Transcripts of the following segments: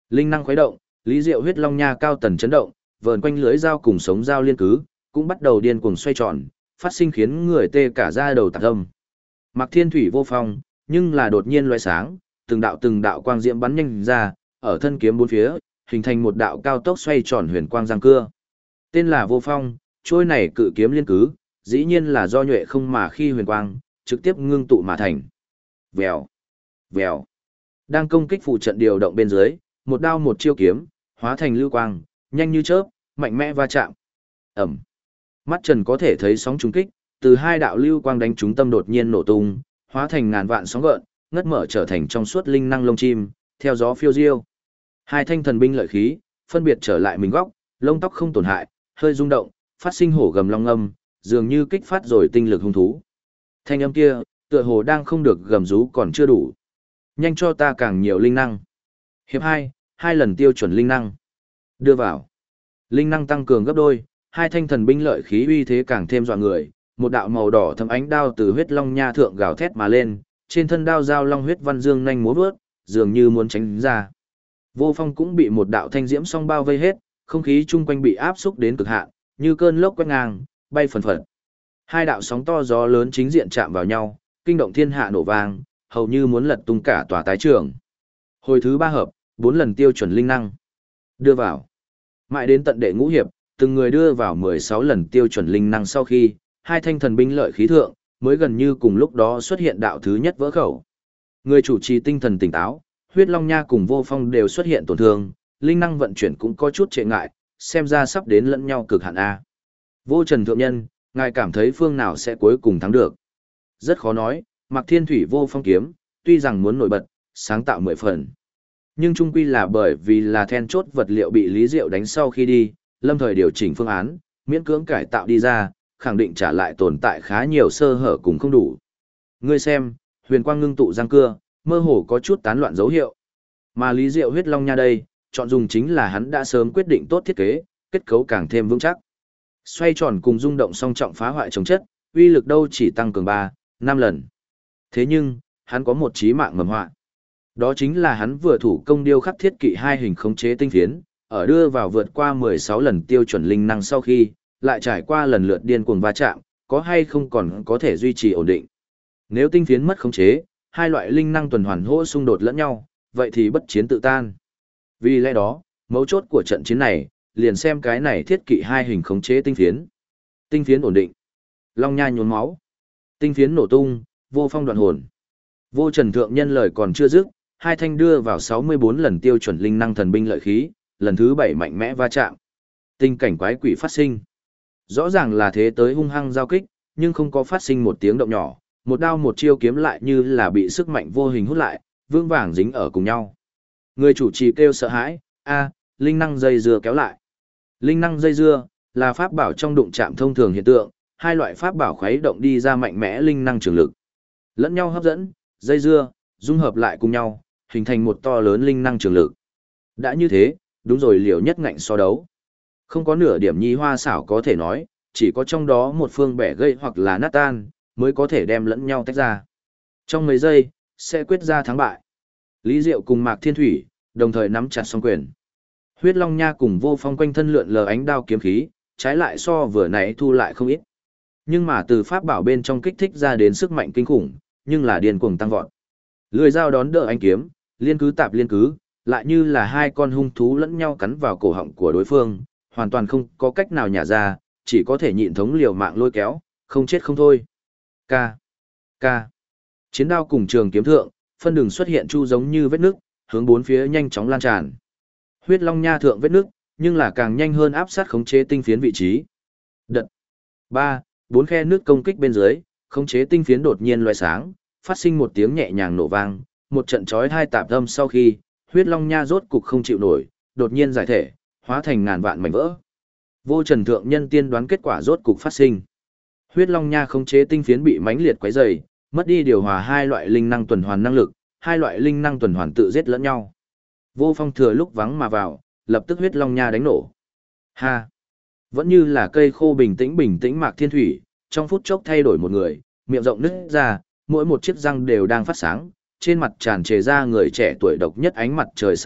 Linh năng khuấy động, Lý Diệu huyết long nha cao tần chấn động, vờn quanh lưới dao cùng sống dao liên cứ, cũng bắt đầu điên cuồng xoay tròn, phát sinh khiến người tê cả da đầu tạc âm. Mạc Thiên Thủy vô phong, nhưng là đột nhiên lóe sáng, từng đạo quang diễm bắn nhanh ra, ở thân kiếm bốn phía, hình thành một đạo cao tốc xoay tròn huyền quang giang cưa. Tên là Vô Phong, trôi này cự kiếm liên cứ, dĩ nhiên là do nhuệ không mà khi huyền quang, trực tiếp ngưng tụ mà thành. Vèo, vèo. Đang công kích phụ trận điều động bên dưới, một đao một chiêu kiếm, hóa thành lưu quang, nhanh như chớp, mạnh mẽ va chạm. Ẩm. Mắt Trần có thể thấy sóng trùng kích, từ hai đạo lưu quang đánh trúng tâm đột nhiên nổ tung, hóa thành ngàn vạn sóng gợn, ngất mở trở thành trong suốt linh năng lông chim, theo gió phiêu diêu. Hai thanh thần binh lợi khí, phân biệt trở lại mình góc, lông tóc không tổn hại, hơi rung động, phát sinh hổ gầm long âm, dường như kích phát rồi tinh lực hung thú. Thanh âm kia, tựa hồ đang không được gầm rú còn chưa đủ. Nhanh cho ta càng nhiều linh năng. Hiệp 2, 2 lần tiêu chuẩn linh năng. Đưa vào. Linh năng tăng cường gấp đôi, hai thanh thần binh lợi khí uy thế càng thêm dọa người, một đạo màu đỏ thấm ánh đao từ huyết long nha thượng gào thét mà lên, trên thân đao giao long huyết văn dương nhanh múa vớt, dường như muốn tránh ra. Vô Phong cũng bị một đạo thanh diễm song bao vây hết, không khí chung quanh bị áp xúc đến cực hạn, như cơn lốc quét ngang, bay phần phật. Hai đạo sóng to gió lớn chính diện chạm vào nhau, kinh động thiên hạ nổ vang, hầu như muốn lật tung cả tòa tái trường. Hồi thứ 3 hợp, 4 lần tiêu chuẩn linh năng. Đưa vào. Mãi đến tận đệ ngũ hiệp, từng người đưa vào 16 lần tiêu chuẩn linh năng sau khi, hai thanh thần binh lợi khí thượng, mới gần như cùng lúc đó xuất hiện đạo thứ nhất vỡ khẩu. Người chủ trì tinh thần tỉnh táo, huyết long nha cùng Vô Phong đều xuất hiện tổn thương, linh năng vận chuyển cũng có chút trệ ngại, xem ra sắp đến lẫn nhau cực hạn A. Vô Trần thượng nhân, ngài cảm thấy phương nào sẽ cuối cùng thắng được? Rất khó nói, Mạc Thiên Thủy Vô Phong kiếm, tuy rằng muốn nổi bật, sáng tạo 10 phần. Nhưng chung quy là bởi vì là then chốt vật liệu bị Lý Diệu đánh sau khi đi, lâm thời điều chỉnh phương án, miễn cưỡng cải tạo đi ra, khẳng định trả lại tồn tại khá nhiều sơ hở cùng không đủ. Ngươi xem, huyền quang ngưng tụ răng cưa, mơ hồ có chút tán loạn dấu hiệu. Mà Lý Diệu huyết long nha đây, chọn dùng chính là hắn đã sớm quyết định tốt thiết kế, kết cấu càng thêm vững chắc. Xoay tròn cùng rung động song trọng phá hoại chống chất, uy lực đâu chỉ tăng cường 3, 5 lần. Thế nhưng, hắn có một chí mạng mầm họa. Đó chính là hắn vừa thủ công điêu khắc thiết kỵ hai hình khống chế tinh phiến, ở đưa vào vượt qua 16 lần tiêu chuẩn linh năng sau khi, lại trải qua lần lượt điên cuồng va chạm, có hay không còn có thể duy trì ổn định. Nếu tinh phiến mất khống chế, hai loại linh năng tuần hoàn hỗ xung đột lẫn nhau, vậy thì bất chiến tự tan. Vì lẽ đó, mấu chốt của trận chiến này, liền xem cái này thiết kỵ hai hình khống chế tinh phiến. Tinh phiến ổn định. Long nha nhuốm máu. Tinh phiến nổ tung, Vô Phong đoạn hồn. Vô Trần thượng nhân lời còn chưa dứt, hai thanh đưa vào 64 lần tiêu chuẩn linh năng thần binh lợi khí, lần thứ 7 mạnh mẽ va chạm. Tình cảnh quái quỷ phát sinh. Rõ ràng là thế tới hung hăng giao kích, nhưng không có phát sinh một tiếng động nhỏ, một đao một chiêu kiếm lại như là bị sức mạnh vô hình hút lại, vương vàng dính ở cùng nhau. Người chủ trì kêu sợ hãi, linh năng dây dưa kéo lại. Linh năng dây dưa là pháp bảo trong đụng chạm thông thường hiện tượng, hai loại pháp bảo khuấy động đi ra mạnh mẽ linh năng trường lực. Lẫn nhau hấp dẫn, dây dưa, dung hợp lại cùng nhau, hình thành một to lớn linh năng trường lực. Đã như thế, đúng rồi liều nhất ngạnh so đấu. Không có nửa điểm nhi hoa xảo có thể nói, chỉ có trong đó một phương bẻ gây hoặc là nát tan, mới có thể đem lẫn nhau tách ra. Trong mấy giây, sẽ quyết ra thắng bại. Lý Diệu cùng Mạc Thiên Thủy, đồng thời nắm chặt song quyền. Huyết Long Nha cùng Vô Phong quanh thân lượn lờ ánh đao kiếm khí, trái lại so vừa nãy thu lại không ít. Nhưng mà từ pháp bảo bên trong kích thích ra đến sức mạnh kinh khủng, nhưng là điên cuồng tăng vọt. Lưỡi dao đón đỡ ánh kiếm, liên cứ tạp liên cứ, lại như là hai con hung thú lẫn nhau cắn vào cổ họng của đối phương, hoàn toàn không có cách nào nhả ra, chỉ có thể nhịn thống liều mạng lôi kéo, không chết không thôi. K. Chiến đao cùng trường kiếm thượng, phân đường xuất hiện chu giống như vết nước, hướng bốn phía nhanh chóng lan tràn. Huyết Long Nha thượng vết nước, nhưng là càng nhanh hơn áp sát khống chế tinh phiến vị trí. Đợt 3, 4 khe nước công kích bên dưới, khống chế tinh phiến đột nhiên loé sáng, phát sinh một tiếng nhẹ nhàng nổ vang, một trận chói tai tạp âm sau khi, Huyết Long Nha rốt cục không chịu nổi, đột nhiên giải thể, hóa thành ngàn vạn mảnh vỡ. Vô Trần thượng nhân tiên đoán kết quả rốt cục phát sinh. Huyết Long Nha khống chế tinh phiến bị mãnh liệt quấy rầy, mất đi điều hòa hai loại linh năng tuần hoàn năng lực, hai loại linh năng tuần hoàn tự giết lẫn nhau. Vô Phong thừa lúc vắng mà vào, lập tức Huyết Long Nha đánh nổ. Ha! Vẫn như là cây khô bình tĩnh Mạc Thiên Thủy, trong phút chốc thay đổi một người, miệng rộng nứt ra, mỗi một chiếc răng đều đang phát sáng, trên mặt tràn trề ra người trẻ tuổi độc nhất ánh mặt trời sáng lạ,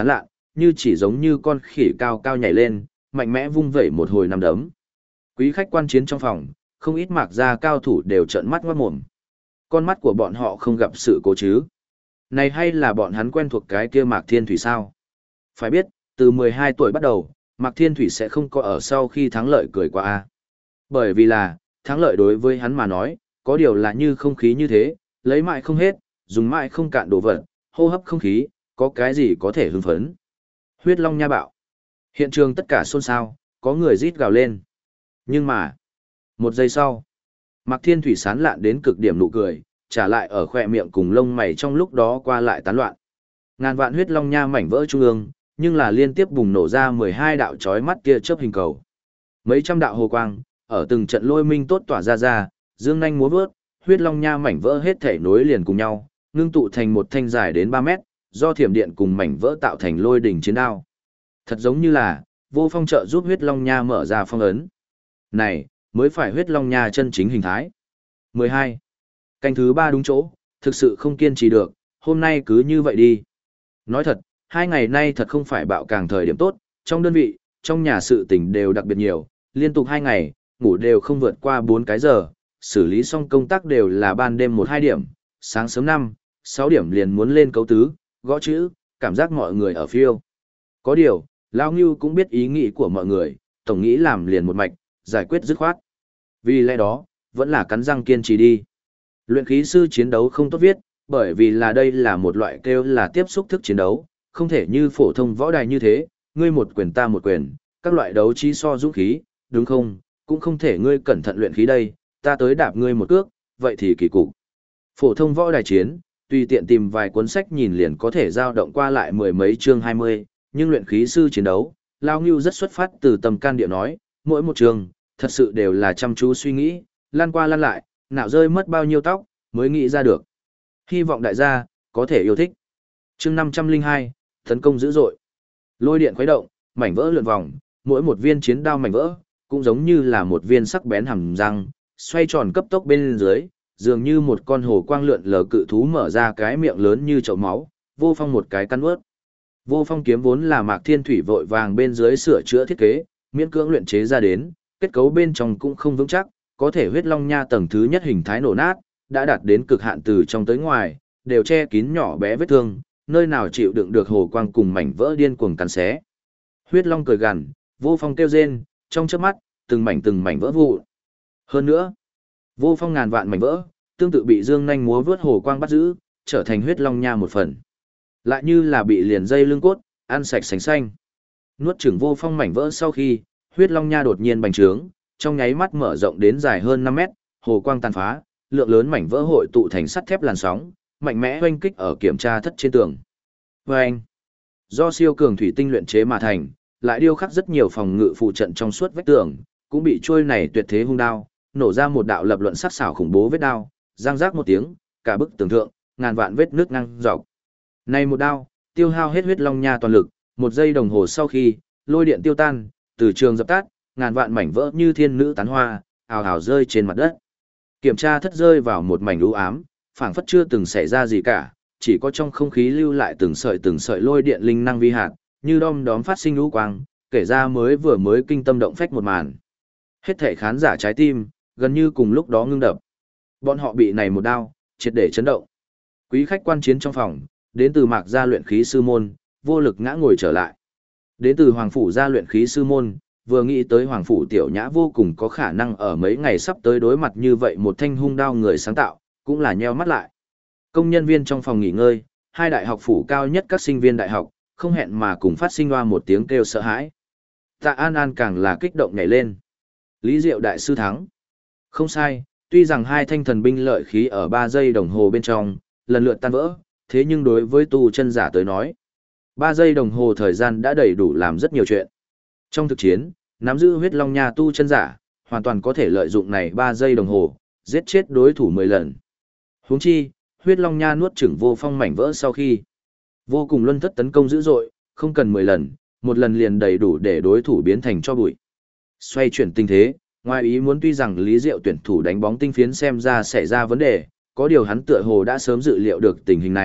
như chỉ giống như con khỉ cao cao nhảy lên, mạnh mẽ vung vẩy một hồi nằm đấm. Quý khách quan chiến trong phòng, không ít Mạc gia cao thủ đều trợn mắt ngoát mồm. Con mắt của bọn họ không gặp sự cố chứ. Này hay là bọn hắn quen thuộc cái kia Mạc Thiên Thủy sao? Phải biết, từ 12 tuổi bắt đầu, Mạc Thiên Thủy sẽ không có ở sau khi thắng lợi cười qua a. Bởi vì là, thắng lợi đối với hắn mà nói, có điều là như không khí như thế, lấy mãi không hết, dùng mãi không cạn đồ vật, hô hấp không khí, có cái gì có thể hưng phấn. Huyết Long Nha bạo. Hiện trường tất cả xôn xao, có người rít gào lên. Nhưng mà, một giây sau, Mạc Thiên Thủy sán lạn đến cực điểm nụ cười, trả lại ở khỏe miệng cùng lông mày trong lúc đó qua lại tán loạn. Ngàn vạn huyết long nha mảnh vỡ trung ương, nhưng là liên tiếp bùng nổ ra 12 đạo chói mắt tia chớp hình cầu. Mấy trăm đạo hồ quang, ở từng trận lôi minh tốt tỏa ra, dương nhanh múa vớt, huyết long nha mảnh vỡ hết thể nối liền cùng nhau, ngưng tụ thành một thanh dài đến 3 mét, do thiểm điện cùng mảnh vỡ tạo thành lôi đỉnh chiến đao. Thật giống như là, Vô Phong trợ giúp huyết long nha mở ra phong ấn. Này, mới phải huyết long nha chân chính hình thái. 12. Canh thứ 3 đúng chỗ, thực sự không kiên trì được, hôm nay cứ như vậy đi. Nói thật, 2 ngày nay thật không phải bạo càng thời điểm tốt, trong đơn vị, trong nhà sự tình đều đặc biệt nhiều, liên tục 2 ngày, ngủ đều không vượt qua 4 cái giờ, xử lý xong công tác đều là ban đêm 1-2 điểm, sáng sớm 5-6 điểm liền muốn lên cấu tứ, gõ chữ, cảm giác mọi người ở phiêu. Có điều, Lao Ngưu cũng biết ý nghĩ của mọi người, tổng nghĩ làm liền một mạch, giải quyết dứt khoát. Vì lẽ đó, vẫn là cắn răng kiên trì đi. Luyện khí sư chiến đấu không tốt viết, bởi vì là đây là một loại kêu là tiếp xúc thức chiến đấu, không thể như phổ thông võ đài như thế, ngươi một quyền ta một quyền, các loại đấu trí so dũng khí, đúng không? Cũng không thể ngươi cẩn thận luyện khí đây, ta tới đạp ngươi một cước, vậy thì kỳ cục. Phổ thông võ đài chiến, tùy tiện tìm vài cuốn sách nhìn liền có thể dao động qua lại mười mấy chương 20, nhưng luyện khí sư chiến đấu, Lao Ngưu rất xuất phát từ tầm can địa nói, mỗi một chương, thật sự đều là chăm chú suy nghĩ, lan qua lan lại, nào rơi mất bao nhiêu tóc, mới nghĩ ra được. Hy vọng đại gia, có thể yêu thích. Chương 502, tấn công dữ dội. Lôi điện khuấy động, mảnh vỡ lượn vòng, mỗi một viên chiến đao mảnh vỡ, cũng giống như là một viên sắc bén hàm răng, xoay tròn cấp tốc bên dưới, dường như một con hồ quang lượn lờ cự thú mở ra cái miệng lớn như chậu máu, Vô Phong một cái căn ướt. Vô Phong kiếm vốn là Mạc Thiên Thủy vội vàng bên dưới sửa chữa thiết kế, miễn cưỡng luyện chế ra đến, kết cấu bên trong cũng không vững chắc, có thể huyết long nha tầng thứ nhất hình thái nổ nát, đã đạt đến cực hạn từ trong tới ngoài, đều che kín nhỏ bé vết thương, nơi nào chịu đựng được hồ quang cùng mảnh vỡ điên cuồng cắn xé. Huyết long cười gằn, Vô Phong kêu rên, trong chớp mắt, từng mảnh vỡ vụn. Hơn nữa, Vô Phong ngàn vạn mảnh vỡ, tương tự bị dương nhanh múa vớt hồ quang bắt giữ, trở thành huyết long nha một phần. Lại như là bị liền dây lưng cốt, ăn sạch sành xanh. Nuốt chửng Vô Phong mảnh vỡ sau khi, huyết long nha đột nhiên bành trướng, trong nháy mắt mở rộng đến dài hơn 5 mét, hồ quang tàn phá, lượng lớn mảnh vỡ hội tụ thành sắt thép làn sóng, mạnh mẽ oanh kích ở kiểm tra thất trên tường. Oanh! Do siêu cường thủy tinh luyện chế mà thành, lại điêu khắc rất nhiều phòng ngự phụ trận trong suốt vách tường, cũng bị trôi này tuyệt thế hung đao, nổ ra một đạo lập luận sắc sảo khủng bố vết đao, răng rác một tiếng, cả bức tường thượng, ngàn vạn vết nước ngang dọc. Này một đao, tiêu hao hết huyết long nha toàn lực, 1 giây đồng hồ sau khi, lôi điện tiêu tan, từ trường dập tắt, ngàn vạn mảnh vỡ như thiên nữ tán hoa, ào ào rơi trên mặt đất. Kiểm tra thất rơi vào một mảnh u ám, phảng phất chưa từng xảy ra gì cả, chỉ có trong không khí lưu lại từng sợi lôi điện linh năng vi hạt, như đom đóm phát sinh lũ quang, kể ra vừa mới kinh tâm động phách một màn. Hết thảy khán giả trái tim, gần như cùng lúc đó ngưng đập. Bọn họ bị này một đao, triệt để chấn động. Quý khách quan chiến trong phòng, đến từ Mạc gia luyện khí sư môn, vô lực ngã ngồi trở lại. Đến từ Hoàng phủ gia luyện khí sư môn, vừa nghĩ tới Hoàng phủ tiểu nhã vô cùng có khả năng ở mấy ngày sắp tới đối mặt như vậy một thanh hung đao người sáng tạo, cũng là nheo mắt lại. Công nhân viên trong phòng nghỉ ngơi, 2 đại học phủ cao nhất các sinh viên đại học, không hẹn mà cùng phát sinh loa một tiếng kêu sợ hãi. Tạ An An càng là kích động nhảy lên. Lý Diệu đại sư thắng. Không sai, tuy rằng 2 thanh thần binh lợi khí ở 3 giây đồng hồ bên trong, lần lượt tan vỡ, thế nhưng đối với tu chân giả tới nói, 3 giây đồng hồ thời gian đã đầy đủ làm rất nhiều chuyện. Trong thực chiến, nắm giữ huyết long nha tu chân giả, hoàn toàn có thể lợi dụng này 3 giây đồng hồ, giết chết đối thủ 10 lần. Huống chi, huyết long nha nuốt chửng Vô Phong mảnh vỡ sau khi, vô cùng luân thất tấn công dữ dội, không cần 10 lần, một lần liền đầy đủ để đối thủ biến thành cho bụi. Xoay chuyển tình thế, ngoài ý muốn tuy rằng Lý Diệu tuyển thủ đánh bóng tinh phiến xem ra xảy ra vấn đề, có điều hắn tựa hồ đã sớm dự liệu được tình hình này,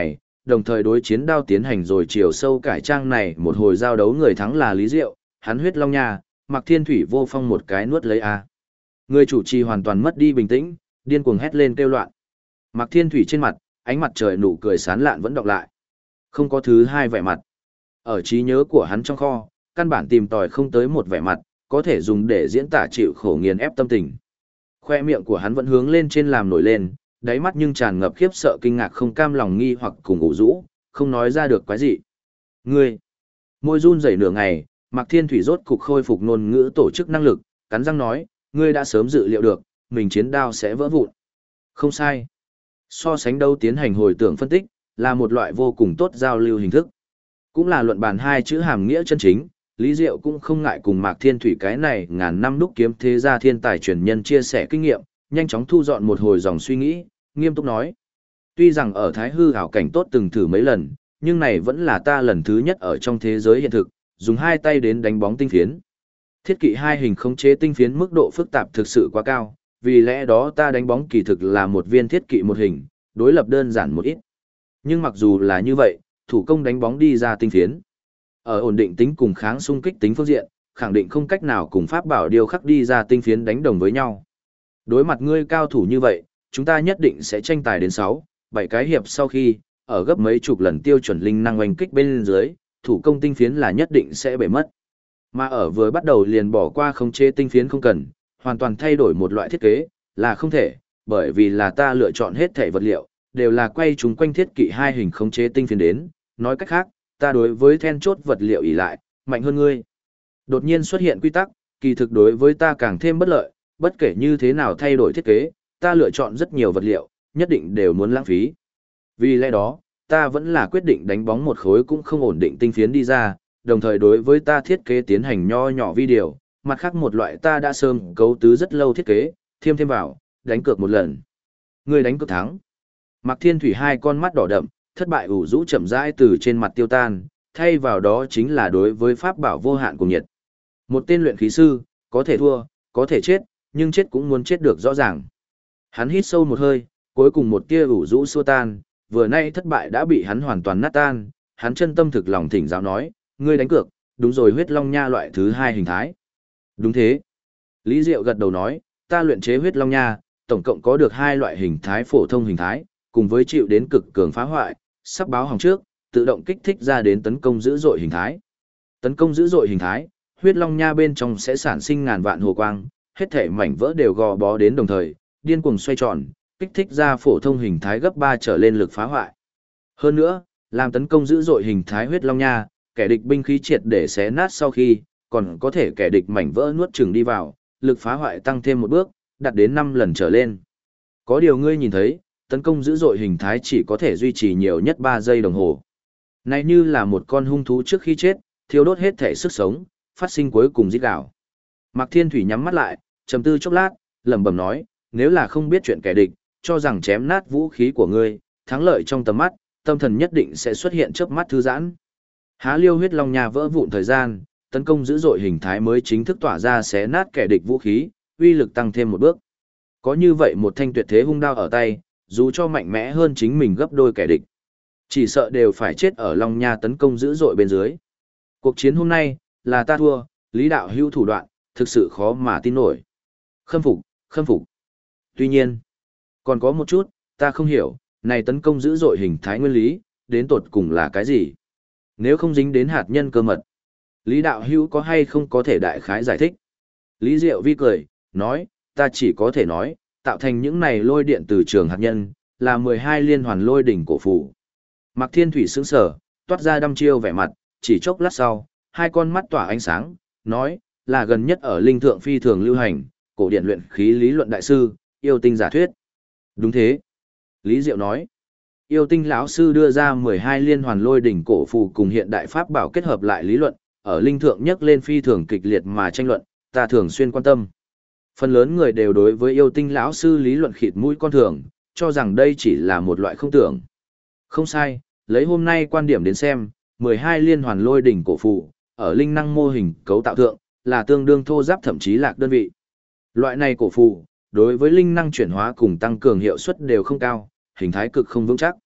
đồng thời đối chiến đao tiến hành rồi chiều sâu cải trang này một hồi giao đấu người thắng là Lý Diệu, hắn huyết long nha, Mạc Thiên Thủy vô phong một cái nuốt lấy a. Người chủ trì hoàn toàn mất đi bình tĩnh, điên cuồng hét lên kêu loạn. Mạc Thiên Thủy trên mặt, ánh mặt trời nụ cười sán lạn vẫn đọng lại. Không có thứ hai vẻ mặt. Ở trí nhớ của hắn trong kho, căn bản tìm tòi không tới một vẻ mặt, có thể dùng để diễn tả chịu khổ nghiền ép tâm tình. Khoe miệng của hắn vẫn hướng lên trên làm nổi lên, đáy mắt nhưng tràn ngập khiếp sợ kinh ngạc không cam lòng nghi hoặc cùng ủ rũ, không nói ra được quái gì. Ngươi! Môi run rẩy nửa ngày, Mạc Thiên Thủy rốt cục khôi phục ngôn ngữ tổ chức năng lực, cắn răng nói, ngươi đã sớm dự liệu được, mình chiến đao sẽ vỡ vụn. Không sai. So sánh đấu tiến hành hồi tưởng phân tích, là một loại vô cùng tốt giao lưu hình thức. Cũng là luận bàn hai chữ hàm nghĩa chân chính, Lý Diệu cũng không ngại cùng Mạc Thiên Thủy cái này ngàn năm đúc kiếm thế gia thiên tài truyền nhân chia sẻ kinh nghiệm, nhanh chóng thu dọn một hồi dòng suy nghĩ, nghiêm túc nói. Tuy rằng ở Thái Hư hảo cảnh tốt từng thử mấy lần, nhưng này vẫn là ta lần thứ nhất ở trong thế giới hiện thực, dùng hai tay đến đánh bóng tinh phiến. Thiết kỵ hai hình khống chế tinh phiến mức độ phức tạp thực sự quá cao, vì lẽ đó ta đánh bóng kỳ thực là một viên thiết kỵ một hình, đối lập đơn giản một ít. Nhưng mặc dù là như vậy, thủ công đánh bóng đi ra tinh phiến. Ở ổn định tính cùng kháng xung kích tính phương diện, khẳng định không cách nào cùng pháp bảo điều khắc đi ra tinh phiến đánh đồng với nhau. Đối mặt ngươi cao thủ như vậy, chúng ta nhất định sẽ tranh tài đến 6, 7 cái hiệp sau khi, ở gấp mấy chục lần tiêu chuẩn linh năng oanh kích bên dưới, thủ công tinh phiến là nhất định sẽ bể mất. Mà ở vừa bắt đầu liền bỏ qua khống chế tinh phiến không cần, hoàn toàn thay đổi một loại thiết kế, là không thể, bởi vì là ta lựa chọn hết thể vật liệu, đều là quay chúng quanh thiết kỵ hai hình khống chế tinh phiến đến, nói cách khác, ta đối với then chốt vật liệu ỷ lại, mạnh hơn ngươi. Đột nhiên xuất hiện quy tắc, kỳ thực đối với ta càng thêm bất lợi, bất kể như thế nào thay đổi thiết kế, ta lựa chọn rất nhiều vật liệu, nhất định đều muốn lãng phí. Vì lẽ đó, ta vẫn là quyết định đánh bóng một khối cũng không ổn định tinh phiến đi ra, đồng thời đối với ta thiết kế tiến hành nho nhỏ video, mặt khác một loại ta đã sớm cấu tứ rất lâu thiết kế, thêm vào, đánh cược một lần. Người đánh cược thắng. Mạc Thiên Thủy hai con mắt đỏ đậm, thất bại ủ rũ chậm rãi từ trên mặt tiêu tan, thay vào đó chính là đối với pháp bảo vô hạn cùng nhiệt. Một tên luyện khí sư, có thể thua, có thể chết, nhưng chết cũng muốn chết được rõ ràng. Hắn hít sâu một hơi, cuối cùng một tia ủ rũ xua tan, vừa nay thất bại đã bị hắn hoàn toàn nát tan, hắn chân tâm thực lòng thỉnh giáo nói, ngươi đánh cược, đúng rồi huyết long nha loại thứ hai hình thái. Đúng thế. Lý Diệu gật đầu nói, ta luyện chế huyết long nha, tổng cộng có được hai loại hình thái phổ thông hình thái, cùng với chịu đến cực cường phá hoại, sắp báo hỏng trước, tự động kích thích ra đến tấn công dữ dội hình thái. Tấn công dữ dội hình thái, huyết long nha bên trong sẽ sản sinh ngàn vạn hồ quang, hết thể mảnh vỡ đều gò bó đến đồng thời, điên cuồng xoay tròn, kích thích ra phổ thông hình thái gấp 3 trở lên lực phá hoại. Hơn nữa, làm tấn công dữ dội hình thái huyết long nha, kẻ địch binh khí triệt để xé nát sau khi, còn có thể kẻ địch mảnh vỡ nuốt chửng đi vào, lực phá hoại tăng thêm một bước, đạt đến 5 lần trở lên. Có điều ngươi nhìn thấy, tấn công dữ dội hình thái chỉ có thể duy trì nhiều nhất 3 giây đồng hồ. Này như là một con hung thú trước khi chết, thiêu đốt hết thể sức sống, phát sinh cuối cùng rít gào. Mạc Thiên Thủy nhắm mắt lại, trầm tư chốc lát, lẩm bẩm nói, nếu là không biết chuyện kẻ địch, cho rằng chém nát vũ khí của ngươi, thắng lợi trong tầm mắt, tâm thần nhất định sẽ xuất hiện chớp mắt thư giãn. Há liêu huyết long nha vỡ vụn thời gian, tấn công dữ dội hình thái mới chính thức tỏa ra xé nát kẻ địch vũ khí, uy lực tăng thêm một bước. Có như vậy một thanh tuyệt thế hung đao ở tay, dù cho mạnh mẽ hơn chính mình gấp đôi kẻ địch, chỉ sợ đều phải chết ở long nha tấn công dữ dội bên dưới. Cuộc chiến hôm nay, là ta thua, Lý đạo hữu thủ đoạn, thực sự khó mà tin nổi. Khâm phục, khâm phục. Tuy nhiên, còn có một chút, ta không hiểu, này tấn công dữ dội hình thái nguyên lý, đến tột cùng là cái gì? Nếu không dính đến hạt nhân cơ mật, Lý đạo hữu có hay không có thể đại khái giải thích? Lý Diệu Vi cười, nói, ta chỉ có thể nói, tạo thành những này lôi điện từ trường hạt nhân, là 12 liên hoàn lôi đỉnh cổ phù. Mạc Thiên Thủy sững sờ, toát ra đăm chiêu vẻ mặt, chỉ chốc lát sau, hai con mắt tỏa ánh sáng, nói, là gần nhất ở linh thượng phi thường lưu hành, cổ điển luyện khí lý luận đại sư, yêu tinh giả thuyết. Đúng thế. Lý Diệu nói, yêu tinh lão sư đưa ra 12 liên hoàn lôi đỉnh cổ phù cùng hiện đại pháp bảo kết hợp lại lý luận, ở linh thượng nhắc lên phi thường kịch liệt mà tranh luận, ta thường xuyên quan tâm. Phần lớn người đều đối với yêu tinh lão sư lý luận khịt mũi con thường, cho rằng đây chỉ là một loại không tưởng. Không sai, lấy hôm nay quan điểm đến xem, 12 liên hoàn lôi đỉnh cổ phù, ở linh năng mô hình cấu tạo thượng, là tương đương thô giáp thậm chí lạc đơn vị. Loại này cổ phù, đối với linh năng chuyển hóa cùng tăng cường hiệu suất đều không cao, hình thái cực không vững chắc.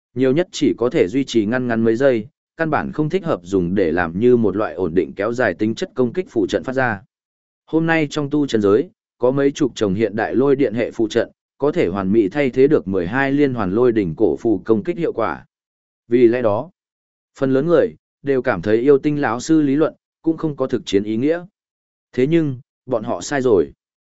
Nhiều nhất chỉ có thể duy trì ngăn ngắn mấy giây, căn bản không thích hợp dùng để làm như một loại ổn định kéo dài tính chất công kích phụ trận phát ra. Hôm nay trong tu chân giới, có mấy chục chồng hiện đại lôi điện hệ phụ trận, có thể hoàn mỹ thay thế được 12 liên hoàn lôi đỉnh cổ phù công kích hiệu quả. Vì lẽ đó, phần lớn người đều cảm thấy yêu tinh lão sư lý luận cũng không có thực chiến ý nghĩa. Thế nhưng, bọn họ sai rồi.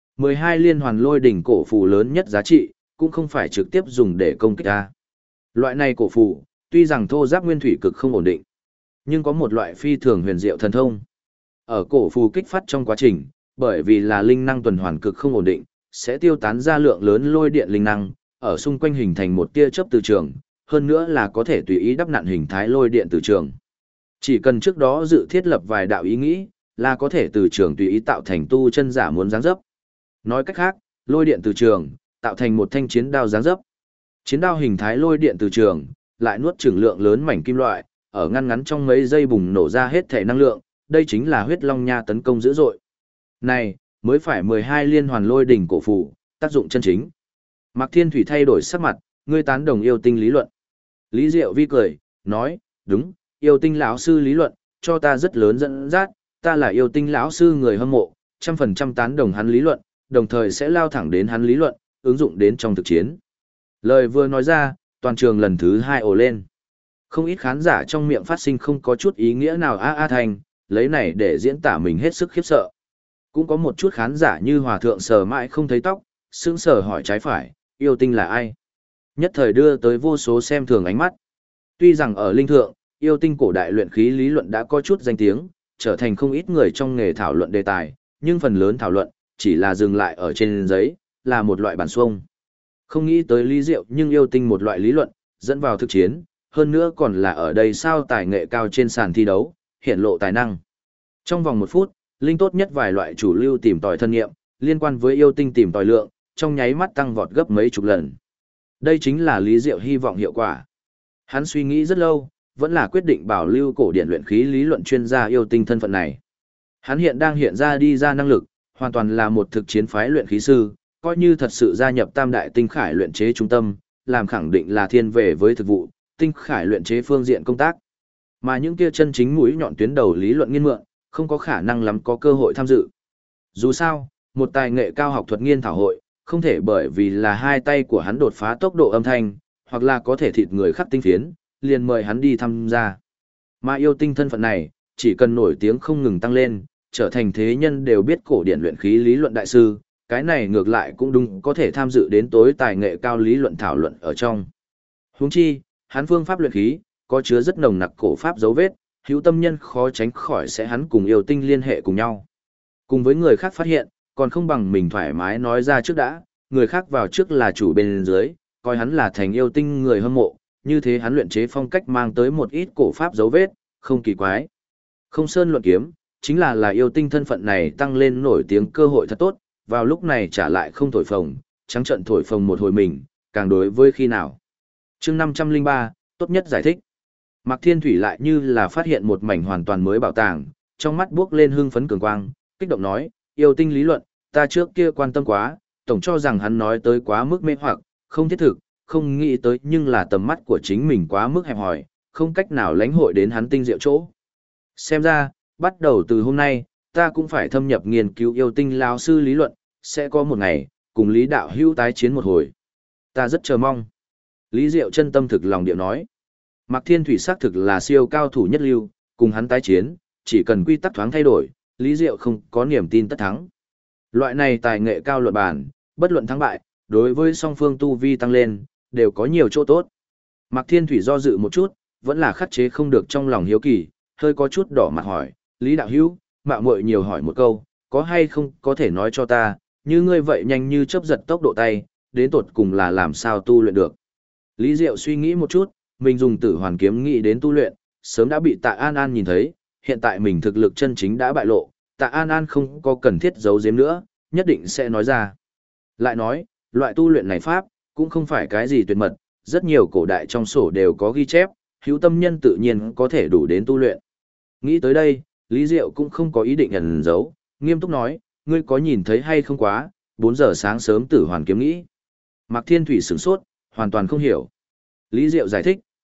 12 liên hoàn lôi đỉnh cổ phù lớn nhất giá trị, cũng không phải trực tiếp dùng để công kích ta. Loại này cổ phù, tuy rằng thô giáp nguyên thủy cực không ổn định, nhưng có một loại phi thường huyền diệu thần thông. Ở cổ phù kích phát trong quá trình, bởi vì là linh năng tuần hoàn cực không ổn định, sẽ tiêu tán ra lượng lớn lôi điện linh năng, ở xung quanh hình thành một tia chớp từ trường, hơn nữa là có thể tùy ý đắp nặn hình thái lôi điện từ trường. Chỉ cần trước đó dự thiết lập vài đạo ý nghĩ, là có thể từ trường tùy ý tạo thành tu chân giả muốn dáng dấp. Nói cách khác, lôi điện từ trường, tạo thành một thanh chiến đao dáng dấp. Chiến đao hình thái lôi điện từ trường, lại nuốt chửng lượng lớn mảnh kim loại, ở ngăn ngắn trong mấy giây bùng nổ ra hết thể năng lượng, đây chính là huyết long nha tấn công dữ dội. Này, mới phải 12 liên hoàn lôi đỉnh cổ phù, tác dụng chân chính. Mạc Thiên Thủy thay đổi sắc mặt, ngươi tán đồng yêu tinh lý luận. Lý Diệu Vi cười, nói, đúng, yêu tinh lão sư lý luận, cho ta rất lớn dẫn dắt, ta là yêu tinh lão sư người hâm mộ, 100% tán đồng hắn lý luận, đồng thời sẽ lao thẳng đến hắn lý luận, ứng dụng đến trong thực chiến. Lời vừa nói ra, toàn trường lần thứ 2 ồ lên. Không ít khán giả trong miệng phát sinh không có chút ý nghĩa nào a thành, lấy này để diễn tả mình hết sức khiếp sợ. Cũng có một chút khán giả như hòa thượng sờ mãi không thấy tóc, sững sờ hỏi trái phải, yêu tinh là ai? Nhất thời đưa tới vô số xem thường ánh mắt. Tuy rằng ở linh thượng, yêu tinh cổ đại luyện khí lý luận đã có chút danh tiếng, trở thành không ít người trong nghề thảo luận đề tài, nhưng phần lớn thảo luận chỉ là dừng lại ở trên giấy, là một loại bản xuông. Không nghĩ tới lý diệu nhưng yêu tinh một loại lý luận, dẫn vào thực chiến, hơn nữa còn là ở đây sao tài nghệ cao trên sàn thi đấu, hiện lộ tài năng. Trong vòng 1 phút, linh tốt nhất vài loại chủ lưu tìm tòi thân nghiệm, liên quan với yêu tinh tìm tòi lượng, trong nháy mắt tăng vọt gấp mấy chục lần. Đây chính là Lý Diệu hy vọng hiệu quả. Hắn suy nghĩ rất lâu, vẫn là quyết định bảo lưu cổ điển luyện khí lý luận chuyên gia yêu tinh thân phận này. Hắn hiện đang hiện ra đi ra năng lực, hoàn toàn là một thực chiến phái luyện khí sư, coi như thật sự gia nhập Tam Đại Tinh Khải luyện chế trung tâm, làm khẳng định là thiên về với thực vụ, tinh khải luyện chế phương diện công tác. Mà những kia chân chính mũi nhọn tuyến đầu lý luận nghiên mượn, không có khả năng lắm có cơ hội tham dự. Dù sao, một tài nghệ cao học thuật nghiên thảo hội, không thể bởi vì là hai tay của hắn đột phá tốc độ âm thanh, hoặc là có thể thịt người khắc tinh phiến, liền mời hắn đi tham gia. Mà yêu tinh thân phận này, chỉ cần nổi tiếng không ngừng tăng lên, trở thành thế nhân đều biết cổ điển luyện khí lý luận đại sư, cái này ngược lại cũng đúng có thể tham dự đến tối tài nghệ cao lý luận thảo luận ở trong. Huống chi, hắn phương pháp luyện khí, có chứa rất nồng nặc cổ pháp dấu vết, hữu tâm nhân khó tránh khỏi sẽ hắn cùng yêu tinh liên hệ cùng nhau. Cùng với người khác phát hiện, còn không bằng mình thoải mái nói ra trước đã, người khác vào trước là chủ bên dưới, coi hắn là thành yêu tinh người hâm mộ, như thế hắn luyện chế phong cách mang tới một ít cổ pháp dấu vết, không kỳ quái. Không sơn luận kiếm, chính là yêu tinh thân phận này tăng lên nổi tiếng cơ hội thật tốt, vào lúc này trả lại không thổi phồng, trắng trận thổi phồng một hồi mình, càng đối với khi nào. Chương 503, tốt nhất giải thích. Mạc Thiên Thủy lại như là phát hiện một mảnh hoàn toàn mới bảo tàng, trong mắt bước lên hưng phấn cường quang, kích động nói, yêu tinh lý luận, ta trước kia quan tâm quá, tổng cho rằng hắn nói tới quá mức mê hoặc, không thiết thực, không nghĩ tới nhưng là tầm mắt của chính mình quá mức hẹp hòi, không cách nào lãnh hội đến hắn tinh diệu chỗ. Xem ra, bắt đầu từ hôm nay, ta cũng phải thâm nhập nghiên cứu yêu tinh lão sư lý luận, sẽ có một ngày, cùng Lý Đạo Hữu tái chiến một hồi. Ta rất chờ mong. Lý Diệu chân tâm thực lòng điệu nói. Mạc Thiên Thủy xác thực là siêu cao thủ nhất lưu, cùng hắn tái chiến, chỉ cần quy tắc thoáng thay đổi, Lý Diệu không có niềm tin tất thắng. Loại này tài nghệ cao luận bản, bất luận thắng bại, đối với song phương tu vi tăng lên, đều có nhiều chỗ tốt. Mạc Thiên Thủy do dự một chút, vẫn là khắc chế không được trong lòng hiếu kỳ, hơi có chút đỏ mặt hỏi, Lý Đạo Hữu, mạo muội nhiều hỏi một câu, có hay không có thể nói cho ta, như ngươi vậy nhanh như chớp giật tốc độ tay, đến tột cùng là làm sao tu luyện được. Lý Diệu suy nghĩ một chút, mình dùng Tử Hoàn kiếm nghĩ đến tu luyện, sớm đã bị Tạ An An nhìn thấy, hiện tại mình thực lực chân chính đã bại lộ, Tạ An An không có cần thiết giấu giếm nữa, nhất định sẽ nói ra. Lại nói, loại tu luyện này pháp, cũng không phải cái gì tuyệt mật, rất nhiều cổ đại trong sổ đều có ghi chép, hữu tâm nhân tự nhiên có thể đủ đến tu luyện. Nghĩ tới đây, Lý Diệu cũng không có ý định ẩn giấu, nghiêm túc nói, ngươi có nhìn thấy hay không quá, 4 giờ sáng sớm Tử Hoàn kiếm nghĩ. Mạc Thiên Thủy sửng sốt, hoàn toàn không hiểu. Lý Diệu giải thích,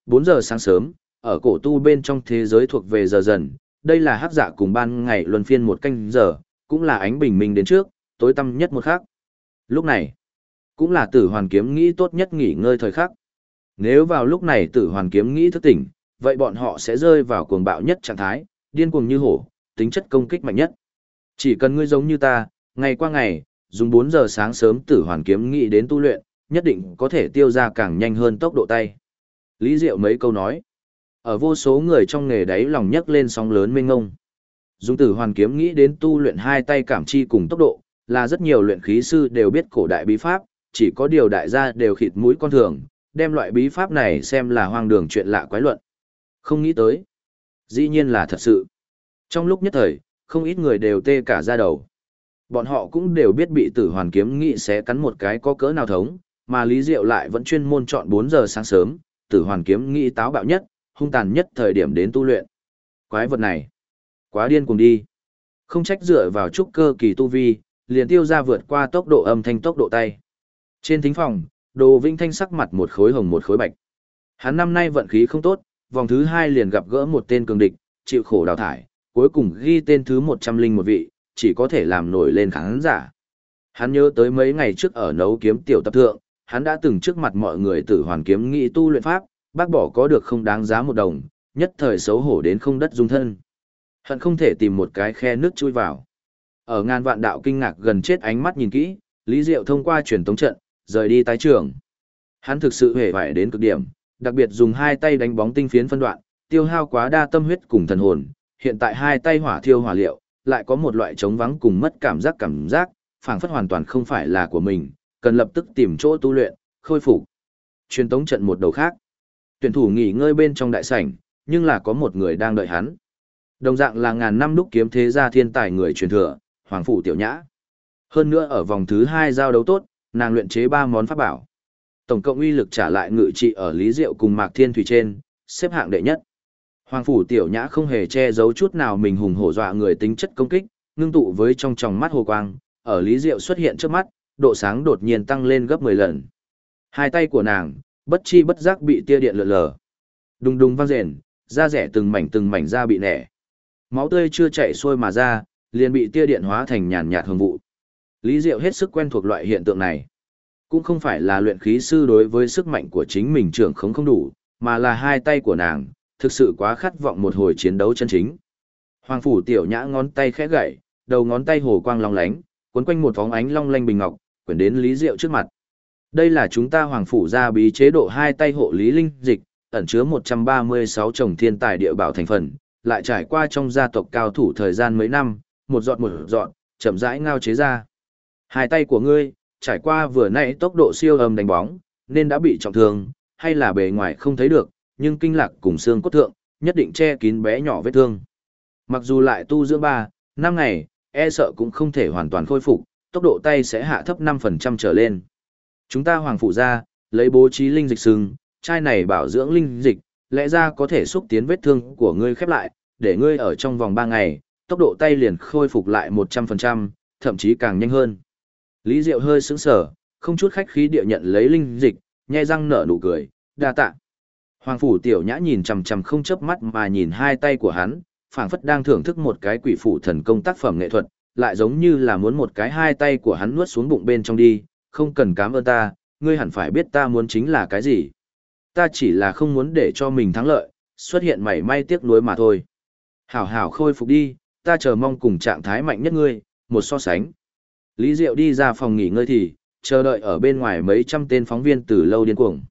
4 giờ sáng sớm, ở cổ tu bên trong thế giới thuộc về giờ dần, đây là hắc dạ cùng ban ngày luân phiên một canh giờ, cũng là ánh bình minh đến trước, tối tăm nhất một khắc. Lúc này, cũng là Tử Hoàn Kiếm Nghĩ tốt nhất nghỉ ngơi thời khắc. Nếu vào lúc này Tử Hoàn Kiếm Nghĩ thức tỉnh, vậy bọn họ sẽ rơi vào cuồng bạo nhất trạng thái, điên cuồng như hổ, tính chất công kích mạnh nhất. Chỉ cần ngươi giống như ta, ngày qua ngày, dùng 4 giờ sáng sớm Tử Hoàn Kiếm Nghĩ đến tu luyện, nhất định có thể tiêu ra càng nhanh hơn tốc độ tay. Lý Diệu mấy câu nói. Ở vô số người trong nghề đáy lòng nhấc lên sóng lớn mênh ngông. Dùng Tử Hoàn Kiếm Nghĩ đến tu luyện hai tay cảm chi cùng tốc độ, là rất nhiều luyện khí sư đều biết cổ đại bí pháp, chỉ có điều đại gia đều khịt mũi con thường, đem loại bí pháp này xem là hoang đường chuyện lạ quái luận. Không nghĩ tới. Dĩ nhiên là thật sự. Trong lúc nhất thời, không ít người đều tê cả da đầu. Bọn họ cũng đều biết bị Tử Hoàn Kiếm Nghĩ sẽ cắn một cái có cỡ nào thống, mà Lý Diệu lại vẫn chuyên môn chọn 4 giờ sáng sớm, Tử Hoàn Kiếm Nghĩ táo bạo nhất, hung tàn nhất thời điểm đến tu luyện. Quái vật này, quá điên cuồng đi. Không trách dựa vào trúc cơ kỳ tu vi, liền tiêu ra vượt qua tốc độ âm thanh tốc độ tay. Trên thính phòng, Đồ Vĩnh Thanh sắc mặt một khối hồng một khối bạch. Hắn năm nay vận khí không tốt, vòng thứ 2 liền gặp gỡ một tên cường địch, chịu khổ đào thải, cuối cùng ghi tên thứ 101 vị, chỉ có thể làm nổi lên khán giả. Hắn nhớ tới mấy ngày trước ở nấu kiếm tiểu tập thượng, hắn đã từng trước mặt mọi người Tử Hoàn Kiếm Nghĩ tu luyện pháp, bác bỏ có được không đáng giá một đồng, nhất thời xấu hổ đến không đất dung thân. Hận không thể tìm một cái khe nước chui vào. Ở ngàn vạn đạo kinh ngạc gần chết ánh mắt nhìn kỹ, Lý Diệu thông qua truyền tống trận, rời đi tái trường. Hắn thực sự hề vải đến cực điểm, đặc biệt dùng hai tay đánh bóng tinh phiến phân đoạn, tiêu hao quá đa tâm huyết cùng thần hồn, hiện tại hai tay hỏa thiêu hỏa liệu, lại có một loại trống vắng cùng mất cảm giác, phảng phất hoàn toàn không phải là của mình, cần lập tức tìm chỗ tu luyện, khôi phục. Truyền tống trận một đầu khác. Tuyển thủ nghỉ ngơi bên trong đại sảnh, nhưng là có một người đang đợi hắn. Đồng dạng là ngàn năm đúc kiếm thế gia thiên tài người truyền thừa, Hoàng Phủ Tiểu Nhã. Hơn nữa ở vòng thứ 2 giao đấu tốt, nàng luyện chế 3 món pháp bảo. Tổng cộng uy lực trả lại ngự trị ở Lý Diệu cùng Mạc Thiên Thủy trên, xếp hạng đệ nhất. Hoàng Phủ Tiểu Nhã không hề che giấu chút nào mình hùng hổ dọa người tính chất công kích, ngưng tụ với trong tròng mắt hồ quang, ở Lý Diệu xuất hiện trước mắt, độ sáng đột nhiên tăng lên gấp 10 lần. Hai tay của nàng, bất chi bất giác bị tia điện lượn lờ. Đùng đùng vang rền, da rẻ từng mảnh da bị nẻ. Máu tươi chưa chảy xuôi mà ra, liền bị tia điện hóa thành nhàn nhạt hương vụ. Lý Diệu hết sức quen thuộc loại hiện tượng này. Cũng không phải là luyện khí sư đối với sức mạnh của chính mình trưởng khống không đủ, mà là hai tay của nàng, thực sự quá khát vọng một hồi chiến đấu chân chính. Hoàng Phủ Tiểu Nhã ngón tay khẽ gậy, đầu ngón tay hồ quang long lánh, cuốn quanh một vòng ánh long lanh bình ngọc, quyển đến Lý Diệu trước mặt. Đây là chúng ta Hoàng Phủ gia bí chế độ hai tay hộ lý linh dịch, ẩn chứa 136 chồng thiên tài địa bảo thành phần, lại trải qua trong gia tộc cao thủ thời gian mấy năm, một giọt, chậm rãi ngao chế ra. Hai tay của ngươi, trải qua vừa nãy tốc độ siêu âm đánh bóng, nên đã bị trọng thương, hay là bề ngoài không thấy được, nhưng kinh lạc cùng xương cốt thượng, nhất định che kín bé nhỏ vết thương. Mặc dù lại tu dưỡng 3-5 ngày, e sợ cũng không thể hoàn toàn khôi phục, tốc độ tay sẽ hạ thấp 5% trở lên. Chúng ta Hoàng Phủ gia, lấy bố trí linh dịch sừng, chai này bảo dưỡng linh dịch, lẽ ra có thể xúc tiến vết thương của ngươi khép lại, để ngươi ở trong vòng 3 ngày, tốc độ tay liền khôi phục lại 100%, thậm chí càng nhanh hơn. Lý Diệu hơi sững sờ, không chút khách khí địa nhận lấy linh dịch, nhe răng nở nụ cười, đa tạ. Hoàng Phủ Tiểu Nhã nhìn chằm chằm không chớp mắt mà nhìn hai tay của hắn, phảng phất đang thưởng thức một cái quỷ phủ thần công tác phẩm nghệ thuật, lại giống như là muốn một cái hai tay của hắn nuốt xuống bụng bên trong đi, không cần cảm ơn ta, ngươi hẳn phải biết ta muốn chính là cái gì. Ta chỉ là không muốn để cho mình thắng lợi, xuất hiện mảy may tiếc nuối mà thôi. Hảo hảo khôi phục đi, ta chờ mong cùng trạng thái mạnh nhất ngươi, một so sánh. Lý Diệu đi ra phòng nghỉ ngơi thì, chờ đợi ở bên ngoài mấy trăm tên phóng viên từ lâu điên cuồng.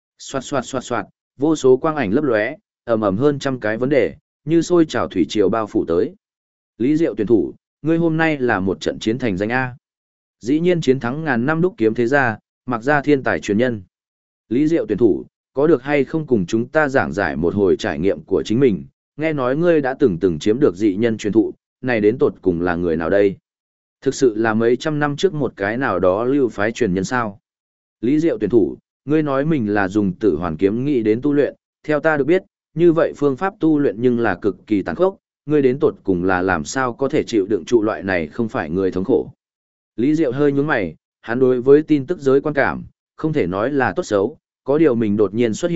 Xoạt, vô số quang ảnh lấp lóe, ầm hơn trăm cái vấn đề, như sôi trào thủy triều bao phủ tới. Lý Diệu tuyển thủ, ngươi hôm nay là một trận chiến thành danh A. Dĩ nhiên chiến thắng ngàn năm đúc kiếm thế gia, mặc ra thiên tài truyền nhân. Lý Diệu tuyển thủ, có được hay không cùng chúng ta giảng giải một hồi trải nghiệm của chính mình, nghe nói ngươi đã từng chiếm được dị nhân truyền thụ, này đến tột cùng là người nào đây? Thực sự là mấy trăm năm trước một cái nào đó lưu phái truyền nhân sao? Lý Diệu tuyển thủ, ngươi nói mình là dùng Tử Hoàn Kiếm Nghĩ đến tu luyện, theo ta được biết, như vậy phương pháp tu luyện nhưng là cực kỳ tàn khốc, ngươi đến tột cùng là làm sao có thể chịu đựng trụ loại này không phải người thống khổ. Lý Diệu hơi nhướng mày, hắn đối với tin tức giới quan cảm, không thể nói là tốt xấu, có điều mình đột nhiên xuất hiện,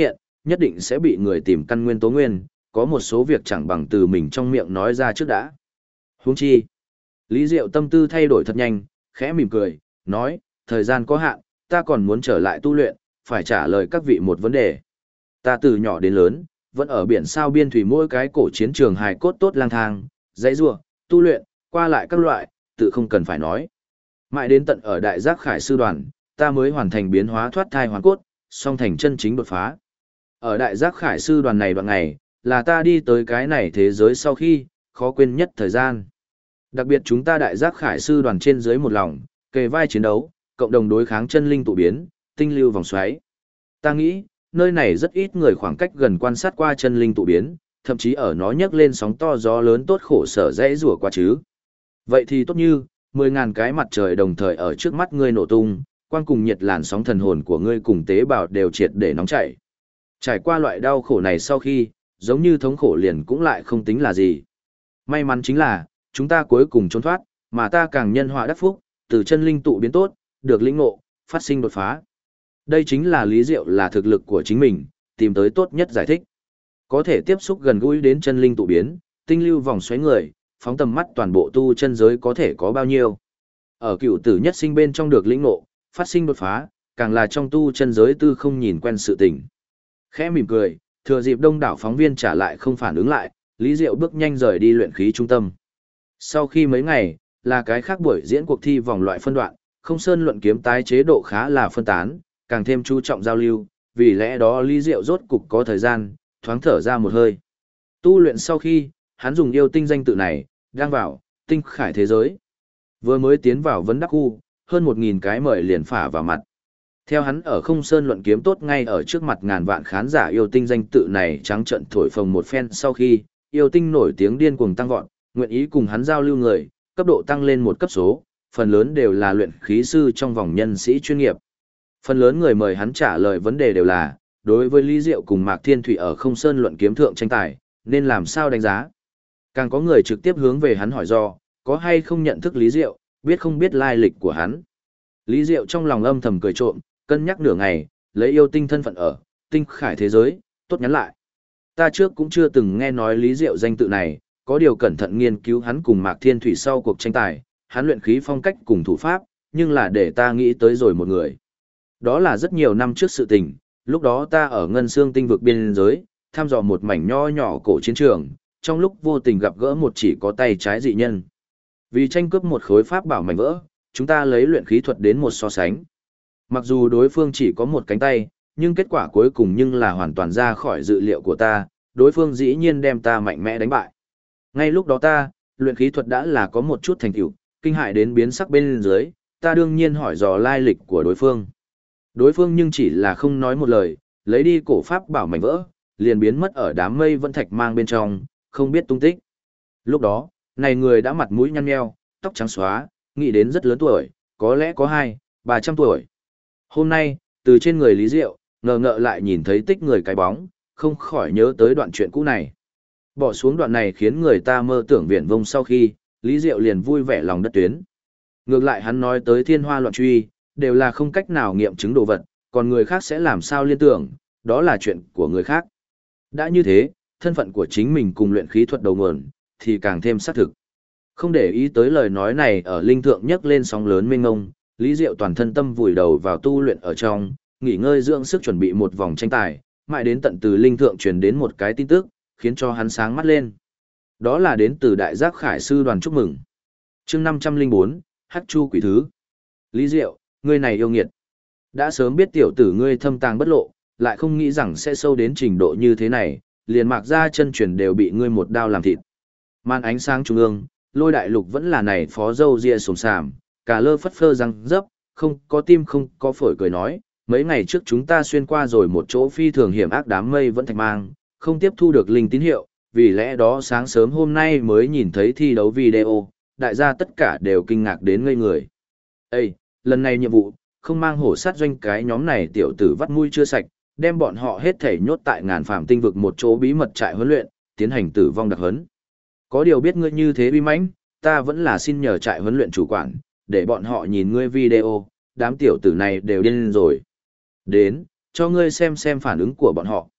nhất định sẽ bị người tìm căn nguyên tố nguyên, có một số việc chẳng bằng từ mình trong miệng nói ra trước đã. Huống chi, Lý Diệu tâm tư thay đổi thật nhanh, khẽ mỉm cười, nói, thời gian có hạn, ta còn muốn trở lại tu luyện, phải trả lời các vị một vấn đề. Ta từ nhỏ đến lớn, vẫn ở biển sao biên thủy mỗi cái cổ chiến trường hài cốt tốt lang thang, dãy rủa, tu luyện, qua lại các loại, tự không cần phải nói. Mãi đến tận ở Đại Giác Khải sư đoàn, ta mới hoàn thành biến hóa thoát thai hoàn cốt, song thành chân chính đột phá. Ở Đại Giác Khải sư đoàn này đoạn ngày, là ta đi tới cái này thế giới sau khi, khó quên nhất thời gian. Đặc biệt chúng ta Đại Giác Khải sư đoàn trên dưới một lòng, kề vai chiến đấu, cộng đồng đối kháng chân linh tụ biến, tinh lưu vòng xoáy. Ta nghĩ, nơi này rất ít người khoảng cách gần quan sát qua chân linh tụ biến, thậm chí ở nó nhấc lên sóng to gió lớn tốt khổ sở dễ rủa qua chứ. Vậy thì tốt như, 10.000 cái mặt trời đồng thời ở trước mắt ngươi nổ tung, quang cùng nhiệt làn sóng thần hồn của ngươi cùng tế bào đều triệt để nóng chảy. Trải qua loại đau khổ này sau khi, giống như thống khổ liền cũng lại không tính là gì. May mắn chính là, chúng ta cuối cùng trốn thoát, mà ta càng nhân họa đắc phúc, từ chân linh tụ biến tốt, được lĩnh ngộ, phát sinh đột phá. Đây chính là Lý Diệu là thực lực của chính mình, tìm tới tốt nhất giải thích. Có thể tiếp xúc gần gũi đến chân linh tụ biến, tinh lưu vòng xoáy người, phóng tầm mắt toàn bộ tu chân giới có thể có bao nhiêu. Ở cựu tử nhất sinh bên trong được lĩnh ngộ, phát sinh đột phá, càng là trong tu chân giới tư không nhìn quen sự tình. Khẽ mỉm cười, thừa dịp đông đảo phóng viên trả lại không phản ứng lại, Lý Diệu bước nhanh rời đi luyện khí trung tâm. Sau khi mấy ngày, là cái khác buổi diễn cuộc thi vòng loại phân đoạn, không sơn luận kiếm tái chế độ khá là phân tán, càng thêm chú trọng giao lưu, vì lẽ đó Lý Diệu rốt cục có thời gian, thoáng thở ra một hơi. Tu luyện sau khi, hắn dùng yêu tinh danh tự này, đang vào, tinh khải thế giới. Vừa mới tiến vào vấn đắc khu, hơn 1.000 cái mời liền phả vào mặt. Theo hắn ở không sơn luận kiếm tốt ngay ở trước mặt ngàn vạn khán giả yêu tinh danh tự này trắng trận thổi phồng một phen sau khi, yêu tinh nổi tiếng điên cuồng tăng vọt, nguyện ý cùng hắn giao lưu người, cấp độ tăng lên một cấp số, phần lớn đều là luyện khí sư trong vòng nhân sĩ chuyên nghiệp. Phần lớn người mời hắn trả lời vấn đề đều là, đối với Lý Diệu cùng Mạc Thiên Thủy ở không sơn luận kiếm thượng tranh tài, nên làm sao đánh giá. Càng có người trực tiếp hướng về hắn hỏi do, có hay không nhận thức Lý Diệu, biết không biết lai lịch của hắn. Lý Diệu trong lòng âm thầm cười trộm, cân nhắc nửa ngày, lấy yêu tinh thân phận ở, tinh khải thế giới, tốt nhắn lại. Ta trước cũng chưa từng nghe nói Lý Diệu danh tự này, có điều cẩn thận nghiên cứu hắn cùng Mạc Thiên Thủy sau cuộc tranh tài, hắn luyện khí phong cách cùng thủ pháp, nhưng là để ta nghĩ tới rồi một người. Đó là rất nhiều năm trước sự tình, lúc đó ta ở Ngân Xương tinh vực biên giới, thăm dò một mảnh nho nhỏ cổ chiến trường, trong lúc vô tình gặp gỡ một chỉ có tay trái dị nhân. Vì tranh cướp một khối pháp bảo mảnh vỡ, chúng ta lấy luyện khí thuật đến một so sánh. Mặc dù đối phương chỉ có một cánh tay, nhưng kết quả cuối cùng nhưng là hoàn toàn ra khỏi dự liệu của ta, đối phương dĩ nhiên đem ta mạnh mẽ đánh bại. Ngay lúc đó ta, luyện khí thuật đã là có một chút thành tựu, kinh hại đến biến sắc bên dưới, ta đương nhiên hỏi dò lai lịch của đối phương. Đối phương nhưng chỉ là không nói một lời, lấy đi cổ pháp bảo mảnh vỡ, liền biến mất ở đám mây vân thạch mang bên trong, không biết tung tích. Lúc đó, này người đã mặt mũi nhăn nheo, tóc trắng xóa, nghĩ đến rất lớn tuổi, có lẽ có 200-300 tuổi. Hôm nay, từ trên người Lý Diệu, ngờ ngợ lại nhìn thấy tích người cái bóng, không khỏi nhớ tới đoạn chuyện cũ này. Bỏ xuống đoạn này khiến người ta mơ tưởng viển vông sau khi, Lý Diệu liền vui vẻ lòng đất tuyến. Ngược lại hắn nói tới thiên hoa loạn truy, đều là không cách nào nghiệm chứng đồ vật, còn người khác sẽ làm sao liên tưởng, đó là chuyện của người khác. Đã như thế, thân phận của chính mình cùng luyện khí thuật đầu nguồn, thì càng thêm xác thực. Không để ý tới lời nói này ở linh thượng nhấc lên sóng lớn mênh ngông, Lý Diệu toàn thân tâm vùi đầu vào tu luyện ở trong, nghỉ ngơi dưỡng sức chuẩn bị một vòng tranh tài, mãi đến tận từ linh thượng truyền đến một cái tin tức, khiến cho hắn sáng mắt lên. Đó là đến từ Đại Giác Khải sư đoàn chúc mừng. Chương 504, Hắc Chu quỷ thứ. Lý Diệu, ngươi này yêu nghiệt. Đã sớm biết tiểu tử ngươi thâm tàng bất lộ, lại không nghĩ rằng sẽ sâu đến trình độ như thế này, liền Mạc ra chân truyền đều bị ngươi một đao làm thịt. Màn ánh sáng trung ương, Lôi Đại Lục vẫn là này phó dâu ria sồm sàm, cả lơ phất phơ răng dấp, không có tim không có phổi cười nói, mấy ngày trước chúng ta xuyên qua rồi một chỗ phi thường hiểm ác đám mây vẫn thạch mang, không tiếp thu được linh tín hiệu, vì lẽ đó sáng sớm hôm nay mới nhìn thấy thi đấu video, đại gia tất cả đều kinh ngạc đến ngây người. Ê, lần này nhiệm vụ, không mang hổ sát doanh cái nhóm này tiểu tử vắt mũi chưa sạch, đem bọn họ hết thể nhốt tại ngàn phàm tinh vực một chỗ bí mật trại huấn luyện, tiến hành tử vong đặc huấn. Có điều biết ngươi như thế uy mãnh, ta vẫn là xin nhờ trại huấn luyện chủ quản, để bọn họ nhìn ngươi video, đám tiểu tử này đều điên rồi. Đến, cho ngươi xem phản ứng của bọn họ.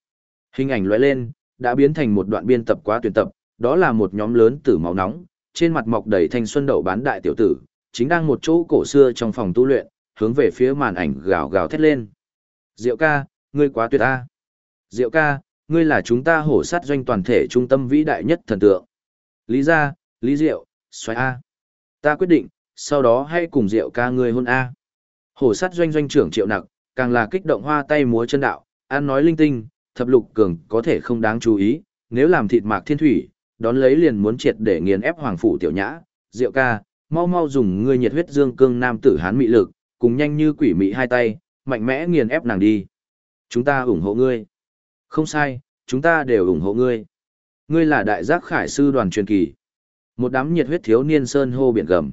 Hình ảnh lóe lên, đã biến thành một đoạn biên tập quá tuyển tập, đó là một nhóm lớn tử máu nóng, trên mặt mọc đầy thanh xuân đậu bán đại tiểu tử, chính đang một chỗ cổ xưa trong phòng tu luyện, hướng về phía màn ảnh gào gào thét lên. Diệu ca, ngươi quá tuyệt a. Diệu ca, ngươi là chúng ta hổ sát doanh toàn thể trung tâm vĩ đại nhất thần tượng. Lý gia, Lý Diệu, xoay a. Ta quyết định, sau đó hãy cùng Diệu ca ngươi hôn a. Hổ sát doanh doanh trưởng Triệu Nặc, càng là kích động hoa tay múa chân đạo, ăn nói linh tinh, thập lục cường có thể không đáng chú ý, nếu làm thịt Mạc Thiên Thủy, đón lấy liền muốn triệt để nghiền ép hoàng phủ tiểu nhã. Diệu ca, mau mau dùng ngươi nhiệt huyết dương cương nam tử hán mị lực, cùng nhanh như quỷ mị hai tay, mạnh mẽ nghiền ép nàng đi. Chúng ta ủng hộ ngươi. Không sai, chúng ta đều ủng hộ ngươi. Ngươi là đại giác khải sư đoàn truyền kỳ. Một đám nhiệt huyết thiếu niên sơn hô biển gầm.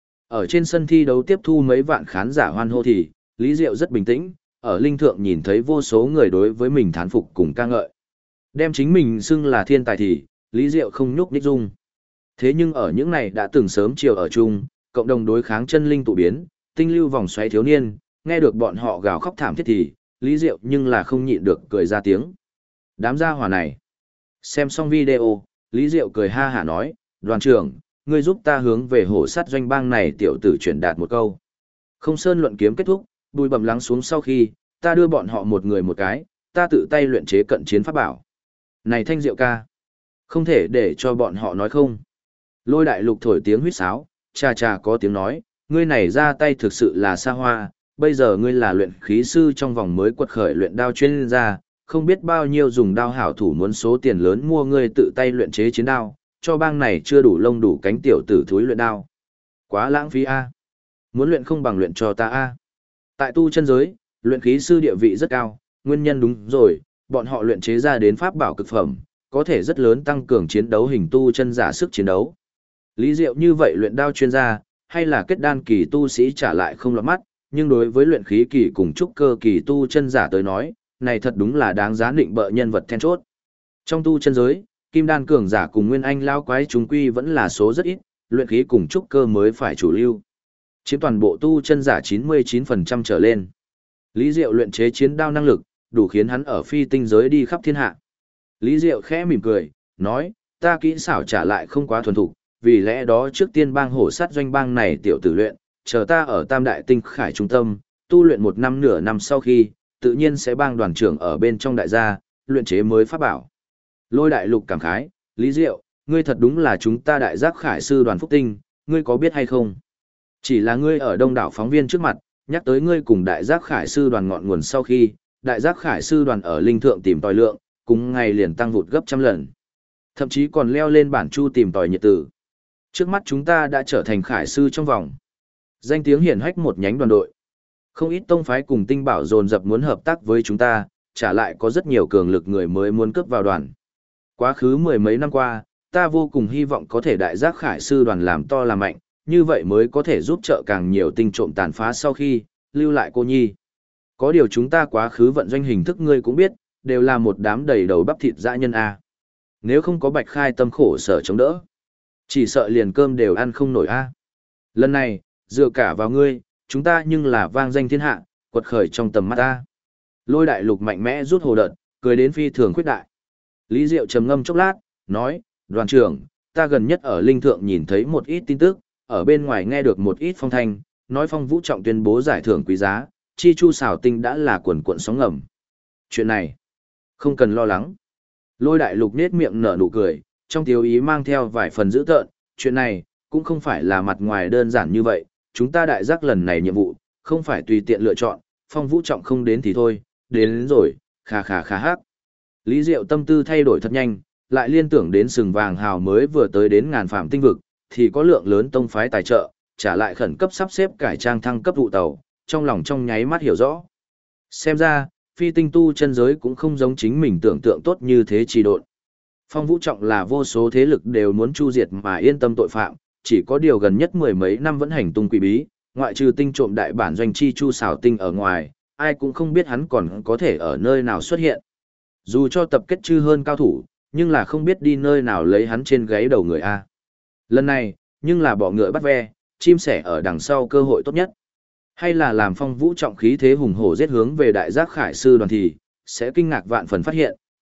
Ở trên sân thi đấu tiếp thu mấy vạn khán giả hoan hô thì, Lý Diệu rất bình tĩnh, ở linh thượng nhìn thấy vô số người đối với mình thán phục cùng ca ngợi. Đem chính mình xưng là thiên tài thì, Lý Diệu không nhúc nhích dung. Thế nhưng ở những này đã từng sớm chiều ở chung, cộng đồng đối kháng chân linh tụ biến, tinh lưu vòng xoáy thiếu niên, nghe được bọn họ gào khóc thảm thiết thì, Lý Diệu nhưng là không nhịn được cười ra tiếng. Đám gia hỏa này. Xem xong video, Lý Diệu cười ha hả nói, đoàn trưởng, ngươi giúp ta hướng về hổ sát doanh bang này tiểu tử truyền đạt một câu. Không sơn luận kiếm kết thúc, bùi bẩm lắng xuống sau khi, ta đưa bọn họ một người một cái, ta tự tay luyện chế cận chiến pháp bảo. Này Thanh Diệu ca, không thể để cho bọn họ nói không. Lôi đại lục thổi tiếng huýt sáo, cha cha có tiếng nói, ngươi này ra tay thực sự là xa hoa, bây giờ ngươi là luyện khí sư trong vòng mới quật khởi luyện đao chuyên gia, không biết bao nhiêu dùng đao hảo thủ muốn số tiền lớn mua ngươi tự tay luyện chế chiến đao, cho bang này chưa đủ lông đủ cánh tiểu tử thúi luyện đao. Quá lãng phí a. Muốn luyện không bằng luyện cho ta a. Tại tu chân giới, luyện khí sư địa vị rất cao, nguyên nhân đúng rồi, bọn họ luyện chế ra đến pháp bảo cực phẩm, có thể rất lớn tăng cường chiến đấu hình tu chân giả sức chiến đấu. Lý Diệu như vậy luyện đao chuyên gia, hay là kết đan kỳ tu sĩ trả lại không lọt mắt, nhưng đối với luyện khí kỳ cùng trúc cơ kỳ tu chân giả tới nói, này thật đúng là đáng giá định bợ nhân vật then chốt. Trong tu chân giới, kim đan cường giả cùng nguyên anh lao quái chúng quy vẫn là số rất ít, luyện khí cùng trúc cơ mới phải chủ lưu. Chiếm toàn bộ tu chân giả 99% trở lên. Lý Diệu luyện chế chiến đao năng lực, đủ khiến hắn ở phi tinh giới đi khắp thiên hạ. Lý Diệu khẽ mỉm cười, nói, ta kỹ xảo trả lại không quá thuần thục, vì lẽ đó trước tiên bang hổ sát doanh bang này tiểu tử luyện, chờ ta ở Tam Đại Tinh Khải Trung Tâm, tu luyện một năm nửa năm sau khi, tự nhiên sẽ bang đoàn trưởng ở bên trong đại gia, luyện chế mới pháp bảo. Lôi đại lục cảm khái, Lý Diệu, ngươi thật đúng là chúng ta đại giác khải sư đoàn phúc tinh, ngươi có biết hay không? Chỉ là ngươi ở đông đảo phóng viên trước mặt, nhắc tới ngươi cùng đại giác khải sư đoàn ngọn nguồn sau khi, đại giác khải sư đoàn ở linh thượng tìm tòi lượng, cùng ngày liền tăng vụt gấp trăm lần. Thậm chí còn leo lên bản chu tìm tòi nhiệt tử. Trước mắt chúng ta đã trở thành khải sư trong vòng. Danh tiếng hiển hách một nhánh đoàn đội. Không ít tông phái cùng tinh bảo dồn dập muốn hợp tác với chúng ta, trả lại có rất nhiều cường lực người mới muốn cướp vào đoàn. Quá khứ mười mấy năm qua, ta vô cùng hy vọng có thể đại giác khải sư đoàn làm to làm mạnh, như vậy mới có thể giúp trợ càng nhiều tinh trộm tàn phá sau khi, lưu lại cô nhi. Có điều chúng ta quá khứ vận doanh hình thức ngươi cũng biết, đều là một đám đầy đầu bắp thịt dã nhân A. Nếu không có Bạch Khai tâm khổ sở chống đỡ, chỉ sợ liền cơm đều ăn không nổi A. Lần này, dựa cả vào ngươi, chúng ta nhưng là vang danh thiên hạ, quật khởi trong tầm mắt ta. Lôi đại lục mạnh mẽ rút hồ đợt, cười đến phi thường khuyết đại. Lý Diệu trầm ngâm chốc lát, nói, đoàn trưởng, ta gần nhất ở linh thượng nhìn thấy một ít tin tức, ở bên ngoài nghe được một ít phong thanh, nói Phong Vũ Trọng tuyên bố giải thưởng quý giá, chi chu xảo tinh đã là quần cuộn sóng ngầm. Chuyện này, không cần lo lắng. Lôi đại lục nết miệng nở nụ cười, trong tiếu ý mang theo vài phần dữ tợn, chuyện này, cũng không phải là mặt ngoài đơn giản như vậy, chúng ta đại giác lần này nhiệm vụ, không phải tùy tiện lựa chọn, Phong Vũ Trọng không đến thì thôi, đến rồi, khà khà khà hát. Lý Diệu tâm tư thay đổi thật nhanh, lại liên tưởng đến sừng vàng hào mới vừa tới đến ngàn phạm tinh vực, thì có lượng lớn tông phái tài trợ, trả lại khẩn cấp sắp xếp cải trang thăng cấp vụ tàu, trong lòng trong nháy mắt hiểu rõ. Xem ra, phi tinh tu chân giới cũng không giống chính mình tưởng tượng tốt như thế trì độn. Phong Vũ Trọng là vô số thế lực đều muốn chu diệt mà yên tâm tội phạm, chỉ có điều gần nhất mười mấy năm vẫn hành tung quỷ bí, ngoại trừ tinh trộm đại bản doanh chi chu xảo tinh ở ngoài, ai cũng không biết hắn còn có thể ở nơi nào xuất hiện. Dù cho tập kết chư hơn cao thủ, nhưng là không biết đi nơi nào lấy hắn trên gáy đầu người A. Lần này, nhưng là bỏ ngựa bắt ve, chim sẻ ở đằng sau cơ hội tốt nhất. Hay là làm Phong Vũ Trọng khí thế hùng hổ giết hướng về đại giác khải sư đoàn thì, sẽ kinh ngạc vạn phần phát hiện,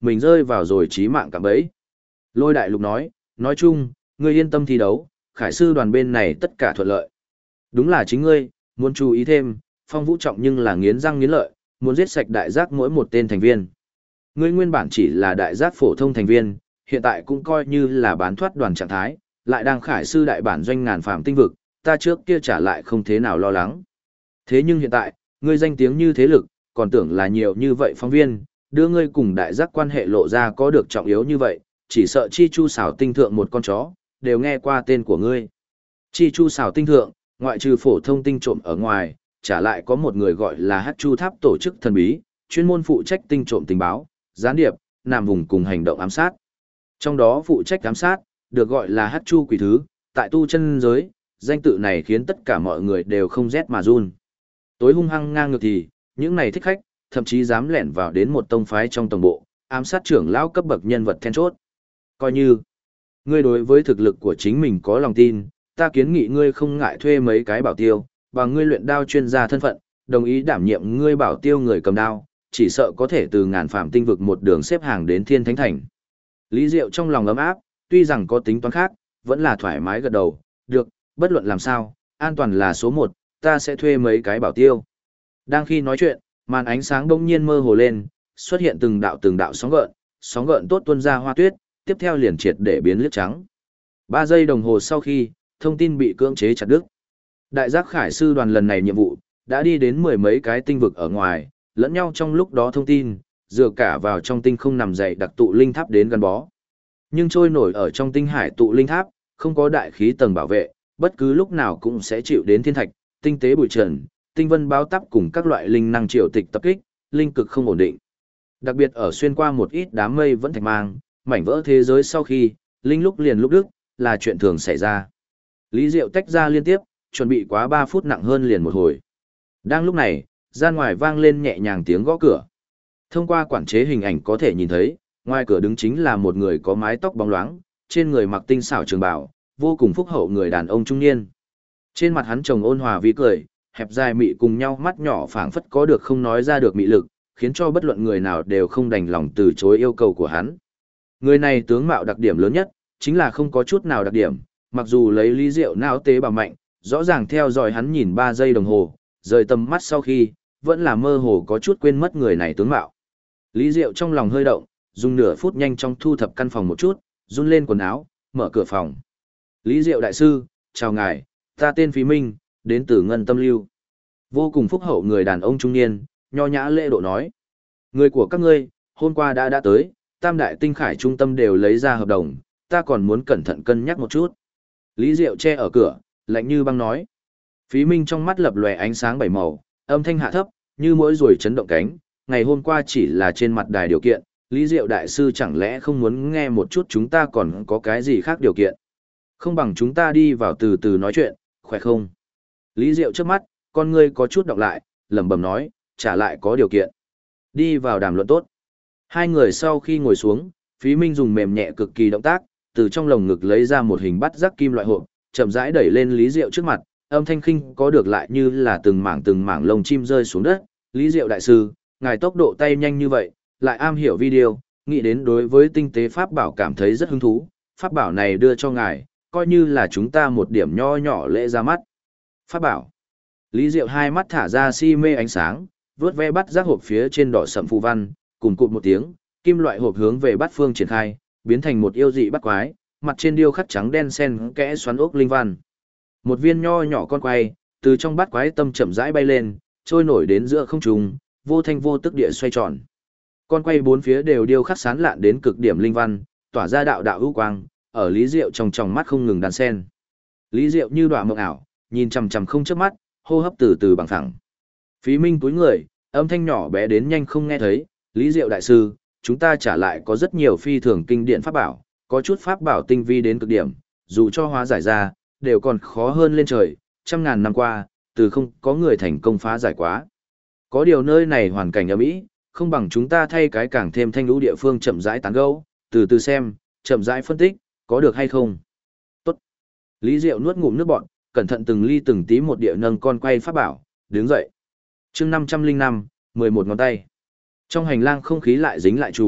mình rơi vào rồi chí mạng cạm bẫy. Lôi Đại Lục nói chung, ngươi yên tâm thi đấu, khải sư đoàn bên này tất cả thuận lợi. Đúng là chính ngươi, muốn chú ý thêm, Phong Vũ Trọng nhưng là nghiến răng nghiến lợi, muốn giết sạch đại giác mỗi một tên thành viên. Ngươi nguyên bản chỉ là đại giác phổ thông thành viên, hiện tại cũng coi như là bán thoát đoàn trạng thái, lại đang khải sư đại bản doanh ngàn phạm tinh vực, ta trước kia trả lại không thế nào lo lắng. Thế nhưng hiện tại, ngươi danh tiếng như thế lực, còn tưởng là nhiều như vậy phóng viên, đưa ngươi cùng đại giác quan hệ lộ ra có được trọng yếu như vậy, chỉ sợ chi chu xảo tinh thượng một con chó, đều nghe qua tên của ngươi. Chi chu xảo tinh thượng, ngoại trừ phổ thông tinh trộm ở ngoài, trả lại có một người gọi là Hắc Chu Tháp tổ chức thần bí, chuyên môn phụ trách tinh trộm tình báo, gián điệp, nằm vùng cùng hành động ám sát. Trong đó phụ trách ám sát, được gọi là Hắc Chu Quỷ Thứ, tại tu chân giới, danh tự này khiến tất cả mọi người đều không rét mà run. Tối hung hăng ngang ngược thì, những này thích khách, thậm chí dám lẻn vào đến một tông phái trong tổng bộ, ám sát trưởng lão cấp bậc nhân vật then chốt. Coi như, ngươi đối với thực lực của chính mình có lòng tin, ta kiến nghị ngươi không ngại thuê mấy cái bảo tiêu, bằng ngươi luyện đao chuyên gia thân phận, đồng ý đảm nhiệm ngươi bảo tiêu người cầm đao, chỉ sợ có thể từ ngàn phạm tinh vực một đường xếp hàng đến Thiên Thánh Thành. Lý Diệu trong lòng ấm áp, tuy rằng có tính toán khác, vẫn là thoải mái gật đầu, được, bất luận làm sao, an toàn là số một, ta sẽ thuê mấy cái bảo tiêu. Đang khi nói chuyện, màn ánh sáng bỗng nhiên mơ hồ lên, xuất hiện từng đạo sóng gợn tốt tuôn ra hoa tuyết, tiếp theo liền triệt để biến liếc trắng. 3 giây đồng hồ sau khi, thông tin bị cưỡng chế chặt đứt. Đại giác khải sư đoàn lần này nhiệm vụ, đã đi đến mười mấy cái tinh vực ở ngoài, lẫn nhau trong lúc đó thông tin, dựa cả vào trong tinh không nằm dậy đặc tụ linh tháp đến gắn bó. Nhưng trôi nổi ở trong tinh hải tụ linh tháp, không có đại khí tầng bảo vệ, bất cứ lúc nào cũng sẽ chịu đến thiên thạch, tinh tế bụi trần, tinh vân báo táp cùng các loại linh năng triều tịch tập kích, linh cực không ổn định. Đặc biệt ở xuyên qua một ít đám mây vẫn thạch mang, mảnh vỡ thế giới sau khi, linh lúc liền lúc đức, là chuyện thường xảy ra. Lý Diệu tách ra liên tiếp, chuẩn bị quá 3 phút nặng hơn liền một hồi. Đang lúc này, gian ngoài vang lên nhẹ nhàng tiếng gõ cửa. Thông qua quản chế hình ảnh có thể nhìn thấy, ngoài cửa đứng chính là một người có mái tóc bóng loáng, trên người mặc tinh xảo trường bào, vô cùng phúc hậu người đàn ông trung niên. Trên mặt hắn trồng ôn hòa vi cười, hẹp dài mị cùng nhau mắt nhỏ phảng phất có được không nói ra được mị lực, khiến cho bất luận người nào đều không đành lòng từ chối yêu cầu của hắn. Người này tướng mạo đặc điểm lớn nhất, chính là không có chút nào đặc điểm, mặc dù lấy Lý Diệu não tế bào mạnh, rõ ràng theo dõi hắn nhìn 3 giây đồng hồ, rời tầm mắt sau khi, vẫn là mơ hồ có chút quên mất người này tướng mạo. Lý Diệu trong lòng hơi động, dùng nửa phút nhanh chóng thu thập căn phòng một chút, run lên quần áo, mở cửa phòng. Lý Diệu đại sư, chào ngài, ta tên Phí Minh, đến từ Ngân Tâm Lưu. Vô cùng phúc hậu người đàn ông trung niên, nho nhã lễ độ nói. Người của các ngươi, hôm qua đã tới, Tam Đại Tinh Khải trung tâm đều lấy ra hợp đồng, ta còn muốn cẩn thận cân nhắc một chút. Lý Diệu che ở cửa, lạnh như băng nói. Phí Minh trong mắt lập lòe ánh sáng bảy màu, âm thanh hạ thấp, như mỗi ruồi chấn động cánh. Ngày hôm qua chỉ là trên mặt đài điều kiện, Lý Diệu đại sư chẳng lẽ không muốn nghe một chút chúng ta còn có cái gì khác điều kiện. Không bằng chúng ta đi vào từ từ nói chuyện, khỏe không? Lý Diệu trước mắt, con ngươi có chút đọc lại, lẩm bẩm nói, trả lại có điều kiện. Đi vào đàm luận tốt. Hai người sau khi ngồi xuống, Phí Minh dùng mềm nhẹ cực kỳ động tác, từ trong lồng ngực lấy ra một hình bắt rắc kim loại hộp, chậm rãi đẩy lên Lý Diệu trước mặt, âm thanh khinh có được lại như là từng mảng lông chim rơi xuống đất. Lý Diệu đại sư, ngài tốc độ tay nhanh như vậy, lại am hiểu video, nghĩ đến đối với tinh tế pháp bảo cảm thấy rất hứng thú, pháp bảo này đưa cho ngài, coi như là chúng ta một điểm nho nhỏ lễ ra mắt. Pháp bảo. Lý Diệu hai mắt thả ra si mê ánh sáng, vướt ve bắt rác hộp phía trên đỏ sậm phù văn, cùng cụt một tiếng, kim loại hộp hướng về bát phương triển khai, biến thành một yêu dị bắt quái, mặt trên điêu khắc trắng đen xen kẽ xoắn ốc linh văn. Một viên nho nhỏ con quay, từ trong bát quái tâm chậm rãi bay lên, trôi nổi đến giữa không trung, vô thanh vô tức địa xoay tròn. Con quay bốn phía đều điêu khắc sán lạn đến cực điểm linh văn, tỏa ra đạo đạo ưu quang, ở Lý Diệu trong tròng mắt không ngừng đan sen. Lý Diệu như đọa mộng ảo, nhìn chằm chằm không chớp mắt, hô hấp từ từ bằng phẳng. Phí Minh túi người, âm thanh nhỏ bé đến nhanh không nghe thấy, Lý Diệu đại sư, chúng ta trả lại có rất nhiều phi thường kinh điển pháp bảo, có chút pháp bảo tinh vi đến cực điểm, dù cho hóa giải ra, đều còn khó hơn lên trời, trăm ngàn năm qua, từ không có người thành công phá giải quá. Có điều nơi này hoàn cảnh ấm ý, không bằng chúng ta thay cái càng thêm thanh lũ địa phương chậm rãi tán gẫu, từ từ xem, chậm rãi phân tích, có được hay không? Tốt. Lý Diệu nuốt ngụm nước bọt, cẩn thận từng ly từng tí một địa nâng con quay pháp bảo, đứng dậy. Chương 505, 11 ngón tay. Trong hành lang không khí lại dính lại trụ,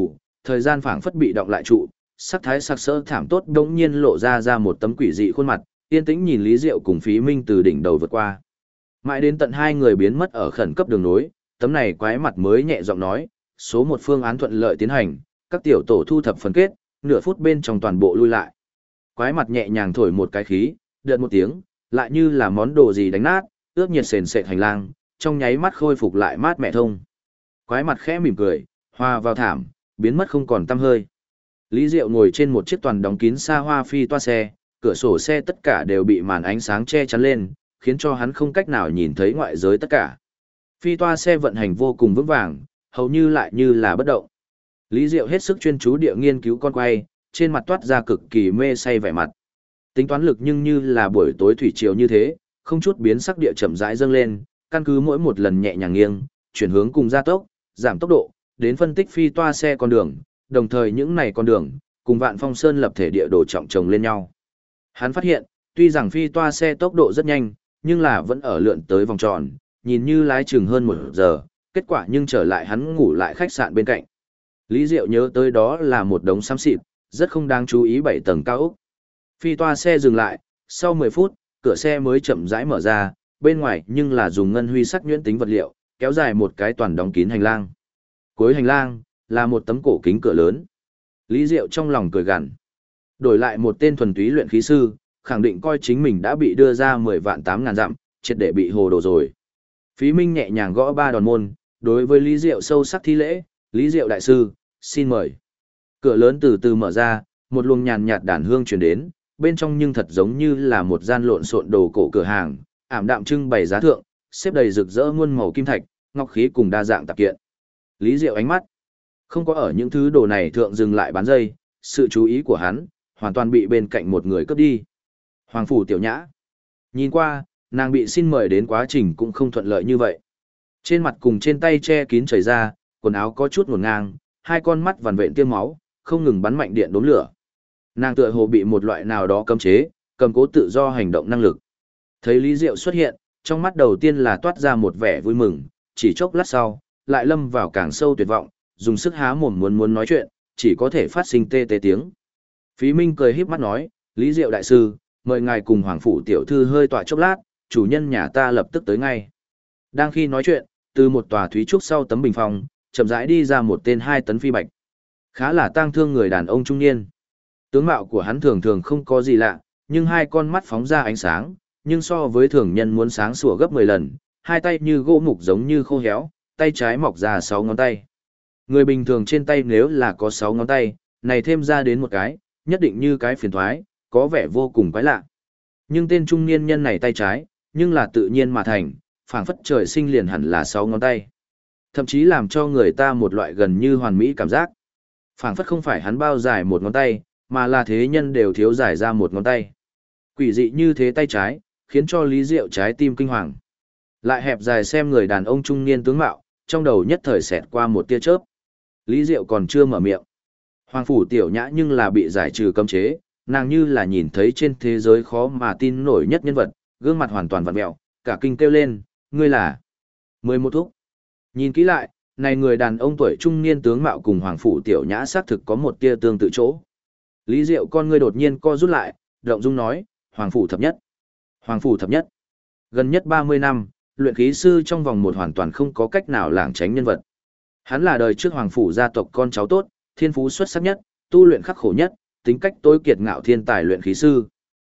Thời gian phảng phất bị động lại trụ, sắc thái sặc sỡ thảm tốt đống nhiên lộ ra một tấm quỷ dị khuôn mặt, yên tĩnh nhìn Lý Diệu cùng Phí Minh từ đỉnh đầu vượt qua. Mãi đến tận hai người biến mất ở khẩn cấp đường nối, tấm này quái mặt mới nhẹ giọng nói, số một phương án thuận lợi tiến hành, các tiểu tổ thu thập phần kết, nửa phút bên trong toàn bộ lui lại. Quái mặt nhẹ nhàng thổi một cái khí, đượt một tiếng, lại như là món đồ gì đánh nát, ướt nhiệt sền sệt hành lang, trong nháy mắt khôi phục lại mát mẻ thông. Quái mặt khẽ mỉm cười, hòa vào thảm, biến mất không còn tăm hơi. Lý Diệu ngồi trên một chiếc toàn đóng kín xa hoa phi toa xe, cửa sổ xe tất cả đều bị màn ánh sáng che chắn lên, khiến cho hắn không cách nào nhìn thấy ngoại giới tất cả. Phi toa xe vận hành vô cùng vững vàng, hầu như lại như là bất động. Lý Diệu hết sức chuyên chú địa nghiên cứu con quay, trên mặt toát ra cực kỳ mê say vẻ mặt. Tính toán lực nhưng như là buổi tối thủy triều như thế, không chút biến sắc địa chậm rãi dâng lên, căn cứ mỗi một lần nhẹ nhàng nghiêng, chuyển hướng cùng gia tốc, giảm tốc độ, đến phân tích phi toa xe con đường, đồng thời những này con đường, cùng Vạn Phong Sơn lập thể địa đồ trọng chồng lên nhau. Hắn phát hiện, tuy rằng phi toa xe tốc độ rất nhanh, nhưng là vẫn ở lượn tới vòng tròn, nhìn như lái chừng hơn 1 giờ, kết quả nhưng trở lại hắn ngủ lại khách sạn bên cạnh. Lý Diệu nhớ tới đó là một đống xám xịt, rất không đáng chú ý 7 tầng cao ốc. Phi toa xe dừng lại, sau 10 phút, cửa xe mới chậm rãi mở ra, bên ngoài nhưng là dùng ngân huy sắc nhuyễn tính vật liệu, kéo dài một cái toàn đóng kín hành lang. Cuối hành lang, là một tấm cổ kính cửa lớn. Lý Diệu trong lòng cười gằn. Đổi lại một tên thuần túy luyện khí sư, khẳng định coi chính mình đã bị đưa ra 10 vạn 8 ngàn dặm, triệt để bị hồ đồ rồi. Phí Minh nhẹ nhàng gõ 3 đòn môn, đối với Lý Diệu sâu sắc thi lễ, Lý Diệu đại sư, xin mời. Cửa lớn từ từ mở ra, một luồng nhàn nhạt đàn hương truyền đến, bên trong nhưng thật giống như là một gian lộn xộn đồ cổ cửa hàng, ảm đạm trưng bày giá thượng, xếp đầy rực rỡ muôn màu kim thạch, ngọc khí cùng đa dạng tạp kiện. Lý Diệu ánh mắt không có ở những thứ đồ này thượng dừng lại bán dây, sự chú ý của hắn hoàn toàn bị bên cạnh một người cướp đi. Hoàng phủ Tiểu Nhã. Nhìn qua, nàng bị xin mời đến quá trình cũng không thuận lợi như vậy. Trên mặt cùng trên tay che kín chảy ra, quần áo có chút ngổn ngang, hai con mắt vằn vện tiêm máu, không ngừng bắn mạnh điện đốm lửa. Nàng tựa hồ bị một loại nào đó cấm chế, cầm cố tự do hành động năng lực. Thấy Lý Diệu xuất hiện, trong mắt đầu tiên là toát ra một vẻ vui mừng, chỉ chốc lát sau, lại lâm vào càng sâu tuyệt vọng, dùng sức há mồm muốn nói chuyện, chỉ có thể phát sinh tê tê tiếng. Phí Minh cười híp mắt nói, Lý Diệu đại sư, mời ngài cùng Hoàng phủ tiểu thư hơi tọa chốc lát, chủ nhân nhà ta lập tức tới ngay. Đang khi nói chuyện, từ một tòa thúy trúc sau tấm bình phong, chậm rãi đi ra một tên 2 tấn phi bạch. Khá là tang thương người đàn ông trung niên. Tướng mạo của hắn thường thường không có gì lạ, nhưng hai con mắt phóng ra ánh sáng, nhưng so với thường nhân muốn sáng sủa gấp 10 lần, hai tay như gỗ mục giống như khô héo, tay trái mọc ra 6 ngón tay. Người bình thường trên tay nếu là có 6 ngón tay, này thêm ra đến một cái, nhất định như cái phiền thoái, có vẻ vô cùng quái lạ. Nhưng tên trung niên nhân này tay trái, nhưng là tự nhiên mà thành, phảng phất trời sinh liền hẳn là 6 ngón tay. Thậm chí làm cho người ta một loại gần như hoàn mỹ cảm giác. Phảng phất không phải hắn bao dài một ngón tay, mà là thế nhân đều thiếu dài ra một ngón tay. Quỷ dị như thế tay trái, khiến cho Lý Diệu trái tim kinh hoàng. Lại hẹp dài xem người đàn ông trung niên tướng mạo, trong đầu nhất thời xẹt qua một tia chớp. Lý Diệu còn chưa mở miệng. Hoàng phủ Tiểu Nhã nhưng là bị giải trừ cấm chế, nàng như là nhìn thấy trên thế giới khó mà tin nổi nhất nhân vật, gương mặt hoàn toàn vặn mẹo, cả kinh kêu lên, ngươi là 11 thúc. Nhìn kỹ lại, này người đàn ông tuổi trung niên tướng mạo cùng Hoàng phủ Tiểu Nhã xác thực có một tia tương tự chỗ. Lý Diệu con ngươi đột nhiên co rút lại, động dung nói, Hoàng phủ thập nhất. Hoàng phủ thập nhất. Gần nhất 30 năm, luyện khí sư trong vòng một hoàn toàn không có cách nào lảng tránh nhân vật. Hắn là đời trước Hoàng phủ gia tộc con cháu tốt, thiên phú xuất sắc nhất, tu luyện khắc khổ nhất, tính cách tối kiệt ngạo thiên tài luyện khí sư.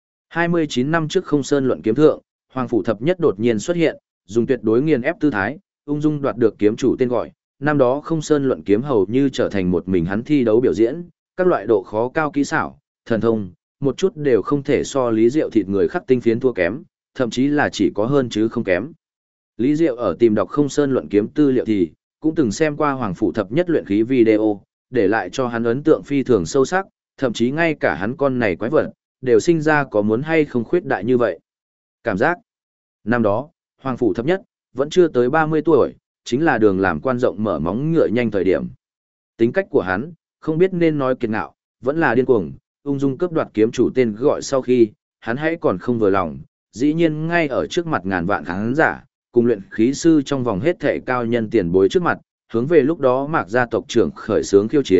29 năm trước Không Sơn luận kiếm thượng, Hoàng phủ thập nhất đột nhiên xuất hiện, dùng tuyệt đối nghiền ép tư thái, ung dung đoạt được kiếm chủ tên gọi. Năm đó Không Sơn luận kiếm hầu như trở thành một mình hắn thi đấu biểu diễn, các loại độ khó cao kỹ xảo, thần thông, một chút đều không thể so Lý Diệu thịt người khắc tinh phiến thua kém, thậm chí là chỉ có hơn chứ không kém. Lý Diệu ở tìm đọc Không Sơn luận kiếm tư liệu thì cũng từng xem qua Hoàng phủ thập nhất luyện khí video, để lại cho hắn ấn tượng phi thường sâu sắc, thậm chí ngay cả hắn con này quái vật đều sinh ra có muốn hay không khuyết đại như vậy. Cảm giác năm đó, Hoàng phủ thập nhất vẫn chưa tới 30 tuổi, chính là đường làm quan rộng mở móng ngựa nhanh thời điểm. Tính cách của hắn, không biết nên nói kiệt ngạo, vẫn là điên cuồng, ung dung cướp đoạt kiếm chủ tên gọi sau khi, hắn hãy còn không vừa lòng, dĩ nhiên ngay ở trước mặt ngàn vạn khán giả, cùng luyện khí sư trong vòng hết thể cao nhân tiền bối trước mặt, hướng về lúc đó Mạc gia tộc trưởng khởi xướng khiêu chiến,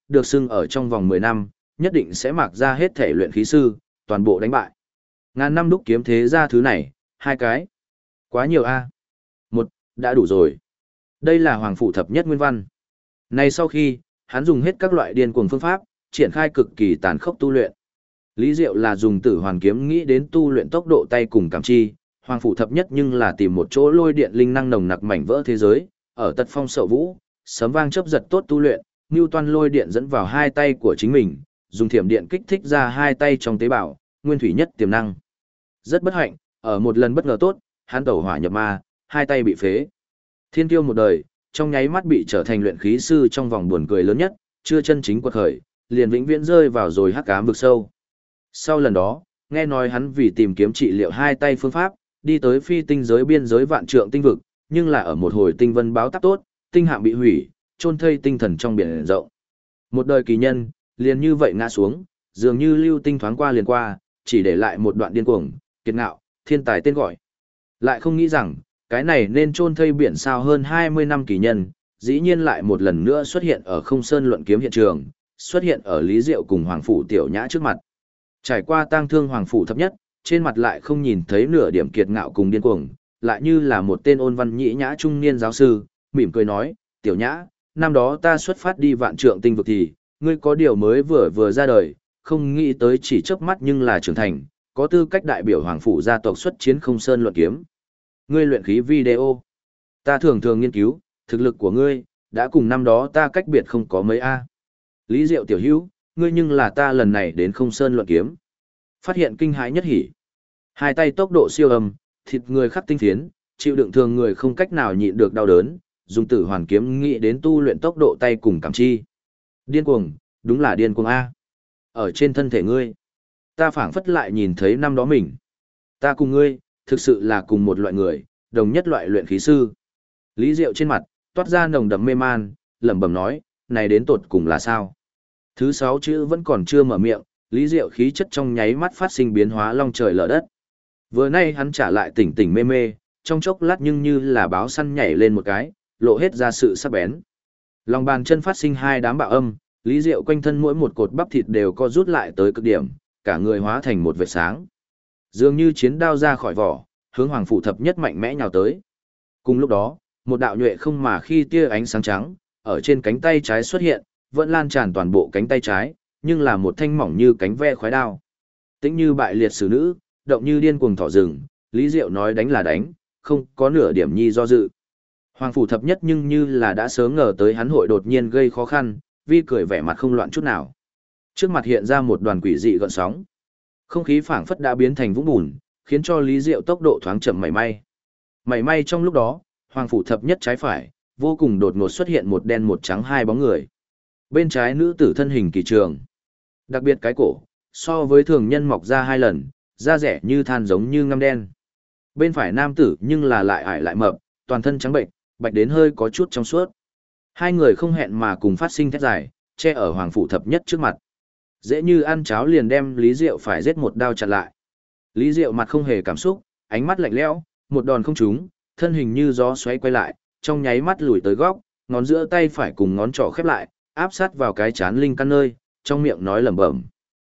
được xưng ở trong vòng 10 năm, nhất định sẽ mặc ra hết thể luyện khí sư, toàn bộ đánh bại. Ngàn năm đúc kiếm thế ra thứ này, 2 cái. Quá nhiều a. Một, đã đủ rồi. Đây là Hoàng Phủ Thập Nhất nguyên văn. Này sau khi, hắn dùng hết các loại điên cuồng phương pháp, triển khai cực kỳ tàn khốc tu luyện. Lý Diệu là dùng Tử Hoàn kiếm nghĩ đến tu luyện tốc độ tay cùng cảm chi, Hoàng Phủ Thập Nhất nhưng là tìm một chỗ lôi điện linh năng nồng nặc mảnh vỡ thế giới, ở Tật Phong Sậu Vũ, sấm vang chớp giật tốt tu luyện, Newton lôi điện dẫn vào 2 tay của chính mình, dùng thiểm điện kích thích ra 2 tay trong tế bào, nguyên thủy nhất tiềm năng. Rất bất hạnh, ở một lần bất ngờ tốt, hắn tẩu hỏa nhập ma, 2 tay bị phế. Thiên kiêu một đời, trong nháy mắt bị trở thành luyện khí sư trong vòng buồn cười lớn nhất, chưa chân chính quật khởi, liền vĩnh viễn rơi vào rồi hắc ám vực sâu. Sau lần đó, nghe nói hắn vì tìm kiếm trị liệu 2 tay phương pháp, đi tới phi tinh giới biên giới vạn trượng tinh vực, nhưng là ở một hồi tinh vân báo táp tốt, tinh hạm bị hủy, chôn thây tinh thần trong biển rộng. Một đời kỳ nhân, liền như vậy ngã xuống, dường như lưu tinh thoáng qua liền qua, chỉ để lại một đoạn điên cuồng, kiệt ngạo, thiên tài tên gọi. Lại không nghĩ rằng, cái này nên chôn thây biển sao hơn 20 năm kỳ nhân, dĩ nhiên lại một lần nữa xuất hiện ở Không Sơn luận kiếm hiện trường, xuất hiện ở Lý Diệu cùng Hoàng Phủ Tiểu Nhã trước mặt. Trải qua tang thương Hoàng Phủ Thập Nhất, trên mặt lại không nhìn thấy nửa điểm kiệt ngạo cùng điên cuồng, lại như là một tên ôn văn nhĩ nhã trung niên giáo sư, mỉm cười nói, Tiểu Nhã, năm đó ta xuất phát đi vạn trượng tinh vực thì, ngươi có điều mới vừa ra đời, không nghĩ tới chỉ chớp mắt nhưng là trưởng thành, có tư cách đại biểu Hoàng Phủ gia tộc xuất chiến Không Sơn luận kiếm. Ngươi luyện khí video. Ta thường thường nghiên cứu, thực lực của ngươi, đã cùng năm đó ta cách biệt không có mấy A. Lý Diệu tiểu hữu, ngươi nhưng là ta lần này đến Không Sơn luận kiếm. Phát hiện kinh hãi nhất hỉ. 2 tay tốc độ siêu âm, thịt người khắc tinh phiến, chịu đựng thường người không cách nào nhịn được đau đớn, dùng Tử Hoàn kiếm nghĩ đến tu luyện tốc độ tay cùng cảm chi. Điên cuồng, đúng là điên cuồng A. Ở trên thân thể ngươi, ta phảng phất lại nhìn thấy năm đó mình. Ta cùng ngươi, thực sự là cùng một loại người, đồng nhất loại luyện khí sư. Lý Diệu trên mặt, toát ra nồng đậm mê man, lẩm bẩm nói, này đến tột cùng là sao? Thứ 6 chữ vẫn còn chưa mở miệng, Lý Diệu khí chất trong nháy mắt phát sinh biến hóa long trời lở đất. Vừa nay hắn trả lại tỉnh tỉnh mê mê, trong chốc lát nhưng như là báo săn nhảy lên một cái, lộ hết ra sự sắc bén. Lòng bàn chân phát sinh 2 đám bạo âm, Lý Diệu quanh thân mỗi một cột bắp thịt đều co rút lại tới cực điểm, cả người hóa thành một vệt sáng. Dường như chiến đao ra khỏi vỏ, hướng Hoàng Phủ Thập Nhất mạnh mẽ nhào tới. Cùng lúc đó, một đạo nhuệ không mà khi tia ánh sáng trắng, ở trên cánh tay trái xuất hiện, vẫn lan tràn toàn bộ cánh tay trái, nhưng là một thanh mỏng như cánh ve khoái đao. Tĩnh như bại liệt sử nữ, động như điên cuồng thỏ rừng, Lý Diệu nói đánh là đánh, không có nửa điểm nhi do dự. Hoàng Phủ Thập Nhất nhưng như là đã sớm ngờ tới hắn hội đột nhiên gây khó khăn, vi cười vẻ mặt không loạn chút nào. Trước mặt hiện ra một đoàn quỷ dị gợn sóng. Không khí phảng phất đã biến thành vũng bùn, khiến cho Lý Diệu tốc độ thoáng chậm mảy may. Mảy may trong lúc đó, Hoàng Phủ Thập Nhất trái phải, vô cùng đột ngột xuất hiện một đen một trắng 2 bóng người. Bên trái nữ tử thân hình kỳ trường. Đặc biệt cái cổ, so với thường nhân mọc ra 2 lần, da rẻ như than giống như ngăm đen. Bên phải nam tử nhưng là lại ải lại mập, toàn thân trắng bệnh, bạch đến hơi có chút trong suốt. 2 người không hẹn mà cùng phát sinh thét dài, che ở Hoàng Phủ Thập Nhất trước mặt. Dễ như ăn cháo liền đem Lý Diệu phải giết một đao chặn lại. Lý Diệu mặt không hề cảm xúc, ánh mắt lạnh lẽo, một đòn không trúng, thân hình như gió xoáy quay lại, trong nháy mắt lùi tới góc, ngón giữa tay phải cùng ngón trỏ khép lại, áp sát vào cái chán linh căn nơi, trong miệng nói lẩm bẩm.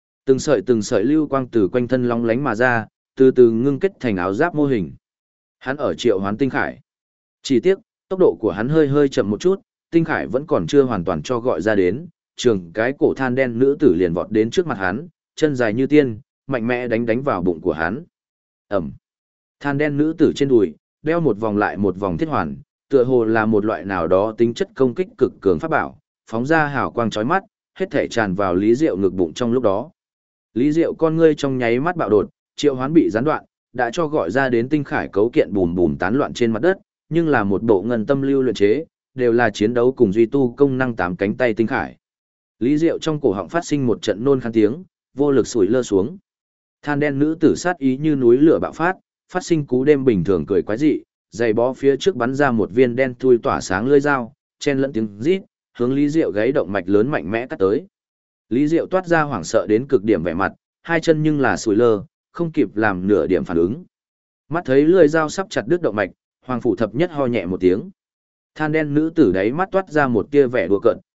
Từng sợi lưu quang từ quanh thân long lánh mà ra, từ từ ngưng kết thành áo giáp mô hình. Hắn ở triệu hoán tinh khải. Chỉ tiếc, tốc độ của hắn hơi chậm một chút, tinh khải vẫn còn chưa hoàn toàn cho gọi ra đến, trường cái cổ than đen nữ tử liền vọt đến trước mặt hắn, chân dài như tiên, mạnh mẽ đánh vào bụng của hắn. Ẩm. Than đen nữ tử trên đùi, đeo một vòng lại một vòng thiết hoàn, tựa hồ là một loại nào đó tính chất công kích cực cường pháp bảo, phóng ra hào quang chói mắt, hết thể tràn vào Lý Diệu ngực bụng trong lúc đó. Lý Diệu con ngươi trong nháy mắt bạo đột, triệu hoán bị gián đoạn, đã cho gọi ra đến tinh khải cấu kiện bùm bùm tán loạn trên mặt đất, nhưng là một bộ ngân tâm lưu luyện chế, đều là chiến đấu cùng duy tu công năng 8 cánh tay tinh khải. Lý Diệu trong cổ họng phát sinh một trận nôn khan tiếng, vô lực sủi lơ xuống. Than đen nữ tử sát ý như núi lửa bạo phát sinh cú đêm bình thường cười quái dị, giày bó phía trước bắn ra một viên đen thui tỏa sáng lưỡi dao, chen lẫn tiếng rít, hướng Lý Diệu gáy động mạch lớn mạnh mẽ cắt tới. Lý Diệu toát ra hoảng sợ đến cực điểm vẻ mặt, 2 chân nhưng là sủi lơ, không kịp làm nửa điểm phản ứng. Mắt thấy lưỡi dao sắp chặt đứt động mạch, Hoàng Phủ Thập Nhất ho nhẹ một tiếng. Than đen nữ tử đấy mắt toát ra một tia vẻ đùa cợt,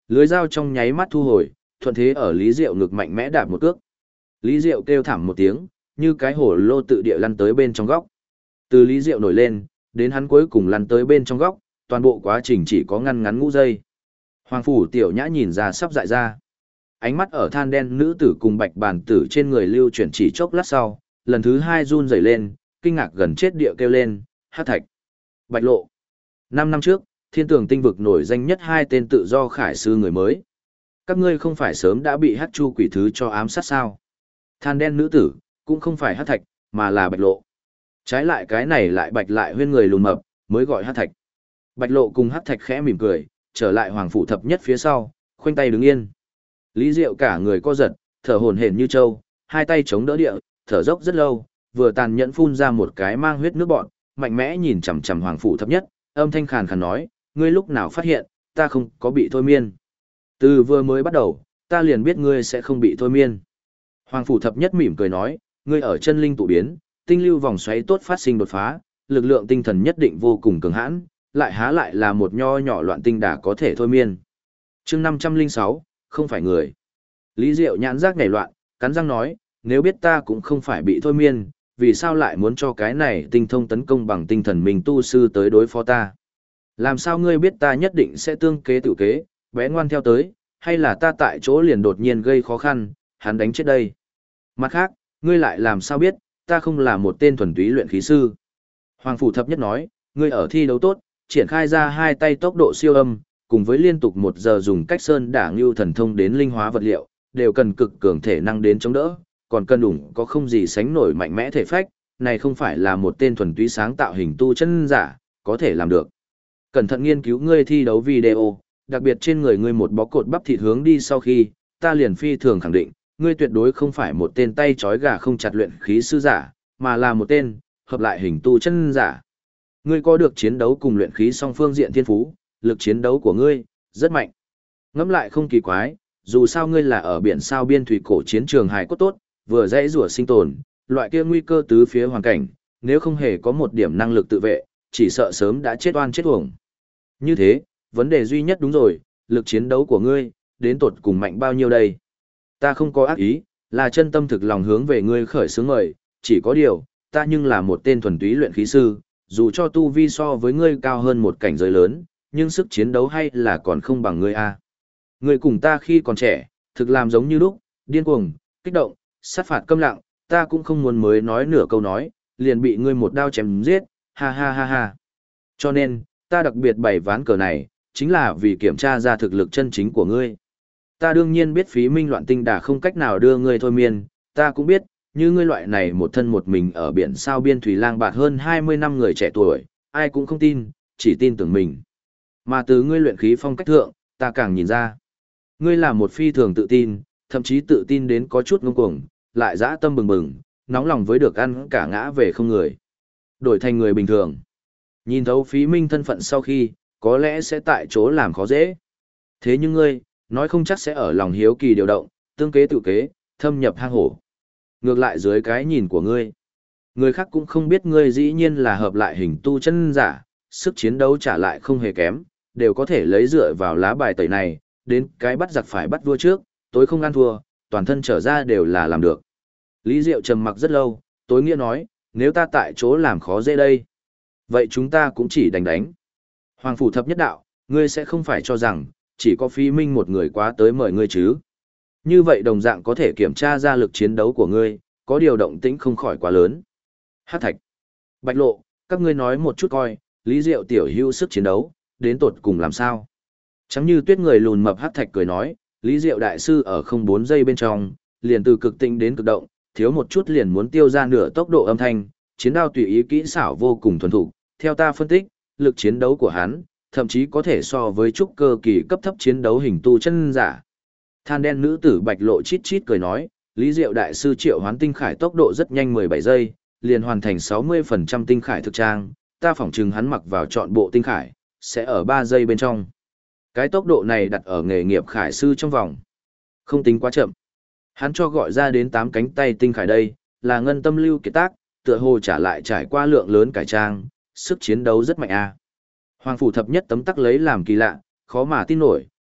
Lưới dao trong nháy mắt thu hồi, thuận thế ở Lý Diệu ngực mạnh mẽ đạp một cước. Lý Diệu kêu thảm một tiếng, như cái hổ lô tự địa lăn tới bên trong góc. Từ Lý Diệu nổi lên, đến hắn cuối cùng lăn tới bên trong góc, toàn bộ quá trình chỉ có ngăn ngũ giây. Hoàng phủ tiểu nhã nhìn ra sắp dại ra. Ánh mắt ở than đen nữ tử cùng bạch bàn tử trên người lưu chuyển chỉ chốc lát sau, lần thứ hai run rẩy lên, kinh ngạc gần chết địa kêu lên, hắc thạch. Bạch lộ. 5 năm trước, thiên tường tinh vực nổi danh nhất hai tên tự do khải sư người mới. Các ngươi không phải sớm đã bị hắc chu quỷ thứ cho ám sát sao? Than đen nữ tử, cũng không phải hắc thạch, mà là bạch lộ. Trái lại cái này lại bạch lại huyên người lùn mập, mới gọi hắc thạch. Bạch lộ cùng hắc thạch khẽ mỉm cười, trở lại hoàng phủ thập nhất phía sau, khoanh tay đứng yên. Lý Diệu cả người co giật, thở hổn hển như trâu, hai tay chống đỡ địa, thở dốc rất lâu, vừa tàn nhẫn phun ra một cái mang huyết nước bọt, mạnh mẽ nhìn chằm chằm hoàng phủ thập nhất, âm thanh khàn khàn nói, ngươi lúc nào phát hiện, ta không có bị thôi miên. Từ vừa mới bắt đầu, ta liền biết ngươi sẽ không bị thôi miên. Hoàng phủ thập nhất mỉm cười nói, ngươi ở chân linh tụ biến, tinh lưu vòng xoáy tốt phát sinh đột phá, lực lượng tinh thần nhất định vô cùng cường hãn, lại há lại là một nho nhỏ loạn tinh đà có thể thôi miên. Chương 506, không phải người. Lý Diệu nhãn giác nhảy loạn, cắn răng nói, nếu biết ta cũng không phải bị thôi miên, vì sao lại muốn cho cái này tinh thông tấn công bằng tinh thần mình tu sư tới đối phó ta? Làm sao ngươi biết ta nhất định sẽ tương kế tự kế, bé ngoan theo tới, hay là ta tại chỗ liền đột nhiên gây khó khăn, hắn đánh chết đây? Mặt khác, ngươi lại làm sao biết, ta không là một tên thuần túy luyện khí sư? Hoàng phủ thập nhất nói, ngươi ở thi đấu tốt, triển khai ra hai tay tốc độ siêu âm, cùng với liên tục 1 giờ dùng cách sơn đả ngưu thần thông đến linh hóa vật liệu, đều cần cực cường thể năng đến chống đỡ, còn cần đủ có không gì sánh nổi mạnh mẽ thể phách, này không phải là một tên thuần túy sáng tạo hình tu chân giả, có thể làm được. Cẩn thận nghiên cứu ngươi thi đấu video, đặc biệt trên người ngươi một bó cột bắp thịt hướng đi sau khi, ta liền phi thường khẳng định, ngươi tuyệt đối không phải một tên tay trói gà không chặt luyện khí sư giả, mà là một tên hợp lại hình tu chân giả. Ngươi có được chiến đấu cùng luyện khí song phương diện thiên phú, lực chiến đấu của ngươi rất mạnh. Ngẫm lại không kỳ quái, dù sao ngươi là ở biển sao biên thủy cổ chiến trường hài cốt tốt, vừa dãy rủa sinh tồn, loại kia nguy cơ tứ phía hoàn cảnh, nếu không hề có một điểm năng lực tự vệ, chỉ sợ sớm đã chết oan chết uổng. Như thế, vấn đề duy nhất đúng rồi, lực chiến đấu của ngươi, đến tột cùng mạnh bao nhiêu đây? Ta không có ác ý, là chân tâm thực lòng hướng về ngươi khởi xướng mời, chỉ có điều, ta nhưng là một tên thuần túy luyện khí sư, dù cho tu vi so với ngươi cao hơn một cảnh giới lớn, nhưng sức chiến đấu hay là còn không bằng ngươi a. Ngươi cùng ta khi còn trẻ, thực làm giống như lúc, điên cuồng, kích động, sát phạt câm lặng, ta cũng không muốn mới nói nửa câu nói, liền bị ngươi một đao chém giết, ha ha ha ha. Cho nên, ta đặc biệt bày ván cờ này, chính là vì kiểm tra ra thực lực chân chính của ngươi. Ta đương nhiên biết phí minh loạn tinh đà không cách nào đưa ngươi thôi miên, ta cũng biết, như ngươi loại này một thân một mình ở biển sao biên thủy lang bạt hơn 20 năm người trẻ tuổi, ai cũng không tin, chỉ tin tưởng mình. Mà từ ngươi luyện khí phong cách thượng, ta càng nhìn ra. Ngươi là một phi thường tự tin, thậm chí tự tin đến có chút ngông cuồng, lại dã tâm bừng bừng, nóng lòng với được ăn cả ngã về không người. Đổi thành người bình thường. Nhìn thấu phí minh thân phận sau khi, có lẽ sẽ tại chỗ làm khó dễ. Thế nhưng ngươi, nói không chắc sẽ ở lòng hiếu kỳ điều động, tương kế tự kế, thâm nhập hang hổ. Ngược lại dưới cái nhìn của ngươi, người khác cũng không biết ngươi dĩ nhiên là hợp lại hình tu chân giả, sức chiến đấu trả lại không hề kém, đều có thể lấy dựa vào lá bài tẩy này, đến cái bắt giặc phải bắt vua trước, tối không ăn thua, toàn thân trở ra đều là làm được. Lý Diệu trầm mặc rất lâu, tối nghĩa nói, nếu ta tại chỗ làm khó dễ đây, vậy chúng ta cũng chỉ đánh. Hoàng phủ thập nhất đạo, ngươi sẽ không phải cho rằng, chỉ có Phi Minh một người quá tới mời ngươi chứ. Như vậy đồng dạng có thể kiểm tra ra lực chiến đấu của ngươi, có điều động tĩnh không khỏi quá lớn. Hắc thạch, Bạch lộ, các ngươi nói một chút coi, Lý Diệu tiểu hữu sức chiến đấu, đến tột cùng làm sao? Chẳng như tuyết người lùn mập hắc thạch cười nói, Lý Diệu đại sư ở 04 giây bên trong, liền từ cực tĩnh đến cực động, thiếu một chút liền muốn tiêu ra nửa tốc độ âm thanh, chiến đao tùy ý kỹ xảo vô cùng thuần thục. Theo ta phân tích, lực chiến đấu của hắn, thậm chí có thể so với trúc cơ kỳ cấp thấp chiến đấu hình tu chân giả. Than đen nữ tử Bạch lộ chít chít cười nói, Lý Diệu đại sư triệu hoán tinh khải tốc độ rất nhanh 17 giây, liền hoàn thành 60% tinh khải thực trang, ta phỏng chừng hắn mặc vào trọn bộ tinh khải, sẽ ở 3 giây bên trong. Cái tốc độ này đặt ở nghề nghiệp khải sư trong vòng. Không tính quá chậm. Hắn cho gọi ra đến 8 cánh tay tinh khải đây, là ngân tâm lưu kiệt tác, tựa hồ trả lại trải qua lượng lớn cải trang, sức chiến đấu rất mạnh a. Hoàng phủ thập nhất tấm tắc lấy làm kỳ lạ, khó mà tin nổi,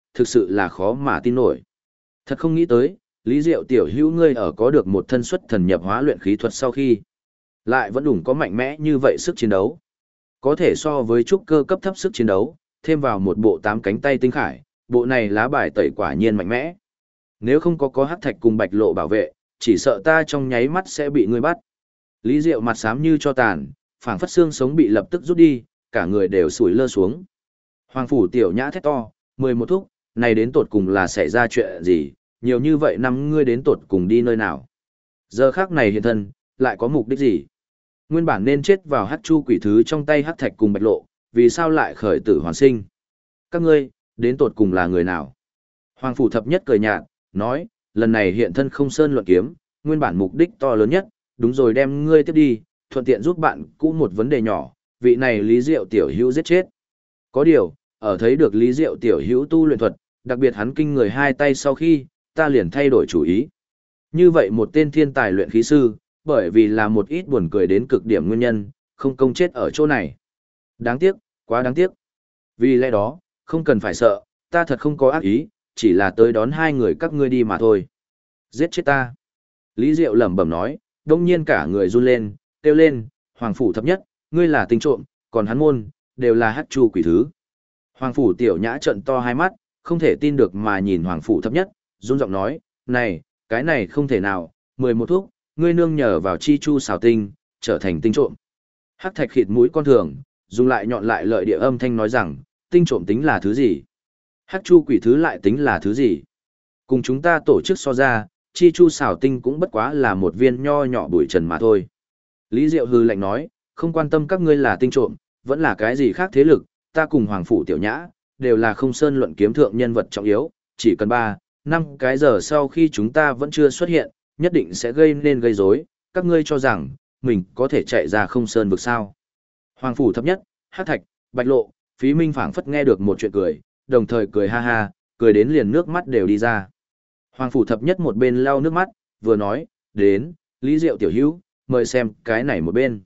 thực sự là khó mà tin nổi. Thật không nghĩ tới, Lý Diệu tiểu hữu ngươi ở có được một thân xuất thần nhập hóa luyện khí thuật sau khi, lại vẫn đủ có mạnh mẽ như vậy sức chiến đấu. Có thể so với trúc cơ cấp thấp sức chiến đấu, thêm vào một bộ 8 cánh tay tinh khải, bộ này lá bài tẩy quả nhiên mạnh mẽ. Nếu không có hắc thạch cùng bạch lộ bảo vệ, chỉ sợ ta trong nháy mắt sẽ bị ngươi bắt. Lý Diệu mặt xám như cho tàn, phảng phất xương sống bị lập tức rút đi, cả người đều sủi lơ xuống. Hoàng phủ tiểu nhã thét to, 11 thúc, này đến tột cùng là xảy ra chuyện gì, nhiều như vậy năm ngươi đến tột cùng đi nơi nào. Giờ khác này hiện thân, lại có mục đích gì? Nguyên bản nên chết vào hắc chu quỷ thứ trong tay hắc thạch cùng bạch lộ, vì sao lại khởi tử hoàn sinh? Các ngươi, đến tột cùng là người nào? Hoàng phủ thập nhất cười nhạt, nói, lần này hiện thân không sơn luận kiếm, nguyên bản mục đích to lớn nhất, đúng rồi đem ngươi tiếp đi, thuận tiện giúp bạn cũ một vấn đề nhỏ, vị này Lý Diệu tiểu hữu giết chết. Có điều, ở thấy được Lý Diệu tiểu hữu tu luyện thuật, đặc biệt hắn kinh người hai tay sau khi, ta liền thay đổi chủ ý. Như vậy một tên thiên tài luyện khí sư, bởi vì là một ít buồn cười đến cực điểm nguyên nhân, không công chết ở chỗ này. Đáng tiếc, quá đáng tiếc. Vì lẽ đó, không cần phải sợ, ta thật không có ác ý, chỉ là tới đón hai người các ngươi đi mà thôi. Giết chết ta. Lý Diệu lẩm bẩm nói, đông nhiên cả người run lên, kêu lên, Hoàng phủ thập nhất, ngươi là tinh trộm, còn hắn môn, đều là hắc chu quỷ thứ. Hoàng phủ tiểu nhã trợn to hai mắt, không thể tin được mà nhìn Hoàng phủ thập nhất, run giọng nói, này, cái này không thể nào, 11 thuốc, ngươi nương nhờ vào chi chu xào tinh, trở thành tinh trộm. Hắc thạch khịt mũi con thường, dùng lại nhọn lại lợi địa âm thanh nói rằng, tinh trộm tính là thứ gì? Hắc chu quỷ thứ lại tính là thứ gì? Cùng chúng ta tổ chức so ra, chi chu xào tinh cũng bất quá là một viên nho nhỏ bụi trần mà thôi. Lý Diệu hư lạnh nói, không quan tâm các ngươi là tinh trộm, vẫn là cái gì khác thế lực, ta cùng Hoàng phủ tiểu nhã, đều là không sơn luận kiếm thượng nhân vật trọng yếu, chỉ cần 3-5 cái giờ sau khi chúng ta vẫn chưa xuất hiện, nhất định sẽ gây rối. Các ngươi cho rằng, mình có thể chạy ra không sơn vực sao. Hoàng phủ thập nhất, hắc thạch, bạch lộ, phí minh phảng phất nghe được một chuyện cười, đồng thời cười ha ha, cười đến liền nước mắt đều đi ra. Hoàng phủ thập nhất một bên lau nước mắt, vừa nói, đến, Lý Diệu tiểu hữu, mời xem cái này một bên.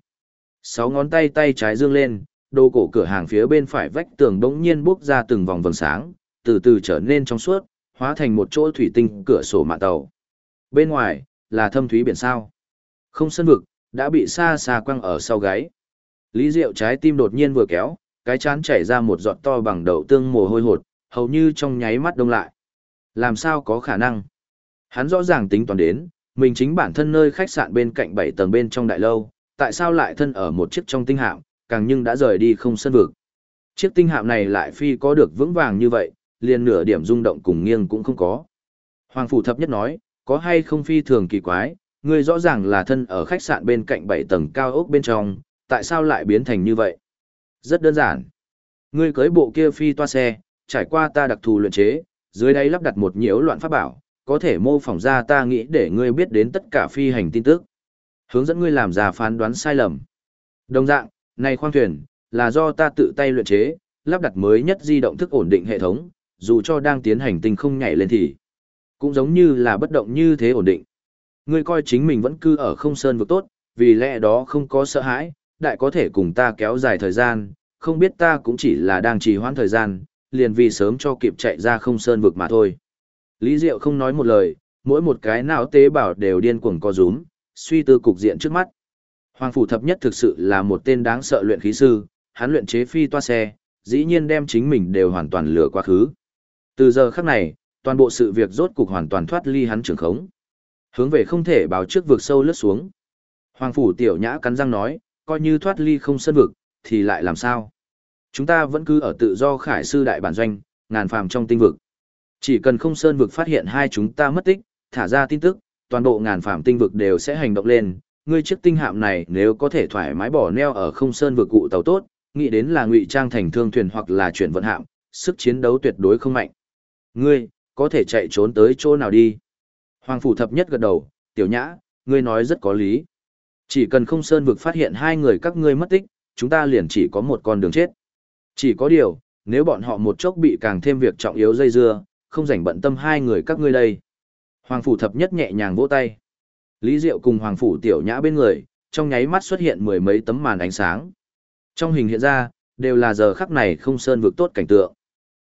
6 ngón tay tay trái dương lên, đồ cổ cửa hàng phía bên phải vách tường bỗng nhiên bốc ra từng vòng vầng sáng, từ từ trở nên trong suốt, hóa thành một chỗ thủy tinh cửa sổ mạn tàu. Bên ngoài, là thâm thúy biển sao. Không sơn vực, đã bị xa xa quăng ở sau gáy. Lý Diệu trái tim đột nhiên vừa kéo, cái chán chảy ra một giọt to bằng đậu tương mồ hôi hột, hầu như trong nháy mắt đông lại. Làm sao có khả năng? Hắn rõ ràng tính toán đến, mình chính bản thân nơi khách sạn bên cạnh 7 tầng bên trong đại lâu, tại sao lại thân ở một chiếc trong tinh hạm, càng nhưng đã rời đi không sơn vực. Chiếc tinh hạm này lại phi có được vững vàng như vậy, liền nửa điểm rung động cùng nghiêng cũng không có. Hoàng phủ thập nhất nói, có hay không phi thường kỳ quái, ngươi rõ ràng là thân ở khách sạn bên cạnh 7 tầng cao ốc bên trong, tại sao lại biến thành như vậy? Rất đơn giản. Ngươi cưới bộ kia phi toa xe, trải qua ta đặc thù luyện chế, dưới đáy lắp đặt một nhiễu loạn pháp bảo, có thể mô phỏng ra ta nghĩ để ngươi biết đến tất cả phi hành tin tức. Hướng dẫn ngươi làm ra phán đoán sai lầm. Đồng dạng, này khoang thuyền, là do ta tự tay luyện chế, lắp đặt mới nhất di động thức ổn định hệ thống, dù cho đang tiến hành tinh không nhảy lên thì cũng giống như là bất động như thế ổn định. Ngươi coi chính mình vẫn cư ở không sơn vực tốt, vì lẽ đó không có sợ hãi, đại có thể cùng ta kéo dài thời gian, không biết ta cũng chỉ là đang trì hoãn thời gian, liền vì sớm cho kịp chạy ra không sơn vực mà thôi. Lý Diệu không nói một lời, mỗi một cái não tế bào đều điên cuồng co rúm, suy tư cục diện trước mắt. Hoàng phủ thập nhất thực sự là một tên đáng sợ luyện khí sư, hắn luyện chế phi toa xe, dĩ nhiên đem chính mình đều hoàn toàn lừa quá khứ. Từ giờ khắc này, toàn bộ sự việc rốt cục hoàn toàn thoát ly hắn trường khống. Hướng về không thể báo trước vực sâu lướt xuống. Hoàng phủ tiểu nhã cắn răng nói, coi như thoát ly không sơn vực, thì lại làm sao? Chúng ta vẫn cứ ở tự do khải sư đại bản doanh, ngàn phàm trong tinh vực. Chỉ cần không sơn vực phát hiện hai chúng ta mất tích, thả ra tin tức, toàn bộ ngàn phàm tinh vực đều sẽ hành động lên. Ngươi chiếc tinh hạm này nếu có thể thoải mái bỏ neo ở không sơn vực cụ tàu tốt, nghĩ đến là ngụy trang thành thương thuyền hoặc là chuyển vận hạm, sức chiến đấu tuyệt đối không mạnh. Ngươi, có thể chạy trốn tới chỗ nào đi? Hoàng phủ thập nhất gật đầu, tiểu nhã, ngươi nói rất có lý. Chỉ cần không sơn vực phát hiện hai người các ngươi mất tích, chúng ta liền chỉ có một con đường chết. Chỉ có điều, nếu bọn họ một chốc bị càng thêm việc trọng yếu dây dưa, không rảnh bận tâm hai người các ngươi đây. Hoàng phủ thập nhất nhẹ nhàng vỗ tay. Lý Diệu cùng Hoàng phủ tiểu nhã bên người, trong nháy mắt xuất hiện mười mấy tấm màn ánh sáng. Trong hình hiện ra, đều là giờ khắc này không sơn vực tốt cảnh tượng.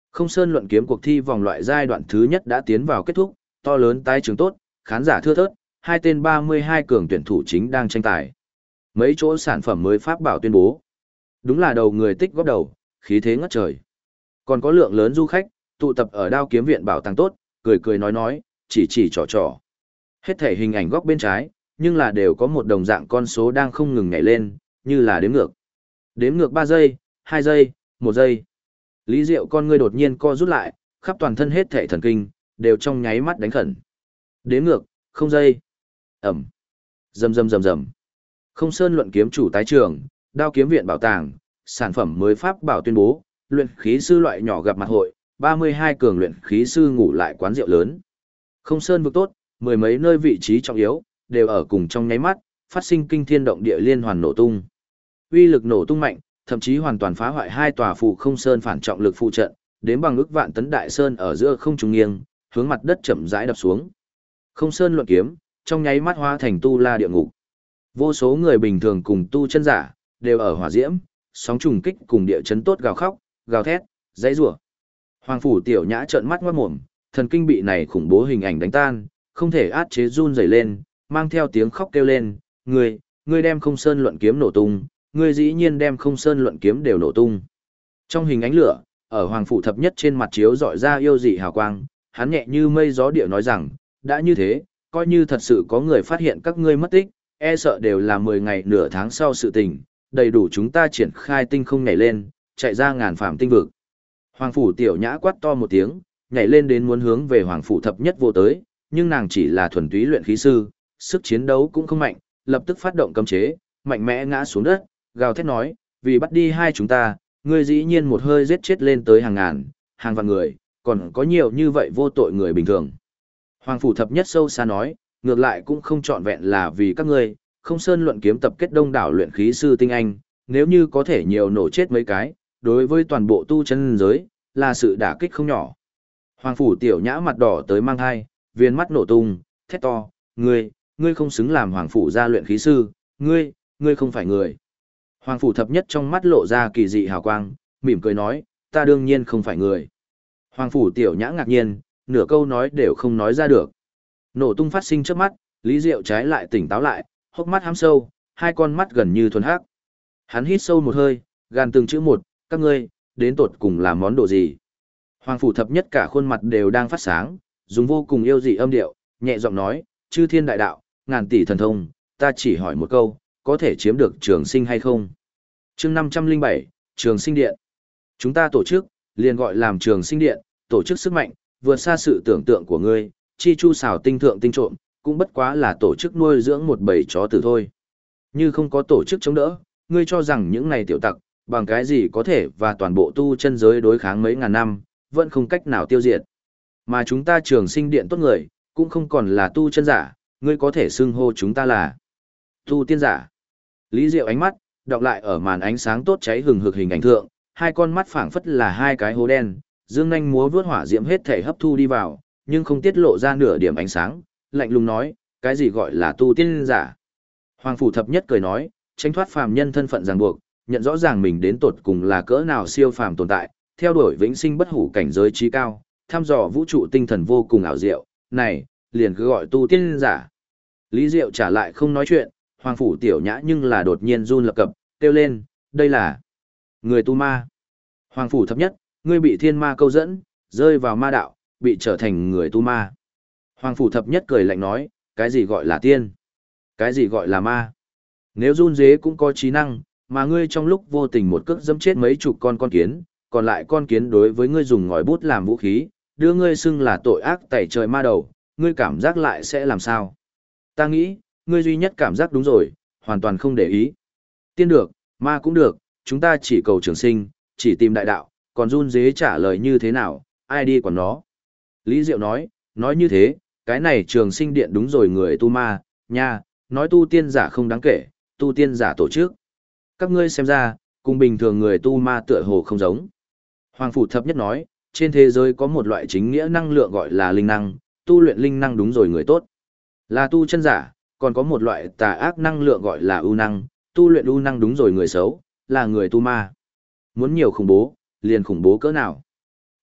Không Sơn luận kiếm cuộc thi vòng loại giai đoạn thứ nhất đã tiến vào kết thúc, to lớn tái trường tốt, khán giả thưa thớt, hai tên 32 cường tuyển thủ chính đang tranh tài. Mấy chỗ sản phẩm mới pháp bảo tuyên bố. Đúng là đầu người tích góp đầu, khí thế ngất trời. Còn có lượng lớn du khách, tụ tập ở Đao Kiếm Viện bảo tàng tốt, cười cười nói, chỉ trò trò. Hết thể hình ảnh góc bên trái, nhưng là đều có một đồng dạng con số đang không ngừng nhảy lên, như là đếm ngược. Đếm ngược 3 giây, 2 giây, 1 giây. Lý Diệu con ngươi đột nhiên co rút lại, khắp toàn thân hết thể thần kinh, đều trong nháy mắt đánh khẩn. Đếm ngược, 0 giây. Ẩm. Rầm rầm rầm rầm. Không Sơn luận kiếm chủ tái trường, Đao Kiếm Viện bảo tàng, sản phẩm mới pháp bảo tuyên bố, luyện khí sư loại nhỏ gặp mặt hội, 32 cường luyện khí sư ngủ lại quán rượu lớn. Không Sơn vực tốt, mười mấy nơi vị trí trọng yếu, đều ở cùng trong nháy mắt, phát sinh kinh thiên động địa liên hoàn nổ tung. Uy lực nổ tung mạnh, thậm chí hoàn toàn phá hoại hai tòa phù không sơn phản trọng lực phụ trận, đến bằng ức vạn tấn đại sơn ở giữa không trung nghiêng, hướng mặt đất chậm rãi đập xuống. Không Sơn luận kiếm, trong nháy mắt hóa thành tu la địa ngục. Vô số người bình thường cùng tu chân giả, đều ở hỏa diễm, sóng trùng kích cùng địa chấn tốt gào khóc, gào thét, dãy rủa. Hoàng phủ Tiểu Nhã trợn mắt ngoát mồm, thần kinh bị này khủng bố hình ảnh đánh tan, không thể át chế run rẩy lên, mang theo tiếng khóc kêu lên, ngươi đem Không Sơn luận kiếm nổ tung, ngươi dĩ nhiên đem Không Sơn luận kiếm đều nổ tung. Trong hình ánh lửa, ở Hoàng phủ thập nhất trên mặt chiếu dọi ra yêu dị hào quang, hắn nhẹ như mây gió địa nói rằng, đã như thế, coi như thật sự có người phát hiện các ngươi mất tích, e sợ đều là 10 ngày nửa tháng sau sự tình, đầy đủ chúng ta triển khai tinh không nhảy lên, chạy ra ngàn phạm tinh vực. Hoàng phủ Tiểu Nhã quát to một tiếng, nhảy lên đến muốn hướng về Hoàng phủ thập nhất vô tới, nhưng nàng chỉ là thuần túy luyện khí sư, sức chiến đấu cũng không mạnh, lập tức phát động cấm chế, mạnh mẽ ngã xuống đất, gào thét nói, vì bắt đi hai chúng ta, ngươi dĩ nhiên một hơi giết chết lên tới hàng ngàn, hàng vạn người, còn có nhiều như vậy vô tội người bình thường. Hoàng phủ thập nhất sâu xa nói, ngược lại cũng không trọn vẹn là vì các ngươi, Không Sơn luận kiếm tập kết đông đảo luyện khí sư tinh anh, nếu như có thể nhiều nổ chết mấy cái, đối với toàn bộ tu chân giới, là sự đả kích không nhỏ. Hoàng phủ Tiểu Nhã mặt đỏ tới mang hai, viên mắt nổ tung, thét to, ngươi không xứng làm hoàng phủ gia luyện khí sư, ngươi không phải người. Hoàng phủ thập nhất trong mắt lộ ra kỳ dị hào quang, mỉm cười nói, ta đương nhiên không phải người. Hoàng phủ Tiểu Nhã ngạc nhiên, nửa câu nói đều không nói ra được. Nổ tung phát sinh trước mắt, Lý Diệu trái lại tỉnh táo lại, hốc mắt hám sâu, hai con mắt gần như thuần hắc. Hắn hít sâu một hơi, gàn từng chữ một, các ngươi, đến tột cùng là món đồ gì? Hoàng phủ thập nhất cả khuôn mặt đều đang phát sáng, dùng vô cùng yêu dị âm điệu, nhẹ giọng nói, chư thiên đại đạo, ngàn tỷ thần thông, ta chỉ hỏi một câu, có thể chiếm được trường sinh hay không? Chương 507, Trường Sinh Điện. Chúng ta tổ chức, liền gọi làm Trường Sinh Điện, tổ chức sức mạnh, vượt xa sự tưởng tượng của ngươi, chi chu xảo tinh thượng tinh trộm, cũng bất quá là tổ chức nuôi dưỡng một bầy chó tử thôi. Như không có tổ chức chống đỡ, ngươi cho rằng những này tiểu tặc, bằng cái gì có thể và toàn bộ tu chân giới đối kháng mấy ngàn năm, vẫn không cách nào tiêu diệt. Mà chúng ta Trường Sinh Điện tốt người, cũng không còn là tu chân giả, ngươi có thể xưng hô chúng ta là tu tiên giả. Lý Diệu ánh mắt, đọc lại ở màn ánh sáng tốt cháy hừng hực hình ảnh thượng, hai con mắt phảng phất là hai cái hố đen, dương nhanh múa vướt hỏa diễm hết thể hấp thu đi vào, nhưng không tiết lộ ra nửa điểm ánh sáng, lạnh lùng nói, cái gì gọi là tu tiên giả? Hoàng phủ thập nhất cười nói, tránh thoát phàm nhân thân phận ràng buộc, nhận rõ ràng mình đến tột cùng là cỡ nào siêu phàm tồn tại, theo đuổi vĩnh sinh bất hủ cảnh giới trí cao, thăm dò vũ trụ tinh thần vô cùng ảo diệu, này, liền cứ gọi tu tiên giả. Lý Diệu trả lại không nói chuyện, Hoàng phủ Tiểu Nhã nhưng là đột nhiên run lập cập, kêu lên, đây là người tu ma. Hoàng phủ thập nhất, ngươi bị thiên ma câu dẫn, rơi vào ma đạo, bị trở thành người tu ma. Hoàng phủ thập nhất cười lạnh nói, cái gì gọi là tiên? Cái gì gọi là ma? Nếu run dế cũng có trí năng, mà ngươi trong lúc vô tình một cước dẫm chết mấy chục con kiến, còn lại con kiến đối với ngươi dùng ngòi bút làm vũ khí, đưa ngươi xưng là tội ác tẩy trời ma đầu, ngươi cảm giác lại sẽ làm sao? Ta nghĩ, ngươi duy nhất cảm giác đúng rồi, hoàn toàn không để ý. Tiên được, ma cũng được, chúng ta chỉ cầu trường sinh, chỉ tìm đại đạo, còn run dế trả lời như thế nào, ai đi quản nó. Lý Diệu nói như thế, cái này Trường Sinh Điện đúng rồi người tu ma, nha, nói tu tiên giả không đáng kể, tu tiên giả tổ chức. Các ngươi xem ra, cùng bình thường người tu ma tựa hồ không giống. Hoàng phủ thập nhất nói, trên thế giới có một loại chính nghĩa năng lượng gọi là linh năng, tu luyện linh năng đúng rồi người tốt. Là tu chân giả, còn có một loại tà ác năng lượng gọi là ưu năng, tu luyện ưu năng đúng rồi người xấu, là người tu ma. Muốn nhiều khủng bố, liền khủng bố cỡ nào.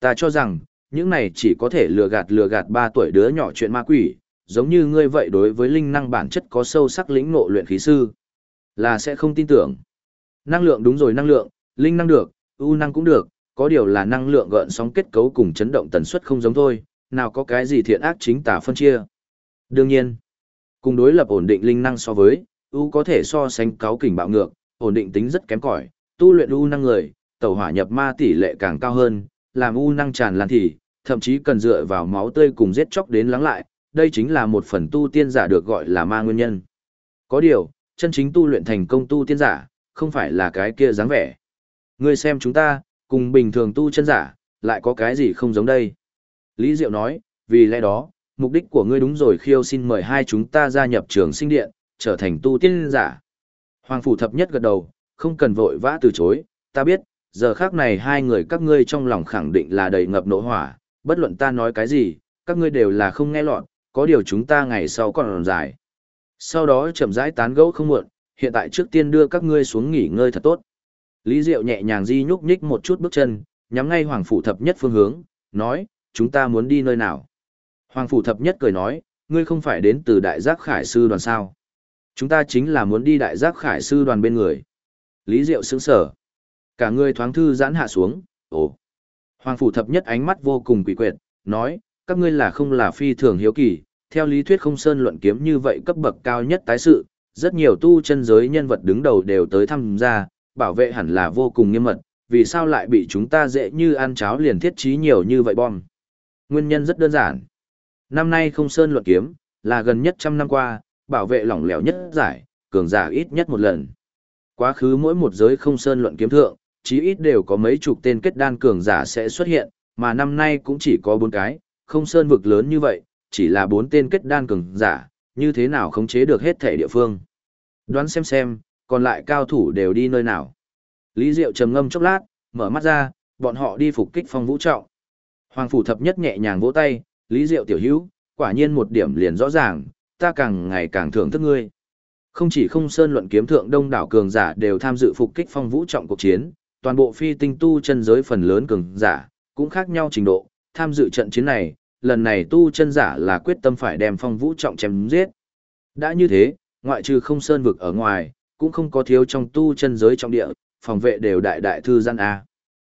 Ta cho rằng, những này chỉ có thể lừa gạt 3 tuổi đứa nhỏ chuyện ma quỷ, giống như ngươi vậy đối với linh năng bản chất có sâu sắc lĩnh ngộ luyện khí sư. Là sẽ không tin tưởng. Năng lượng đúng rồi, năng lượng, linh năng được, u năng cũng được, có điều là năng lượng gợn sóng kết cấu cùng chấn động tần suất không giống thôi, nào có cái gì thiện ác chính tà phân chia. Đương nhiên, cùng đối lập ổn định linh năng so với, u có thể so sánh cáu kỉnh bạo ngược, ổn định tính rất kém cỏi, tu luyện u năng người, tẩu hỏa nhập ma tỷ lệ càng cao hơn, làm u năng tràn lan thì, thậm chí cần dựa vào máu tươi cùng giết chóc đến lắng lại, đây chính là một phần tu tiên giả được gọi là ma nguyên nhân. Có điều, chân chính tu luyện thành công tu tiên giả, không phải là cái kia dáng vẻ. Ngươi xem chúng ta, cùng bình thường tu chân giả, lại có cái gì không giống đây? Lý Diệu nói, vì lẽ đó, mục đích của ngươi đúng rồi, khiêu xin mời hai chúng ta gia nhập trường sinh điện, trở thành tu tiên giả. Hoàng Phủ Thập Nhất gật đầu, không cần vội vã từ chối, ta biết, giờ khác này hai người các ngươi trong lòng khẳng định là đầy ngập nộ hỏa, bất luận ta nói cái gì, các ngươi đều là không nghe lọt, có điều chúng ta ngày sau còn dài. Sau đó chậm rãi tán gẫu không muộn, hiện tại trước tiên đưa các ngươi xuống nghỉ ngơi thật tốt. Lý Diệu nhẹ nhàng di nhúc nhích một chút bước chân, nhắm ngay Hoàng Phủ Thập Nhất phương hướng, nói, chúng ta muốn đi nơi nào? Hoàng Phủ Thập Nhất cười nói, ngươi không phải đến từ Đại Giác Khải Sư đoàn sao? Chúng ta chính là muốn đi Đại Giác Khải Sư đoàn bên người. Lý Diệu sững sờ, cả người thoáng thư giãn hạ xuống, ồ. Hoàng Phủ Thập Nhất ánh mắt vô cùng quỷ quyệt, nói, các ngươi là không là phi thường hiếu kỳ, theo lý thuyết không sơn luận kiếm như vậy cấp bậc cao nhất tái sự, rất nhiều tu chân giới nhân vật đứng đầu đều tới tham gia, bảo vệ hẳn là vô cùng nghiêm mật, vì sao lại bị chúng ta dễ như ăn cháo liền thiết trí nhiều như vậy bom? Nguyên nhân rất đơn giản. Năm nay không sơn luận kiếm, là gần nhất 100 năm qua, bảo vệ lỏng lẻo nhất giải, cường giả ít nhất một lần. Quá khứ mỗi một giới không sơn luận kiếm thượng, chí ít đều có mấy chục tên kết đan cường giả sẽ xuất hiện, mà năm nay cũng chỉ có 4 cái, không sơn vực lớn như vậy, chỉ là 4 tên kết đan cường giả, như thế nào khống chế được hết thể địa phương. Đoán xem, còn lại cao thủ đều đi nơi nào. Lý Diệu trầm ngâm chốc lát, mở mắt ra, bọn họ đi phục kích Phong Vũ Trọng. Hoàng Phủ Thập Nhất nhẹ nhàng vỗ tay, Lý Diệu tiểu hữu, quả nhiên một điểm liền rõ ràng, ta càng ngày càng thưởng thức ngươi. Không chỉ không sơn luận kiếm thượng đông đảo cường giả đều tham dự phục kích Phong Vũ Trọng cuộc chiến, toàn bộ phi tinh tu chân giới phần lớn cường giả, cũng khác nhau trình độ, tham dự trận chiến này, lần này tu chân giả là quyết tâm phải đem Phong Vũ Trọng chém giết. Đã như thế, ngoại trừ không sơn vực ở ngoài, cũng không có thiếu trong tu chân giới trọng địa, phòng vệ đều đại thư gian A.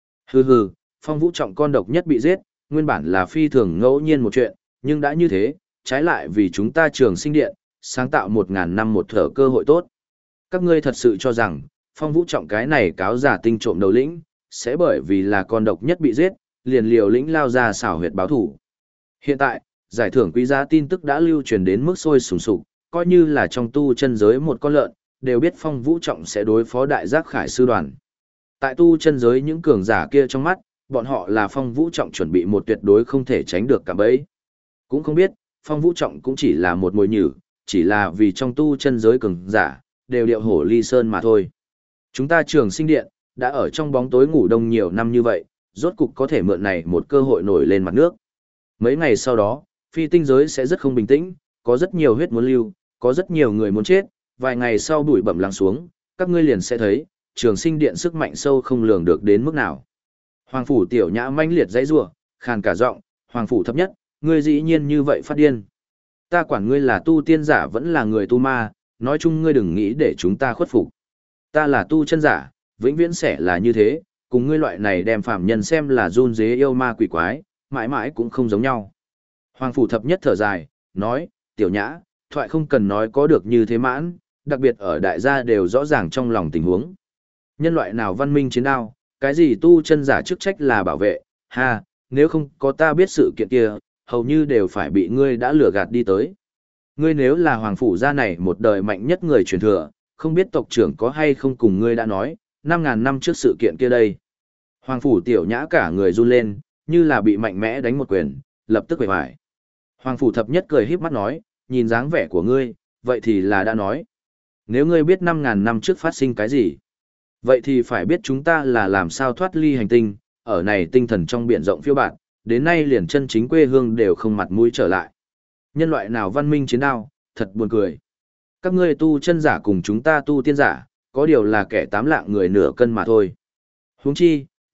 Hừ, Phong Vũ Trọng con độc nhất bị giết, nguyên bản là phi thường ngẫu nhiên một chuyện, nhưng đã như thế, trái lại vì chúng ta trường sinh điện, sáng tạo 1000 năm một thở cơ hội tốt. Các ngươi thật sự cho rằng, Phong Vũ Trọng cái này cáo giả tinh trộm đầu lĩnh, sẽ bởi vì là con độc nhất bị giết, liền liều lĩnh lao ra xảo huyệt báo thủ. Hiện tại, giải thưởng quý giá tin tức đã lưu truyền đến mức sôi sùng sục, coi như là trong tu chân giới một con lợn, đều biết Phong Vũ Trọng sẽ đối phó Đại Giác Khải Sư đoàn. Tại tu chân giới những cường giả kia trong mắt, bọn họ là Phong Vũ Trọng chuẩn bị một tuyệt đối không thể tránh được cả bấy. Cũng không biết, Phong Vũ Trọng cũng chỉ là một mồi nhử, chỉ là vì trong tu chân giới cường giả, đều điệu hổ ly sơn mà thôi. Chúng ta trường sinh điện, đã ở trong bóng tối ngủ đông nhiều năm như vậy, rốt cục có thể mượn này một cơ hội nổi lên mặt nước. Mấy ngày sau đó, phi tinh giới sẽ rất không bình tĩnh, có rất nhiều huyết muốn lưu, có rất nhiều người muốn chết, vài ngày sau bụi bẩm lắng xuống, các ngươi liền sẽ thấy, trường sinh điện sức mạnh sâu không lường được đến mức nào. Hoàng Phủ Tiểu Nhã manh liệt dãy rủa, khàn cả giọng, Hoàng Phủ Thập Nhất, ngươi dĩ nhiên như vậy phát điên. Ta quản ngươi là tu tiên giả vẫn là người tu ma, nói chung ngươi đừng nghĩ để chúng ta khuất phục. Ta là tu chân giả, vĩnh viễn sẽ là như thế, cùng ngươi loại này đem phạm nhân xem là run dế yêu ma quỷ quái, mãi mãi cũng không giống nhau. Hoàng Phủ Thập Nhất thở dài, nói, Tiểu Nhã, thoại không cần nói có được như thế mãn, đặc biệt ở đại gia đều rõ ràng trong lòng tình huống. Nhân loại nào văn minh chiến đao, cái gì tu chân giả chức trách là bảo vệ, ha, nếu không có ta biết sự kiện kia, hầu như đều phải bị ngươi đã lừa gạt đi tới. Ngươi nếu là Hoàng Phủ gia này một đời mạnh nhất người truyền thừa, không biết tộc trưởng có hay không cùng ngươi đã nói, 5.000 năm trước sự kiện kia đây. Hoàng Phủ Tiểu Nhã cả người run lên, như là bị mạnh mẽ đánh một quyền, lập tức quẩy vải. Hoàng Phủ Thập Nhất cười híp mắt nói, nhìn dáng vẻ của ngươi, vậy thì là đã nói. Nếu ngươi biết 5.000 năm trước phát sinh cái gì, vậy thì phải biết chúng ta là làm sao thoát ly hành tinh, ở này tinh thần trong biển rộng phiêu bạt, đến nay liền chân chính quê hương đều không mặt mũi trở lại. Nhân loại nào văn minh chiến đao, thật buồn cười. Các ngươi tu chân giả cùng chúng ta tu tiên giả, có điều là kẻ tám lạng người nửa cân mà thôi. Huống chi,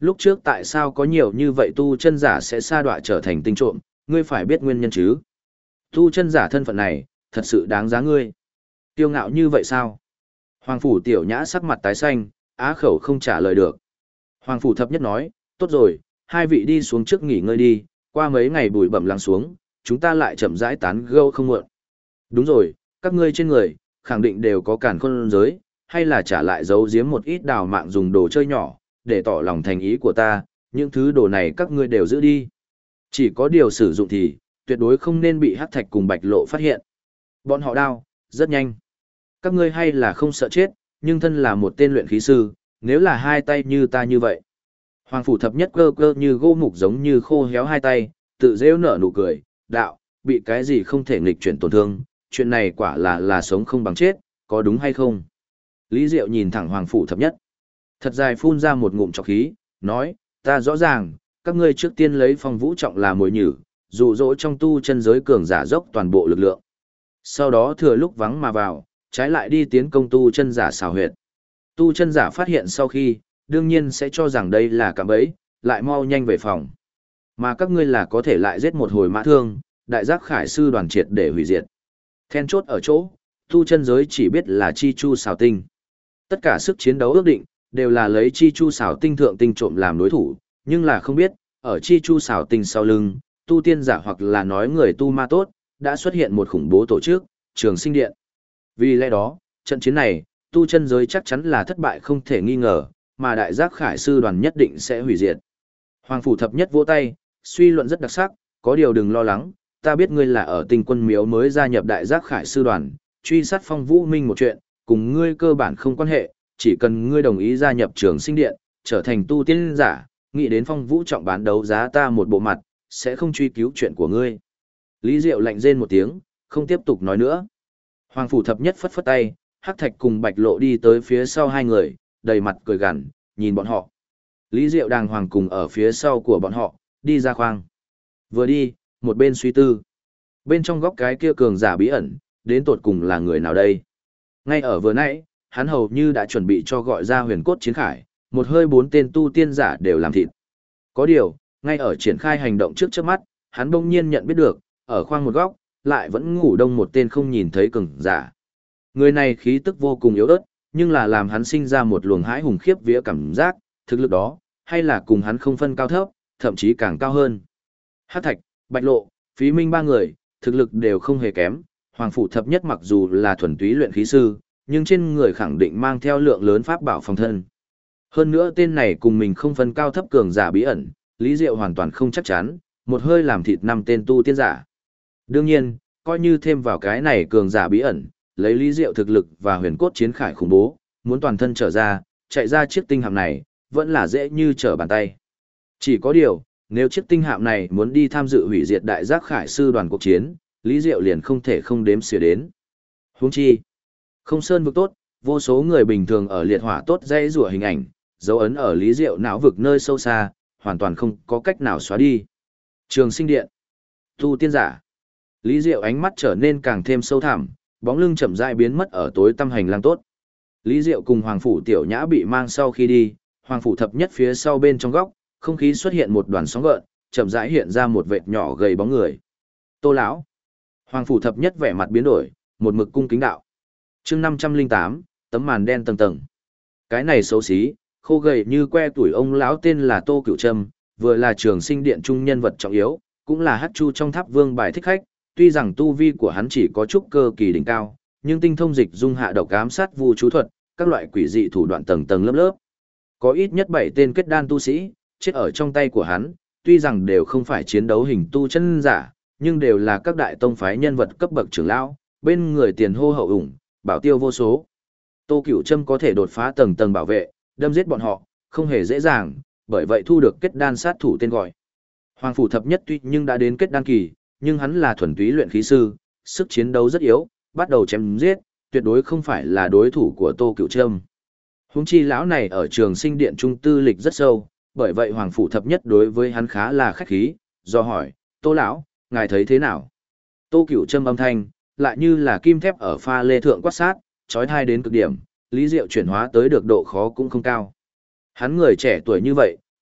Lúc trước tại sao có nhiều như vậy tu chân giả sẽ sa đọa trở thành tinh trộm, ngươi phải biết nguyên nhân chứ. Tu chân giả thân phận này, thật sự đáng giá ngươi. Kiêu ngạo như vậy sao? Hoàng phủ tiểu nhã sắc mặt tái xanh, á khẩu không trả lời được. Hoàng phủ thập nhất nói, tốt rồi, hai vị đi xuống trước nghỉ ngơi đi, qua mấy ngày bụi bẩm lắng xuống, chúng ta lại chậm rãi tán gẫu không muộn. Đúng rồi, các ngươi trên người, khẳng định đều có càn khôn giới, hay là trả lại giấu giếm một ít đào mạng dùng đồ chơi nhỏ, để tỏ lòng thành ý của ta, những thứ đồ này các ngươi đều giữ đi. Chỉ có điều sử dụng thì, tuyệt đối không nên bị hắc thạch cùng bạch lộ phát hiện. Bọn họ đao, rất nhanh. Các ngươi hay là không sợ chết, nhưng thân là một tên luyện khí sư, nếu là hai tay như ta như vậy. Hoàng phủ thập nhất cơ cơ như gỗ mục giống như khô héo hai tay, tự rêu nở nụ cười, đạo, bị cái gì không thể nghịch chuyển tổn thương, chuyện này quả là sống không bằng chết, có đúng hay không? Lý Diệu nhìn thẳng Hoàng phủ thập nhất. Thật dài phun ra một ngụm trọc khí, nói, ta rõ ràng, các ngươi trước tiên lấy Phong Vũ Trọng là mồi nhử, dụ dỗ trong tu chân giới cường giả dốc toàn bộ lực lượng. Sau đó thừa lúc vắng mà vào, trái lại đi tiến công tu chân giả xào huyệt. Tu chân giả phát hiện sau khi, đương nhiên sẽ cho rằng đây là cạm bẫy, lại mau nhanh về phòng. Mà các ngươi là có thể lại giết một hồi mã thương, đại giác khải sư đoàn triệt để hủy diệt. Then chốt ở chỗ, tu chân giới chỉ biết là chi chu xào tinh. Tất cả sức chiến đấu ước định, đều là lấy chi chu xảo tinh thượng tinh trộm làm đối thủ, nhưng là không biết, ở chi chu xảo tinh sau lưng, tu tiên giả hoặc là nói người tu ma tốt, đã xuất hiện một khủng bố tổ chức, Trường Sinh Điện. Vì lẽ đó, trận chiến này, tu chân giới chắc chắn là thất bại không thể nghi ngờ, mà đại giác khải sư đoàn nhất định sẽ hủy diệt. Hoàng phủ thập nhất vỗ tay, suy luận rất đặc sắc, có điều đừng lo lắng, ta biết ngươi là ở Tinh Quân Miếu mới gia nhập đại giác khải sư đoàn, truy sát Phong Vũ Minh một chuyện, cùng ngươi cơ bản không quan hệ, chỉ cần ngươi đồng ý gia nhập Trường Sinh Điện, trở thành tu tiên giả, nghĩ đến Phong Vũ Trọng bán đấu giá ta một bộ mặt, sẽ không truy cứu chuyện của ngươi. Lý Diệu lạnh rên một tiếng, không tiếp tục nói nữa. Hoàng phủ thập nhất phất phất tay, Hắc Thạch cùng Bạch Lộ đi tới phía sau hai người, đầy mặt cười gằn, nhìn bọn họ. Lý Diệu đàng hoàng cùng ở phía sau của bọn họ, đi ra khoang. Vừa đi, một bên suy tư. Bên trong góc cái kia cường giả bí ẩn, đến tột cùng là người nào đây? Ngay ở vừa nãy, hắn hầu như đã chuẩn bị cho gọi ra huyền cốt chiến khải, một hơi 4 tên tu tiên giả đều làm thịt. Có điều, ngay ở triển khai hành động trước chớp mắt, hắn bỗng nhiên nhận biết được, ở khoang một góc, lại vẫn ngủ đông một tên không nhìn thấy cường giả. Người này khí tức vô cùng yếu ớt, nhưng là làm hắn sinh ra một luồng hãi hùng khiếp vía cảm giác, thực lực đó, hay là cùng hắn không phân cao thấp, thậm chí càng cao hơn. Hắc Thạch, Bạch Lộ, Phí Minh ba người, thực lực đều không hề kém, Hoàng phủ thập nhất mặc dù là thuần túy luyện khí sư, nhưng trên người khẳng định mang theo lượng lớn pháp bảo phòng thân. Hơn nữa tên này cùng mình không phân cao thấp cường giả bí ẩn, Lý Diệu hoàn toàn không chắc chắn, một hơi làm thịt 5 tên tu tiên giả. Đương nhiên, coi như thêm vào cái này cường giả bí ẩn, lấy Lý Diệu thực lực và huyền cốt chiến khải khủng bố, muốn toàn thân trở ra, chạy ra chiếc tinh hạm này, vẫn là dễ như trở bàn tay. Chỉ có điều, nếu chiếc tinh hạm này muốn đi tham dự hủy diệt đại giác khải sư đoàn cuộc chiến, Lý Diệu liền không thể không đếm xỉa đến. Huống chi, không sơn vực tốt, vô số người bình thường ở liệt hỏa tốt dãy rủa hình ảnh, dấu ấn ở Lý Diệu não vực nơi sâu xa, hoàn toàn không có cách nào xóa đi. Trường Sinh Điện, tu tiên giả. Lý Diệu ánh mắt trở nên càng thêm sâu thẳm, bóng lưng chậm rãi biến mất ở tối tăm hành lang tốt. Lý Diệu cùng Hoàng phủ Tiểu Nhã bị mang sau khi đi, Hoàng phủ thập nhất phía sau bên trong góc, không khí xuất hiện một đoàn sóng gợn, chậm rãi hiện ra một vệt nhỏ gầy bóng người. Tô lão. Hoàng phủ thập nhất vẻ mặt biến đổi, một mực cung kính đạo. Chương 508, tấm màn đen tầng tầng. Cái này xấu xí, khô gầy như que tuổi ông lão tên là Tô Cửu Trâm, vừa là Trường Sinh Điện trung nhân vật trọng yếu, cũng là Hắc Chu trong Tháp Vương bài thích khách, tuy rằng tu vi của hắn chỉ có chút cơ kỳ đỉnh cao, nhưng tinh thông dịch dung hạ độc ám sát vu chú thuật, các loại quỷ dị thủ đoạn tầng tầng lớp lớp. Có ít nhất 7 tên kết đan tu sĩ chết ở trong tay của hắn, tuy rằng đều không phải chiến đấu hình tu chân giả, nhưng đều là các đại tông phái nhân vật cấp bậc trưởng lão, bên người tiền hô hậu ủng, bảo tiêu vô số. Tô Cửu Trâm có thể đột phá tầng tầng bảo vệ, đâm giết bọn họ, không hề dễ dàng, bởi vậy thu được kết đan sát thủ tên gọi. Hoàng phủ thập nhất tuy nhưng đã đến kết đan kỳ, nhưng hắn là thuần túy luyện khí sư, sức chiến đấu rất yếu, bắt đầu chém giết, tuyệt đối không phải là đối thủ của Tô Cửu Trâm. Huống chi lão này ở Trường Sinh Điện trung tư lịch rất sâu, bởi vậy Hoàng phủ thập nhất đối với hắn khá là khách khí, do hỏi, Tô lão, ngài thấy thế nào? Tô Cửu Trâm âm thanh, lại như là kim thép ở pha lê thượng quát sát, chói tai đến cực điểm, Lý Diệu chuyển hóa tới được độ khó cũng không cao. Hắn người trẻ tuổi như vậy,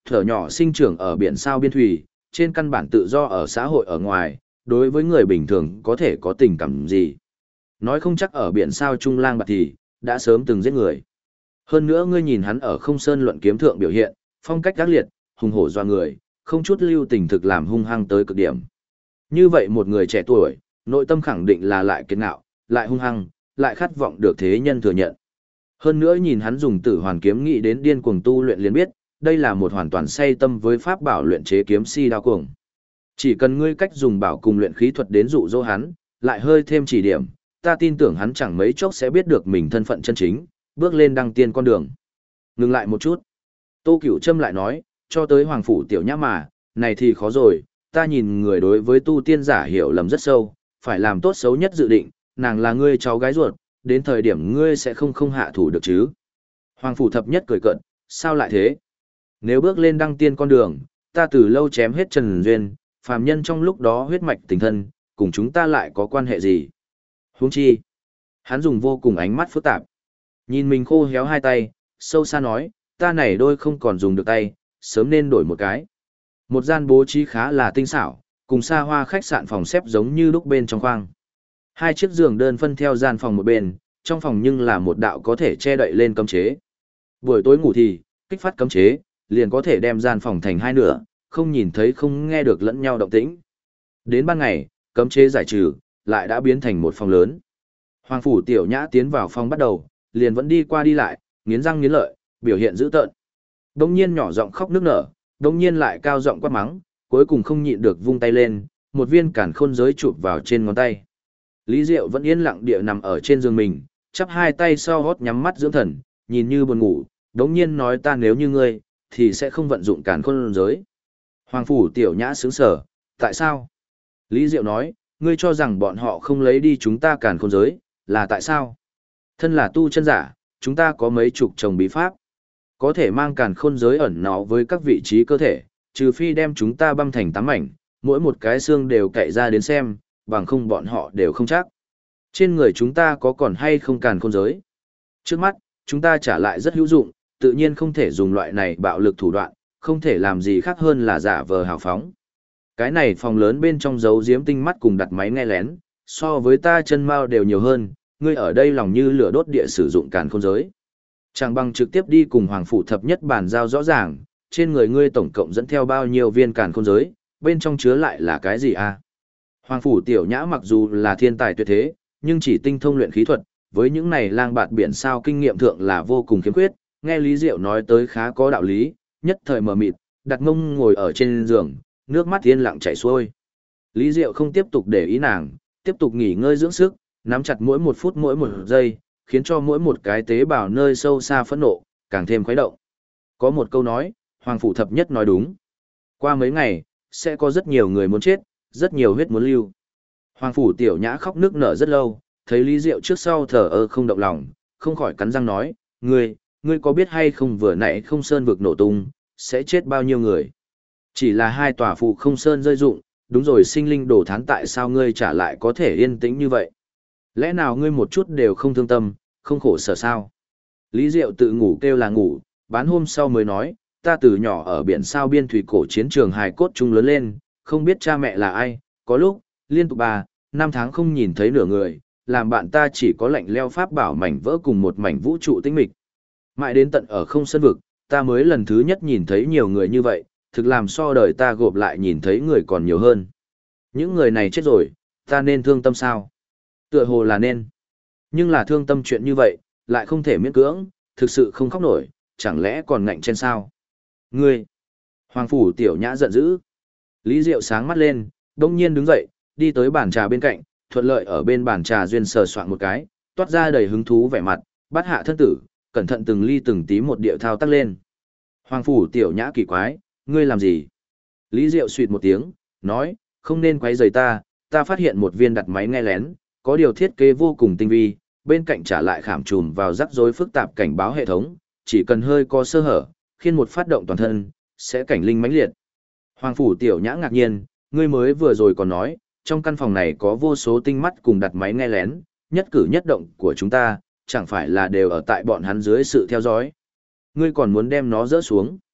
thở nhỏ sinh trưởng ở biển sao biên thủy, trên căn bản tự do ở xã hội ở ngoài, đối với người bình thường có thể có tình cảm gì. Nói không chắc ở biển sao Trung Lang Bạt thì, đã sớm từng giết người. Hơn nữa ngươi nhìn hắn ở không sơn luận kiếm thượng biểu hiện, phong cách gác liệt, hùng hổ doa người, không chút lưu tình thực làm hung hăng tới cực điểm. Như vậy một người trẻ tuổi, nội tâm khẳng định là lại kiệt ngạo, lại hung hăng, lại khát vọng được thế nhân thừa nhận. Hơn nữa nhìn hắn dùng Tử Hoàn kiếm nghĩ đến điên cuồng tu luyện liền biết, đây là một hoàn toàn say tâm với pháp bảo luyện chế kiếm si đao cuồng. Chỉ cần ngươi cách dùng bảo cùng luyện khí thuật đến dụ dỗ hắn, lại hơi thêm chỉ điểm, ta tin tưởng hắn chẳng mấy chốc sẽ biết được mình thân phận chân chính, bước lên đăng tiên con đường. Ngừng lại một chút. Tô Cửu Trâm lại nói, cho tới Hoàng Phủ Tiểu Nhã mà, này thì khó rồi, ta nhìn người đối với tu tiên giả hiểu lầm rất sâu, phải làm tốt xấu nhất dự định, nàng là ngươi cháu gái ruột, đến thời điểm ngươi sẽ không hạ thủ được chứ. Hoàng Phủ Thập Nhất cười cợt, sao lại thế? Nếu bước lên đăng tiên con đường, ta từ lâu chém hết trần duyên, phàm nhân trong lúc đó huyết mạch tình thân, cùng chúng ta lại có quan hệ gì? Huống chi? Hắn dùng vô cùng ánh mắt phức tạp. Nhìn mình khô héo hai tay, sâu xa nói, ta này đôi không còn dùng được tay, sớm nên đổi một cái. Một gian bố trí khá là tinh xảo, cùng xa hoa khách sạn phòng xếp giống như lúc bên trong khoang. Hai chiếc giường đơn phân theo gian phòng một bên, trong phòng nhưng là một đạo có thể che đậy lên cấm chế. Buổi tối ngủ thì, kích phát cấm chế, liền có thể đem gian phòng thành hai nửa, không nhìn thấy không nghe được lẫn nhau động tĩnh. Đến ban ngày, cấm chế giải trừ, lại đã biến thành một phòng lớn. Hoàng Phủ Tiểu Nhã tiến vào phòng bắt đầu, liền vẫn đi qua đi lại, nghiến răng nghiến lợi, biểu hiện dữ tợn. Đông nhiên nhỏ giọng khóc nức nở, đông nhiên lại cao giọng quát mắng, cuối cùng không nhịn được vung tay lên, một viên càn khôn giới chụp vào trên ngón tay. Lý Diệu vẫn yên lặng địa nằm ở trên giường mình, chắp hai tay sau hót nhắm mắt dưỡng thần, nhìn như buồn ngủ, đống nhiên nói ta nếu như ngươi, thì sẽ không vận dụng càn khôn giới. Hoàng Phủ Tiểu Nhã sướng sở, tại sao? Lý Diệu nói, ngươi cho rằng bọn họ không lấy đi chúng ta càn khôn giới, là tại sao? Thân là tu chân giả, chúng ta có mấy chục chồng bí pháp. Có thể mang càn khôn giới ẩn nó với các vị trí cơ thể, trừ phi đem chúng ta băm thành 8 mảnh, mỗi một cái xương đều cậy ra đến xem, bằng không bọn họ đều không chắc. Trên người chúng ta có còn hay không càn khôn giới? Trước mắt, chúng ta trả lại rất hữu dụng, tự nhiên không thể dùng loại này bạo lực thủ đoạn, không thể làm gì khác hơn là giả vờ hào phóng. Cái này phòng lớn bên trong giấu giếm tinh mắt cùng đặt máy nghe lén, so với ta chân mao đều nhiều hơn, ngươi ở đây lòng như lửa đốt địa sử dụng càn khôn giới. Chẳng bằng trực tiếp đi cùng Hoàng Phủ Thập Nhất bàn giao rõ ràng, trên người ngươi tổng cộng dẫn theo bao nhiêu viên càn khôn giới, bên trong chứa lại là cái gì à? Hoàng Phủ Tiểu Nhã mặc dù là thiên tài tuyệt thế, nhưng chỉ tinh thông luyện khí thuật, với những này lang bạt biển sao kinh nghiệm thượng là vô cùng khiếm khuyết, nghe Lý Diệu nói tới khá có đạo lý, nhất thời mờ mịt, đặt mông ngồi ở trên giường, nước mắt yên lặng chảy xuôi. Lý Diệu không tiếp tục để ý nàng, tiếp tục nghỉ ngơi dưỡng sức, nắm chặt mỗi một phút mỗi một giây, khiến cho mỗi một cái tế bào nơi sâu xa phẫn nộ, càng thêm khuấy động. Có một câu nói, Hoàng Phủ Thập Nhất nói đúng. Qua mấy ngày, sẽ có rất nhiều người muốn chết, rất nhiều huyết muốn lưu. Hoàng Phủ Tiểu Nhã khóc nước nở rất lâu, thấy Lý Diệu trước sau thờ ơ không động lòng, không khỏi cắn răng nói, ngươi có biết hay không vừa nãy không sơn vực nổ tung, sẽ chết bao nhiêu người. Chỉ là hai tòa phụ không sơn rơi dụng, đúng rồi sinh linh đổ thán tại sao ngươi trả lại có thể yên tĩnh như vậy. Lẽ nào ngươi một chút đều không thương tâm, không khổ sở sao? Lý Diệu tự ngủ kêu là ngủ, bán hôm sau mới nói, ta từ nhỏ ở biển sao biên thủy cổ chiến trường hài cốt chung lớn lên, không biết cha mẹ là ai, có lúc, liên tục 3, 5 tháng không nhìn thấy nửa người, làm bạn ta chỉ có lạnh leo pháp bảo mảnh vỡ cùng một mảnh vũ trụ tĩnh mịch. Mãi đến tận ở không sân vực, ta mới lần thứ nhất nhìn thấy nhiều người như vậy, thực làm so đời ta gộp lại nhìn thấy người còn nhiều hơn. Những người này chết rồi, ta nên thương tâm sao? Tựa hồ là nên. Nhưng là thương tâm chuyện như vậy, lại không thể miễn cưỡng, thực sự không khóc nổi, chẳng lẽ còn ngạnh trên sao? Ngươi! Hoàng Phủ Tiểu Nhã giận dữ. Lý Diệu sáng mắt lên, đông nhiên đứng dậy, đi tới bàn trà bên cạnh, thuận lợi ở bên bàn trà duyên sờ soạn một cái, toát ra đầy hứng thú vẻ mặt, bắt hạ thân tử, cẩn thận từng ly từng tí một điệu thao tác lên. Hoàng Phủ Tiểu Nhã kỳ quái, ngươi làm gì? Lý Diệu suýt một tiếng, nói, không nên quấy rầy ta phát hiện một viên đặt máy nghe lén, có điều thiết kế vô cùng tinh vi, bên cạnh trả lại khảm trùm vào rắc rối phức tạp cảnh báo hệ thống, chỉ cần hơi có sơ hở, khiến một phát động toàn thân, sẽ cảnh linh mãnh liệt. Hoàng Phủ Tiểu Nhã ngạc nhiên, ngươi mới vừa rồi còn nói, trong căn phòng này có vô số tinh mắt cùng đặt máy nghe lén, nhất cử nhất động của chúng ta, chẳng phải là đều ở tại bọn hắn dưới sự theo dõi. Ngươi còn muốn đem nó dỡ xuống.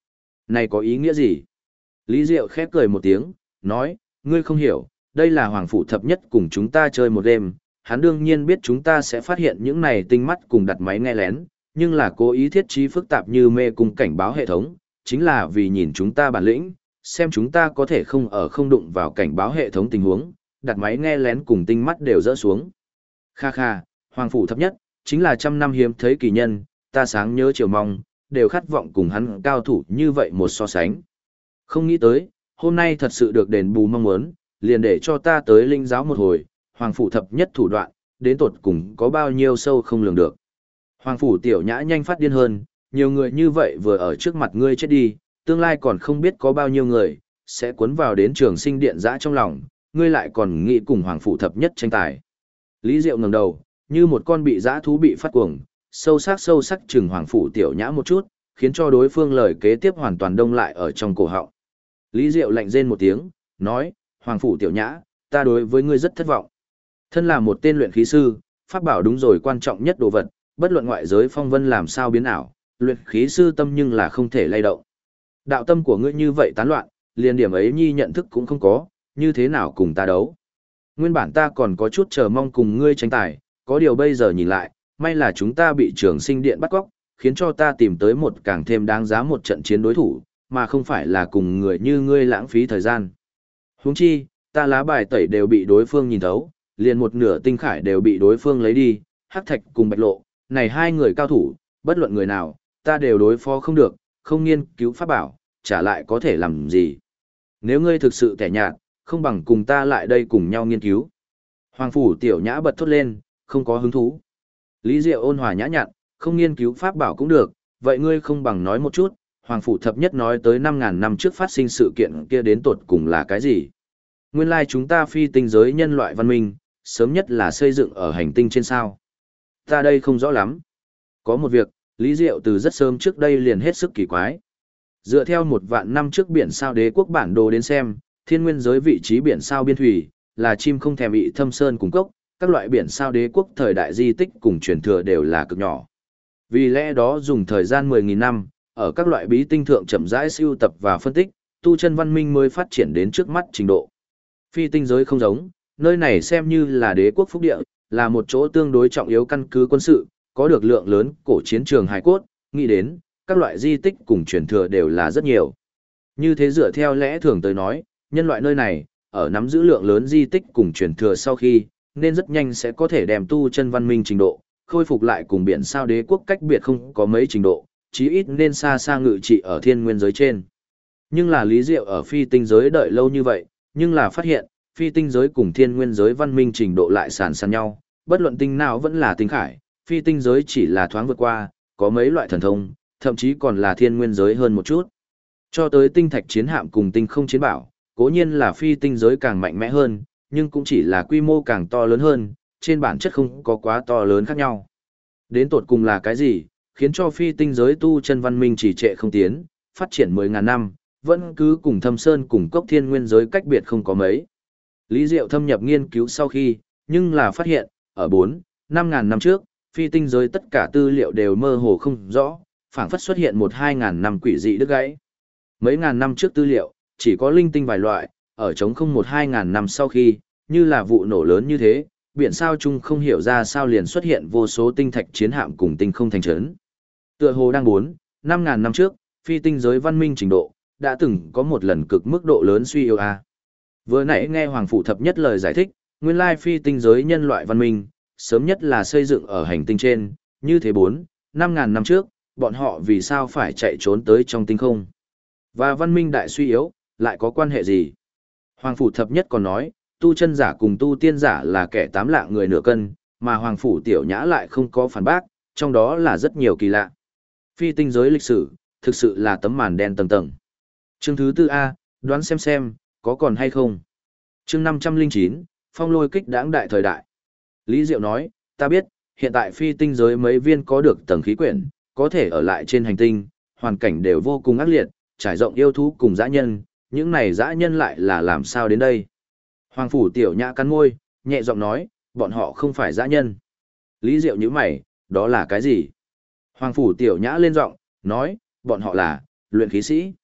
Này có ý nghĩa gì? Lý Diệu khép cười một tiếng, nói, ngươi không hiểu, đây là hoàng phủ thập nhất cùng chúng ta chơi một đêm, hắn đương nhiên biết chúng ta sẽ phát hiện những này tinh mắt cùng đặt máy nghe lén, nhưng là cố ý thiết trí phức tạp như mê cung cảnh báo hệ thống, chính là vì nhìn chúng ta bản lĩnh, xem chúng ta có thể không đụng vào cảnh báo hệ thống tình huống, đặt máy nghe lén cùng tinh mắt đều dỡ xuống. Kha kha, hoàng phủ thập nhất, chính là trăm năm hiếm thấy kỳ nhân, ta sáng nhớ chiều mong, đều khát vọng cùng hắn cao thủ như vậy một so sánh. Không nghĩ tới, hôm nay thật sự được đền bù mong muốn, liền để cho ta tới linh giáo một hồi, hoàng phủ thập nhất thủ đoạn, đến tột cùng có bao nhiêu sâu không lường được. Hoàng phủ tiểu nhã nhanh phát điên hơn, nhiều người như vậy vừa ở trước mặt ngươi chết đi, tương lai còn không biết có bao nhiêu người, sẽ cuốn vào đến trường sinh điện dã trong lòng, ngươi lại còn nghĩ cùng hoàng phủ thập nhất tranh tài. Lý Diệu ngẩng đầu, như một con bị dã thú bị phát cuồng, sâu sắc chừng hoàng phủ tiểu nhã một chút, khiến cho đối phương lời kế tiếp hoàn toàn đông lại ở trong cổ họng. Lý Diệu lạnh rên một tiếng, nói, hoàng phủ tiểu nhã, ta đối với ngươi rất thất vọng. Thân là một tên luyện khí sư, pháp bảo đúng rồi quan trọng nhất đồ vật, bất luận ngoại giới phong vân làm sao biến ảo, luyện khí sư tâm nhưng là không thể lay động. Đạo tâm của ngươi như vậy tán loạn, liền điểm ấy nhi nhận thức cũng không có, như thế nào cùng ta đấu. Nguyên bản ta còn có chút chờ mong cùng ngươi tranh tài, có điều bây giờ nhìn lại, may là chúng ta bị trường sinh điện bắt cóc, khiến cho ta tìm tới một càng thêm đáng giá một trận chiến đối thủ, mà không phải là cùng người như ngươi lãng phí thời gian. Huống chi, ta lá bài tẩy đều bị đối phương nhìn thấu, liền một nửa tinh khải đều bị đối phương lấy đi, Hắc Thạch cùng Bạch Lộ, này hai người cao thủ, bất luận người nào, ta đều đối phó không được, không nghiên cứu pháp bảo, trả lại có thể làm gì. Nếu ngươi thực sự tẻ nhạt, không bằng cùng ta lại đây cùng nhau nghiên cứu. Hoàng phủ tiểu nhã bật thốt lên, không có hứng thú. Lý Diệu ôn hòa nhã nhặn, không nghiên cứu pháp bảo cũng được, vậy ngươi không bằng nói một chút, Hoàng phủ thập nhất nói tới 5.000 năm trước phát sinh sự kiện kia đến tột cùng là cái gì? Nguyên lai chúng ta phi tinh giới nhân loại văn minh, sớm nhất là xây dựng ở hành tinh trên sao. Ta đây không rõ lắm. Có một việc, Lý Diệu từ rất sớm trước đây liền hết sức kỳ quái. Dựa theo 1.000 năm trước biển sao đế quốc bản đồ đến xem, thiên nguyên giới vị trí biển sao biên thủy, là chim không thèm bị thâm sơn cùng cốc, các loại biển sao đế quốc thời đại di tích cùng truyền thừa đều là cực nhỏ. Vì lẽ đó dùng thời gian 10.000 năm, ở các loại bí tinh thượng chậm rãi siêu tập và phân tích, tu chân văn minh mới phát triển đến trước mắt trình độ. Phi tinh giới không giống, nơi này xem như là đế quốc phúc địa, là một chỗ tương đối trọng yếu căn cứ quân sự, có được lượng lớn cổ chiến trường hài cốt, nghĩ đến, các loại di tích cùng truyền thừa đều là rất nhiều. Như thế dựa theo lẽ thường tới nói, nhân loại nơi này, ở nắm giữ lượng lớn di tích cùng truyền thừa sau khi, nên rất nhanh sẽ có thể đem tu chân văn minh trình độ, khôi phục lại cùng biển sao đế quốc cách biệt không có mấy trình độ, chí ít nên xa xa ngự trị ở thiên nguyên giới trên. Nhưng là Lý Diệu ở phi tinh giới đợi lâu như vậy, nhưng là phát hiện, phi tinh giới cùng thiên nguyên giới văn minh trình độ lại sàn sàn nhau, bất luận tinh nào vẫn là tinh khải, phi tinh giới chỉ là thoáng vượt qua, có mấy loại thần thông, thậm chí còn là thiên nguyên giới hơn một chút. Cho tới tinh thạch chiến hạm cùng tinh không chiến bảo, cố nhiên là phi tinh giới càng mạnh mẽ hơn, nhưng cũng chỉ là quy mô càng to lớn hơn, trên bản chất không có quá to lớn khác nhau. Đến tột cùng là cái gì, khiến cho phi tinh giới tu chân văn minh trì trệ không tiến, phát triển 10.000 năm, vẫn cứ cùng thâm sơn cùng cốc thiên nguyên giới cách biệt không có mấy. Lý Diệu thâm nhập nghiên cứu sau khi, nhưng là phát hiện, ở 4-5.000 năm trước, phi tinh giới tất cả tư liệu đều mơ hồ không rõ, phảng phất xuất hiện 1-2.000 năm quỷ dị đứt gãy. Mấy ngàn năm trước tư liệu, chỉ có linh tinh vài loại, ở trống không 1-2.000 năm sau khi, như là vụ nổ lớn như thế, biển sao chung không hiểu ra sao liền xuất hiện vô số tinh thạch chiến hạm cùng tinh không thành trấn. Tựa hồ đang 4-5.000 năm trước, phi tinh giới văn minh trình độ, đã từng có một lần cực mức độ lớn suy yếu a. Vừa nãy nghe Hoàng phủ thập nhất lời giải thích, nguyên lai phi tinh giới nhân loại văn minh, sớm nhất là xây dựng ở hành tinh trên, như thế 4-5.000 năm trước, bọn họ vì sao phải chạy trốn tới trong tinh không. Và văn minh đại suy yếu, lại có quan hệ gì? Hoàng phủ thập nhất còn nói, tu chân giả cùng tu tiên giả là kẻ tám lạng người nửa cân, mà Hoàng phủ tiểu nhã lại không có phản bác, trong đó là rất nhiều kỳ lạ. Phi tinh giới lịch sử, thực sự là tấm màn đen tầng tầng. Chương thứ 4A, đoán xem, có còn hay không? Chương 509, phong lôi kích đãng đại thời đại. Lý Diệu nói, ta biết, hiện tại phi tinh giới mấy viên có được tầng khí quyển, có thể ở lại trên hành tinh, hoàn cảnh đều vô cùng ác liệt, trải rộng yêu thú cùng dã nhân, những này dã nhân lại là làm sao đến đây? Hoàng phủ tiểu nhã cắn môi, nhẹ giọng nói, bọn họ không phải dã nhân. Lý Diệu nhíu mày, đó là cái gì? Hoàng phủ tiểu nhã lên giọng, nói, bọn họ là luyện khí sĩ.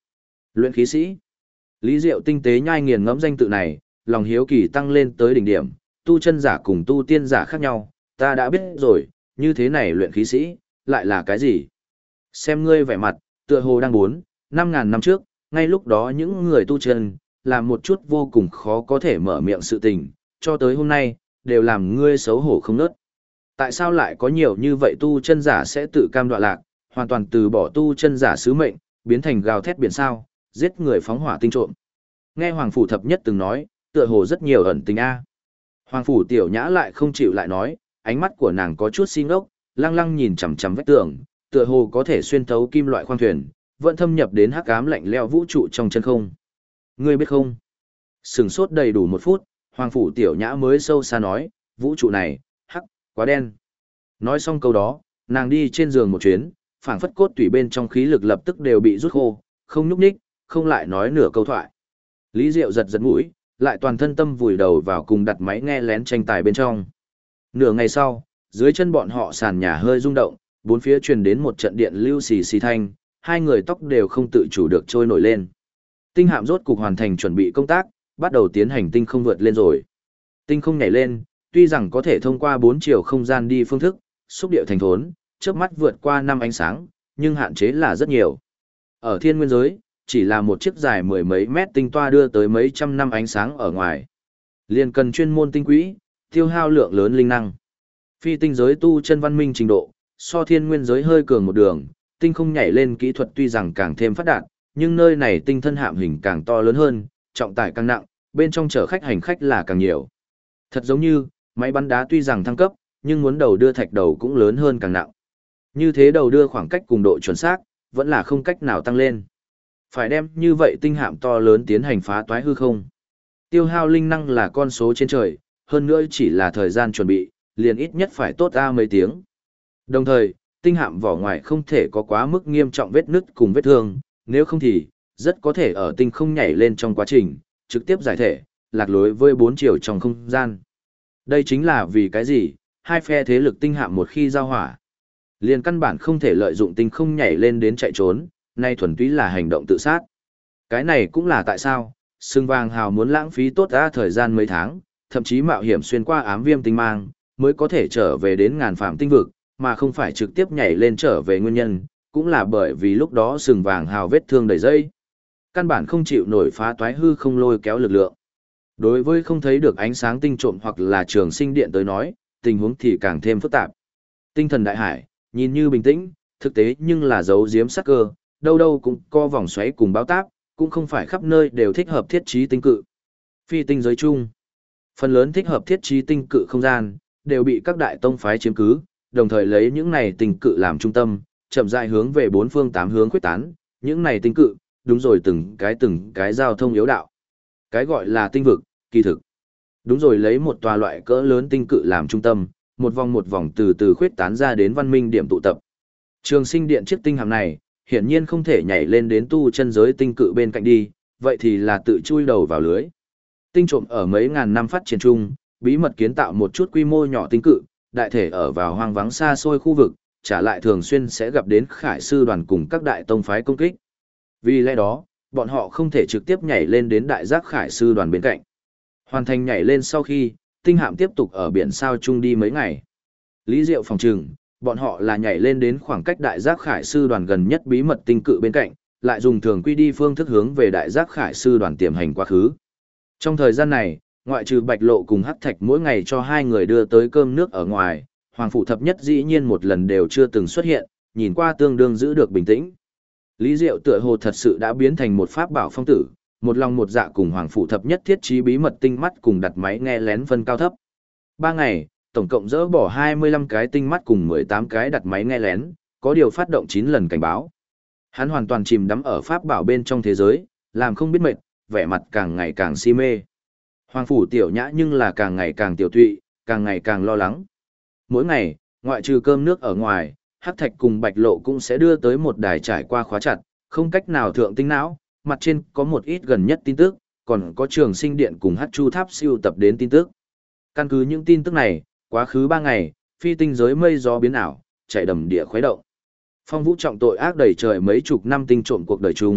Luyện khí sĩ. Lý Diệu tinh tế nhai nghiền ngẫm danh tự này, lòng hiếu kỳ tăng lên tới đỉnh điểm, tu chân giả cùng tu tiên giả khác nhau, ta đã biết rồi, như thế này luyện khí sĩ, lại là cái gì? Xem ngươi vẻ mặt, tựa hồ đang 4-5 ngàn năm trước, ngay lúc đó những người tu chân, làm một chút vô cùng khó có thể mở miệng sự tình, cho tới hôm nay, đều làm ngươi xấu hổ không nớt. Tại sao lại có nhiều như vậy tu chân giả sẽ tự cam đoạ lạc, hoàn toàn từ bỏ tu chân giả sứ mệnh, biến thành gào thét biển sao, giết người phóng hỏa tinh trộm. Nghe Hoàng Phủ Thập Nhất từng nói, tựa hồ rất nhiều ẩn tình a. Hoàng Phủ Tiểu Nhã lại không chịu lại nói, ánh mắt của nàng có chút si ngốc, lăng lăng nhìn chằm chằm vách tường, tựa hồ có thể xuyên thấu kim loại khoang thuyền, vẫn thâm nhập đến hắc ám lạnh lẽo vũ trụ trong chân không. Ngươi biết không? Sừng sốt đầy đủ 1 phút, Hoàng Phủ Tiểu Nhã mới sâu xa nói, vũ trụ này, hắc, quá đen. Nói xong câu đó, nàng đi trên giường một chuyến, phảng phất cốt tủy bên trong khí lực lập tức đều bị rút khô, không nhúc nhích, không lại nói nửa câu thoại. Lý Diệu giật giật mũi, lại toàn thân tâm vùi đầu vào cùng đặt máy nghe lén tranh tài bên trong. Nửa ngày sau, dưới chân bọn họ sàn nhà hơi rung động, bốn phía truyền đến một trận điện lưu xì xì thanh, hai người tóc đều không tự chủ được trôi nổi lên. Tinh hạm rốt cục hoàn thành chuẩn bị công tác, bắt đầu tiến hành tinh không vượt lên rồi. Tinh không nhảy lên, tuy rằng có thể thông qua 4 chiều không gian đi phương thức, xúc điệu thành thốn, chớp mắt vượt qua 5 ánh sáng, nhưng hạn chế là rất nhiều. Ở thiên nguyên giới, chỉ là một chiếc dài 10 mấy mét tinh toa đưa tới mấy trăm năm ánh sáng ở ngoài. Liền cần chuyên môn tinh quỹ, tiêu hao lượng lớn linh năng. Phi tinh giới tu chân văn minh trình độ, so thiên nguyên giới hơi cường một đường, tinh không nhảy lên kỹ thuật tuy rằng càng thêm phát đạt, nhưng nơi này tinh thân hạm hình càng to lớn hơn, trọng tải càng nặng, bên trong chở khách hành khách là càng nhiều. Thật giống như, máy bắn đá tuy rằng thăng cấp, nhưng muốn đầu đưa thạch đầu cũng lớn hơn càng nặng. Như thế đầu đưa khoảng cách cùng độ chuẩn xác, vẫn là không cách nào tăng lên. Phải đem như vậy tinh hạm to lớn tiến hành phá toái hư không. Tiêu hao linh năng là con số trên trời, hơn nữa chỉ là thời gian chuẩn bị, liền ít nhất phải tốt ra mấy tiếng. Đồng thời, tinh hạm vỏ ngoài không thể có quá mức nghiêm trọng vết nứt cùng vết thương, nếu không thì, rất có thể ở tinh không nhảy lên trong quá trình, trực tiếp giải thể, lạc lối với 4 chiều trong không gian. Đây chính là vì cái gì, hai phe thế lực tinh hạm một khi giao hỏa, liền căn bản không thể lợi dụng tinh không nhảy lên đến chạy trốn, nay thuần túy là hành động tự sát. Cái này cũng là tại sao, Sừng Vàng Hào muốn lãng phí tốt ra thời gian mấy tháng, thậm chí mạo hiểm xuyên qua ám viêm tinh mang, mới có thể trở về đến ngàn phạm tinh vực, mà không phải trực tiếp nhảy lên trở về nguyên nhân, cũng là bởi vì lúc đó Sừng Vàng Hào vết thương đầy dây. Căn bản không chịu nổi phá toái hư không lôi kéo lực lượng. Đối với không thấy được ánh sáng tinh trộm hoặc là trường sinh điện tới nói, tình huống thì càng thêm phức tạp. Tinh thần đại hải, nhìn như bình tĩnh, thực tế nhưng là giấu giếm sắc cơ, đâu đâu cũng có vòng xoáy cùng báo táp, cũng không phải khắp nơi đều thích hợp thiết trí tinh cự. Phi tinh giới chung, phần lớn thích hợp thiết trí tinh cự không gian, đều bị các đại tông phái chiếm cứ, đồng thời lấy những này tinh cự làm trung tâm, chậm rãi hướng về 4 phương 8 hướng quyết tán, những này tinh cự, đúng rồi từng cái giao thông yếu đạo. Cái gọi là tinh vực, kỳ thực. Đúng rồi lấy một tòa loại cỡ lớn tinh cự làm trung tâm, một vòng từ từ khuyết tán ra đến văn minh điểm tụ tập. Trường sinh điện chiếc tinh hạm này, hiển nhiên không thể nhảy lên đến tu chân giới tinh cự bên cạnh đi, vậy thì là tự chui đầu vào lưới. Tinh trộm ở mấy ngàn năm phát triển chung, bí mật kiến tạo một chút quy mô nhỏ tinh cự, đại thể ở vào hoang vắng xa xôi khu vực, trả lại thường xuyên sẽ gặp đến khải sư đoàn cùng các đại tông phái công kích. Vì lẽ đó, bọn họ không thể trực tiếp nhảy lên đến đại giác khải sư đoàn bên cạnh. Hoàn thành nhảy lên sau khi, tinh hạm tiếp tục ở biển sao chung đi mấy ngày. Lý Diệu phòng trừng, bọn họ là nhảy lên đến khoảng cách đại giác khải sư đoàn gần nhất bí mật tinh cự bên cạnh, lại dùng thường quy đi phương thức hướng về đại giác khải sư đoàn tiềm hành quá khứ. Trong thời gian này, ngoại trừ Bạch Lộ cùng Hắc Thạch mỗi ngày cho hai người đưa tới cơm nước ở ngoài, Hoàng Phủ Thập Nhất dĩ nhiên một lần đều chưa từng xuất hiện, nhìn qua tương đương giữ được bình tĩnh. Lý Diệu tựa hồ thật sự đã biến thành một pháp bảo phong tử, một lòng một dạ cùng Hoàng Phủ Thập Nhất thiết trí bí mật tinh mắt cùng đặt máy nghe lén phân cao thấp. 3 ngày, tổng cộng dỡ bỏ 25 cái tinh mắt cùng 18 cái đặt máy nghe lén, có điều phát động 9 lần cảnh báo. Hắn hoàn toàn chìm đắm ở pháp bảo bên trong thế giới, làm không biết mệt, vẻ mặt càng ngày càng si mê. Hoàng Phủ Tiểu Nhã nhưng là càng ngày càng tiểu tụy, càng ngày càng lo lắng. Mỗi ngày, ngoại trừ cơm nước ở ngoài, Hắc Thạch cùng Bạch Lộ cũng sẽ đưa tới một đài trải qua khóa chặt, không cách nào thượng tinh não, mặt trên có một ít gần nhất tin tức, còn có trường sinh điện cùng Hắc Chu Tháp siêu tập đến tin tức. Căn cứ những tin tức này, quá khứ 3 ngày, phi tinh giới mây gió biến ảo, chạy đầm địa khuấy động. Phong vũ trọng tội ác đầy trời mấy chục năm tinh trộm cuộc đời chung,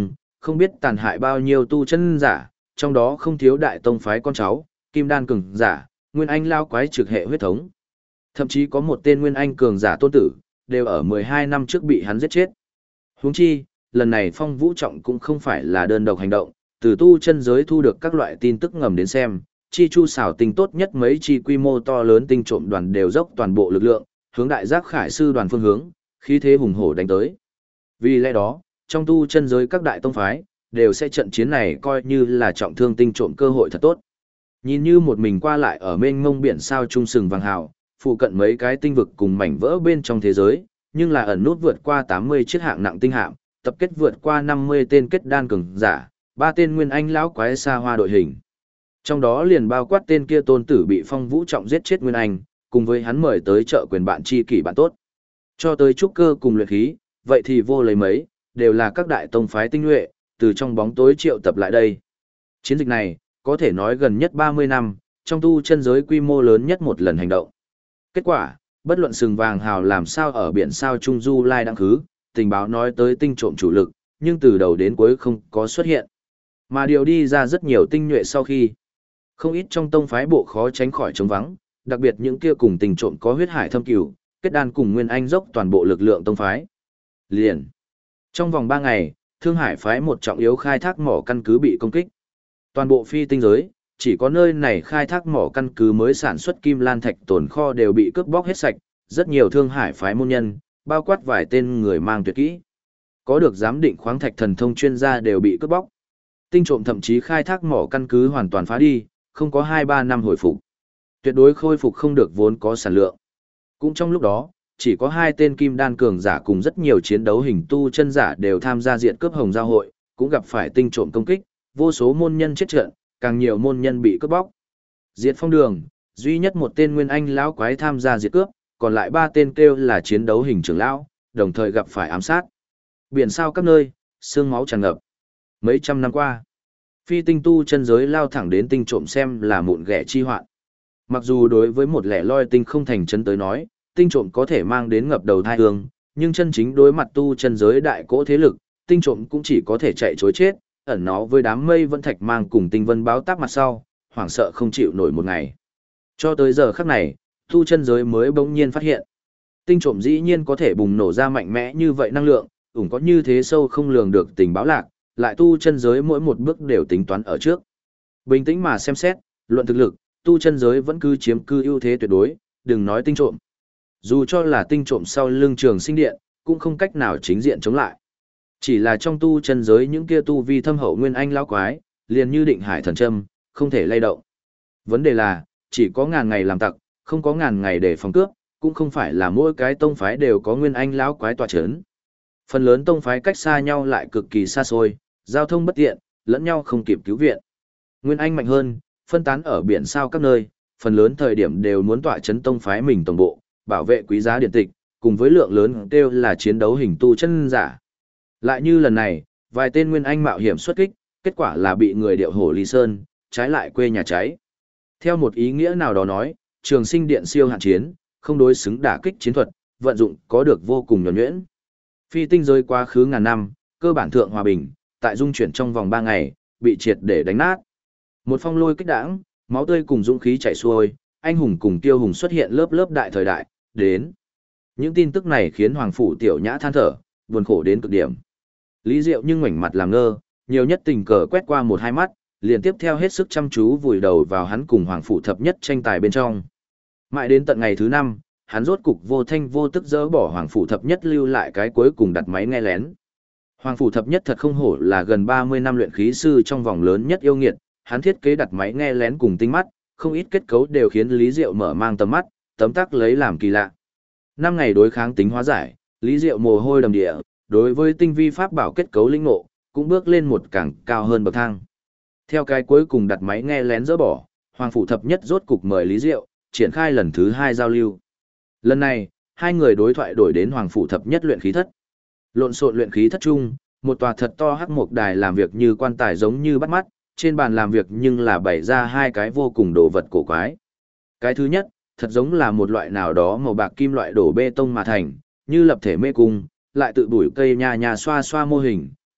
không biết tàn hại bao nhiêu tu chân giả, trong đó không thiếu đại tông phái con cháu, kim đan cường giả, nguyên anh lao quái trực hệ huyết thống. Thậm chí có một tên nguyên anh cường giả tôn tử, đều ở 12 năm trước bị hắn giết chết. Huống chi, lần này Phong Vũ Trọng cũng không phải là đơn độc hành động, từ tu chân giới thu được các loại tin tức ngầm đến xem, chi chu xảo tinh tốt nhất mấy chi quy mô to lớn tinh trộm đoàn đều dốc toàn bộ lực lượng, hướng đại giác khải sư đoàn phương hướng, khí thế hùng hổ đánh tới. Vì lẽ đó, trong tu chân giới các đại tông phái, đều sẽ trận chiến này coi như là trọng thương tinh trộm cơ hội thật tốt. Nhìn như một mình qua lại ở mênh mông biển sao trung sừng vàng hào, phụ cận mấy cái tinh vực cùng mảnh vỡ bên trong thế giới, nhưng là ẩn nút vượt qua 80 chiếc hạng nặng tinh hạm, tập kết vượt qua 50 tên kết đan cường giả, 3 tên nguyên anh lão quái xa hoa đội hình. Trong đó liền bao quát tên kia tôn tử bị Phong Vũ Trọng giết chết nguyên anh, cùng với hắn mời tới trợ quyền bạn tri kỷ bạn tốt. Cho tới trúc cơ cùng luyện khí, vậy thì vô lấy mấy, đều là các đại tông phái tinh nhuệ, từ trong bóng tối triệu tập lại đây. Chiến dịch này, có thể nói gần nhất 30 năm, trong tu chân giới quy mô lớn nhất một lần hành động. Kết quả, bất luận sừng vàng hào làm sao ở biển sao Trung Du Lai đăng khứ, tình báo nói tới tinh trộm chủ lực, nhưng từ đầu đến cuối không có xuất hiện. Mà điều đi ra rất nhiều tinh nhuệ sau khi, không ít trong tông phái bộ khó tránh khỏi trống vắng, đặc biệt những kia cùng tình trộm có huyết hải thâm cửu, kết đan cùng nguyên anh dốc toàn bộ lực lượng tông phái. Liền. Trong vòng 3 ngày, Thương Hải phái một trọng yếu khai thác mỏ căn cứ bị công kích. Toàn bộ phi tinh giới, chỉ có nơi này khai thác mỏ căn cứ mới sản xuất kim lan thạch tồn kho đều bị cướp bóc hết sạch, rất nhiều Thương Hải phái môn nhân, bao quát vài tên người mang tuyệt kỹ. Có được giám định khoáng thạch thần thông chuyên gia đều bị cướp bóc. Tinh trộm thậm chí khai thác mỏ căn cứ hoàn toàn phá đi, không có 2-3 năm hồi phục. Tuyệt đối khôi phục không được vốn có sản lượng. Cũng trong lúc đó, chỉ có 2 tên kim đan cường giả cùng rất nhiều chiến đấu hình tu chân giả đều tham gia diện cướp hồng giao hội, cũng gặp phải tinh trộm công kích, vô số môn nhân chết trận, càng nhiều môn nhân bị cướp bóc. Diệt Phong Đường, duy nhất một tên nguyên anh lão quái tham gia diệt cướp, còn lại 3 tên kêu là chiến đấu hình trưởng lão, đồng thời gặp phải ám sát. Biển sao các nơi, xương máu tràn ngập. Mấy trăm năm qua, phi tinh tu chân giới lao thẳng đến tinh trộm xem là mụn ghẻ chi hoạn. Mặc dù đối với một lẻ loi tinh không thành chân tới nói, tinh trộm có thể mang đến ngập đầu thai hương, nhưng chân chính đối mặt tu chân giới đại cỗ thế lực, tinh trộm cũng chỉ có thể chạy chối chết, ẩn nó với đám mây vân thạch mang cùng tinh vân báo táp mặt sau, hoảng sợ không chịu nổi một ngày. Cho tới giờ khắc này, tu chân giới mới bỗng nhiên phát hiện. Tinh trộm dĩ nhiên có thể bùng nổ ra mạnh mẽ như vậy năng lượng, có như thế sâu không lường được tình báo lạc, lại tu chân giới mỗi một bước đều tính toán ở trước. Bình tĩnh mà xem xét, luận thực lực, tu chân giới vẫn cứ chiếm cư ưu thế tuyệt đối, đừng nói tinh trộm. Dù cho là tinh trộm sau lưng Trường Sinh Điện, cũng không cách nào chính diện chống lại. Chỉ là trong tu chân giới những kia tu vi thâm hậu nguyên anh lão quái, liền như định hải thần châm, không thể lay động. Vấn đề là, chỉ có ngàn ngày làm tặc, không có ngàn ngày để phòng cướp, cũng không phải là mỗi cái tông phái đều có nguyên anh lão quái tọa chấn. Phần lớn tông phái cách xa nhau lại cực kỳ xa xôi, giao thông bất tiện, lẫn nhau không kịp cứu viện. Nguyên anh mạnh hơn, phân tán ở biển sao các nơi, phần lớn thời điểm đều muốn tọa chấn tông phái mình tổng bộ, bảo vệ quý giá điện tịch, cùng với lượng lớn kêu là chiến đấu hình tu chân giả. Lại như lần này, vài tên nguyên anh mạo hiểm xuất kích, kết quả là bị người điệu hổ Lý Sơn, trái lại quê nhà cháy. Theo một ý nghĩa nào đó nói, Trường Sinh Điện siêu hạn chiến, không đối xứng đả kích chiến thuật, vận dụng có được vô cùng nhuần nhuyễn. Phi tinh giới quá khứ ngàn năm, cơ bản thượng hòa bình, tại dung chuyển trong vòng 3 ngày, bị triệt để đánh nát. Một phong lôi kích đãng, máu tươi cùng dũng khí chảy xuôi, anh hùng cùng tiêu hùng xuất hiện lớp lớp đại thời đại, đến. Những tin tức này khiến Hoàng Phủ Tiểu Nhã than thở, buồn khổ đến cực điểm. Lý Diệu nhưng ngoảnh mặt làm ngơ, nhiều nhất tình cờ quét qua 1-2 mắt, liền tiếp theo hết sức chăm chú vùi đầu vào hắn cùng Hoàng Phủ Thập Nhất tranh tài bên trong. Mãi đến tận ngày thứ 5, hắn rốt cục vô thanh vô tức dỡ bỏ Hoàng Phủ Thập Nhất lưu lại cái cuối cùng đặt máy nghe lén. Hoàng Phủ Thập Nhất thật không hổ là gần 30 năm luyện khí sư trong vòng lớn nhất yêu nghiệt, hắn thiết kế đặt máy nghe lén cùng tinh mắt, không ít kết cấu đều khiến Lý Diệu mở mang tầm mắt, tấm tắc lấy làm kỳ lạ. 5 ngày đối kháng tính hóa giải, Lý Diệu mồ hôi đầm địa, đối với tinh vi pháp bảo kết cấu linh ngộ, cũng bước lên một càng cao hơn bậc thang. Theo cái cuối cùng đặt máy nghe lén dỡ bỏ, Hoàng Phủ Thập Nhất rốt cục mời Lý Diệu, triển khai lần thứ 2 giao lưu. Lần này, hai người đối thoại đổi đến Hoàng Phủ Thập Nhất luyện khí thất. Lộn xộn luyện khí thất chung, một tòa thật to hắc mộc đài làm việc như quan tài giống như bắt mắt, trên bàn làm việc nhưng là bày ra 2 cái vô cùng đồ vật cổ quái. Cái thứ nhất, thật giống là một loại nào đó màu bạc kim loại đổ bê tông mà thành, như lập thể mê cung, lại tự bủi cây nhà xoa xoa mô hình,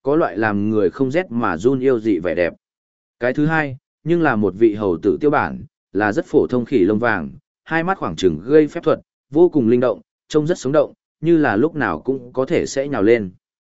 có loại làm người không rét mà run yêu dị vẻ đẹp. Cái thứ hai, nhưng là một vị hầu tử tiêu bản, là rất phổ thông khỉ lông vàng, hai mắt khoảng chừng gây phép thuật, vô cùng linh động, trông rất sống động, như là lúc nào cũng có thể sẽ nhào lên.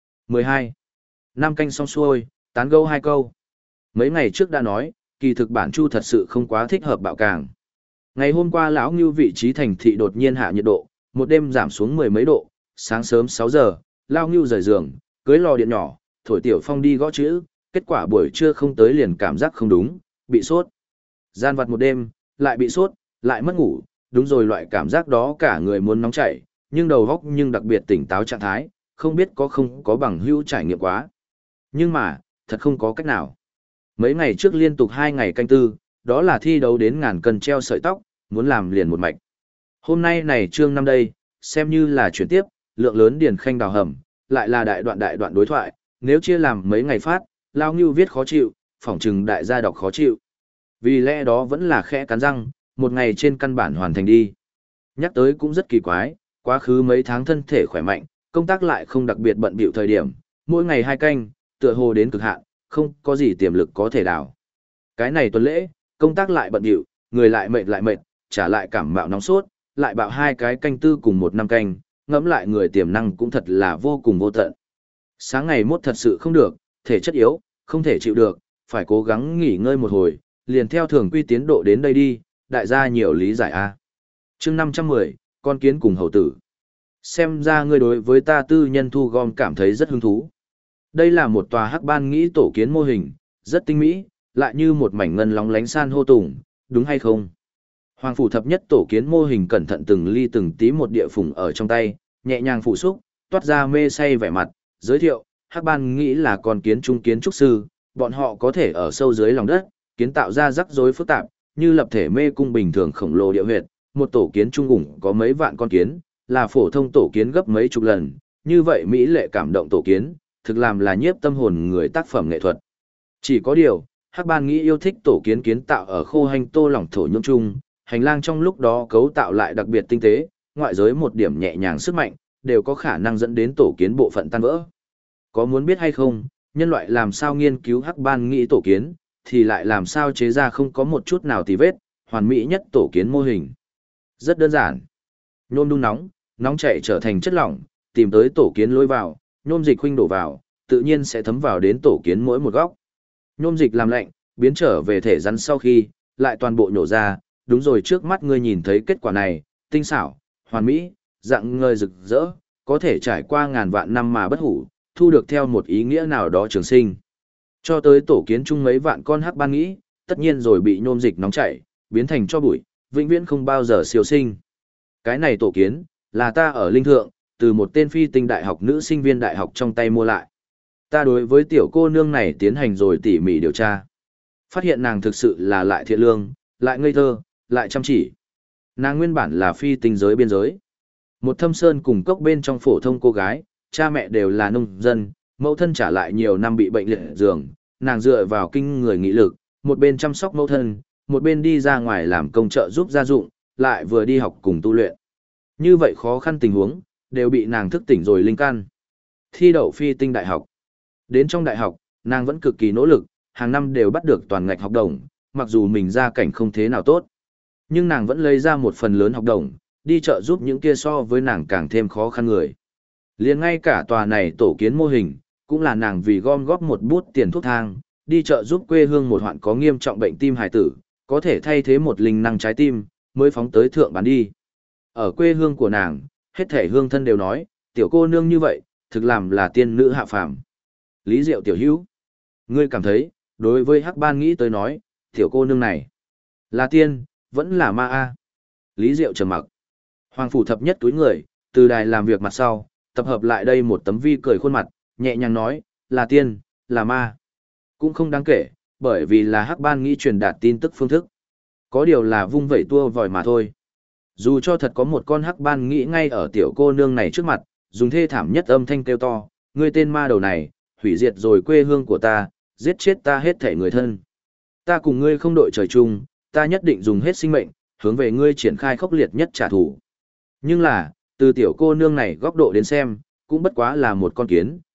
12. Năm canh xong xuôi, tán gẫu hai câu. Mấy ngày trước đã nói, kỳ thực bản Chu thật sự không quá thích hợp bạo càng. Ngày hôm qua lão Ngưu vị trí thành thị đột nhiên hạ nhiệt độ, một đêm giảm xuống mười mấy độ, sáng sớm 6 giờ, lão Ngưu rời giường, cưới lò điện nhỏ, thổi tiểu phong đi gõ chữ, kết quả buổi trưa không tới liền cảm giác không đúng, bị sốt. Gian vặt một đêm, lại bị sốt, lại mất ngủ, đúng rồi loại cảm giác đó cả người muốn nóng chảy, nhưng đầu óc nhưng đặc biệt tỉnh táo trạng thái, không biết có không có bằng hữu trải nghiệm quá. Nhưng mà, thật không có cách nào. Mấy ngày trước liên tục 2 ngày canh tư, đó là thi đấu đến ngàn cân treo sợi tóc, muốn làm liền một mạch. Hôm nay này chương năm đây, xem như là chuyển tiếp, lượng lớn điền khanh đào hầm, lại là đại đoạn đối thoại, nếu chia làm mấy ngày phát, Lao Ngưu viết khó chịu, phỏng chừng đại gia đọc khó chịu. Vì lẽ đó vẫn là khẽ cắn răng, một ngày trên căn bản hoàn thành đi. Nhắc tới cũng rất kỳ quái, quá khứ mấy tháng thân thể khỏe mạnh, công tác lại không đặc biệt bận bịu thời điểm, mỗi ngày 2 canh, tựa hồ đến cực hạn, không có gì tiềm lực có thể đào. Cái này tuần lễ, công tác lại bận bịu, người lại mệt, trả lại cảm mạo nóng sốt, lại bạo 2 cái canh tư cùng 1 năm canh, ngẫm lại người tiềm năng cũng thật là vô cùng vô tận. Sáng ngày mốt thật sự không được, thể chất yếu, không thể chịu được, phải cố gắng nghỉ ngơi một hồi, liền theo thường quy tiến độ đến đây đi, đại gia nhiều lý giải a. Chương 510, con kiến cùng hầu tử. Xem ra ngươi đối với ta tư nhân thu gom cảm thấy rất hứng thú. Đây là một tòa hắc ban nghĩ tổ kiến mô hình, rất tinh mỹ, lại như một mảnh ngân lóng lánh san hô tùng, đúng hay không? Hoàng phủ thập nhất tổ kiến mô hình cẩn thận từng ly từng tí một địa phủng ở trong tay, nhẹ nhàng phụ xúc, toát ra mê say vẻ mặt, giới thiệu, hắc ban nghĩ là con kiến trung kiến trúc sư, bọn họ có thể ở sâu dưới lòng đất, kiến tạo ra rắc rối phức tạp, như lập thể mê cung bình thường khổng lồ địa huyệt, một tổ kiến trung ủng có mấy vạn con kiến, là phổ thông tổ kiến gấp mấy chục lần, như vậy mỹ lệ cảm động tổ kiến, thực làm là nhiếp tâm hồn người tác phẩm nghệ thuật. Chỉ có điều, hắc ban nghĩ yêu thích tổ kiến kiến tạo ở khô hành tô lỏng thổ nhưỡng chung, hành lang trong lúc đó cấu tạo lại đặc biệt tinh tế, ngoại giới một điểm nhẹ nhàng sức mạnh, đều có khả năng dẫn đến tổ kiến bộ phận tan vỡ. Có muốn biết hay không, nhân loại làm sao nghiên cứu hắc ban nghĩ tổ kiến, thì lại làm sao chế ra không có một chút nào tì vết, hoàn mỹ nhất tổ kiến mô hình. Rất đơn giản. Nhôm đun nóng, nóng chảy trở thành chất lỏng, tìm tới tổ kiến lối vào, nhôm dịch huynh đổ vào, tự nhiên sẽ thấm vào đến tổ kiến mỗi một góc. Nhôm dịch làm lạnh, biến trở về thể rắn sau khi, lại toàn bộ nhổ ra, đúng rồi trước mắt ngươi nhìn thấy kết quả này, tinh xảo, hoàn mỹ, dạng ngời rực rỡ, có thể trải qua ngàn vạn năm mà bất hủ, thu được theo một ý nghĩa nào đó trường sinh. Cho tới tổ kiến chung mấy vạn con hắc ban nghĩ, tất nhiên rồi bị nhôm dịch nóng chảy, biến thành cho bụi, vĩnh viễn không bao giờ siêu sinh. Cái này tổ kiến, là ta ở linh thượng, từ một tên phi tinh đại học nữ sinh viên đại học trong tay mua lại. Ta đối với tiểu cô nương này tiến hành rồi tỉ mỉ điều tra. Phát hiện nàng thực sự là lại thiện lương, lại ngây thơ, lại chăm chỉ. Nàng nguyên bản là phi tinh giới biên giới. Một thâm sơn cùng cốc bên trong phổ thông cô gái, cha mẹ đều là nông dân, mẫu thân trả lại nhiều năm bị bệnh liệt giường, nàng dựa vào kinh người nghị lực, một bên chăm sóc mẫu thân, một bên đi ra ngoài làm công trợ giúp gia dụng, lại vừa đi học cùng tu luyện. Như vậy khó khăn tình huống, đều bị nàng thức tỉnh rồi linh căn. Thi đậu phi tinh đại học. Đến trong đại học, nàng vẫn cực kỳ nỗ lực, hàng năm đều bắt được toàn ngạch học đồng, mặc dù mình gia cảnh không thế nào tốt. Nhưng nàng vẫn lấy ra một phần lớn học đồng, đi trợ giúp những kia so với nàng càng thêm khó khăn người. Liền ngay cả tòa này tổ kiến mô hình, cũng là nàng vì gom góp một bút tiền thuốc thang, đi trợ giúp quê hương một hoạn có nghiêm trọng bệnh tim hải tử, có thể thay thế một linh năng trái tim, mới phóng tới thượng bán đi. Ở quê hương của nàng, hết thể hương thân đều nói, tiểu cô nương như vậy, thực làm là tiên nữ hạ phàm. Lý Diệu tiểu hữu, ngươi cảm thấy, đối với hắc ban nghĩ tới nói, tiểu cô nương này, là tiên, vẫn là ma a. Lý Diệu trầm mặc. Hoàng phủ thập nhất túi người, từ đài làm việc mặt sau, tập hợp lại đây một tấm vi cười khuôn mặt, nhẹ nhàng nói, là tiên, là ma. Cũng không đáng kể, bởi vì là hắc ban nghĩ truyền đạt tin tức phương thức. Có điều là vung vẩy tua vòi mà thôi. Dù cho thật có một con hắc ban nghĩ ngay ở tiểu cô nương này trước mặt, dùng thê thảm nhất âm thanh kêu to, ngươi tên ma đầu này, hủy diệt rồi quê hương của ta, giết chết ta hết thể người thân. Ta cùng ngươi không đội trời chung, ta nhất định dùng hết sinh mệnh, hướng về ngươi triển khai khốc liệt nhất trả thù. Nhưng là, từ tiểu cô nương này góc độ đến xem, cũng bất quá là một con kiến,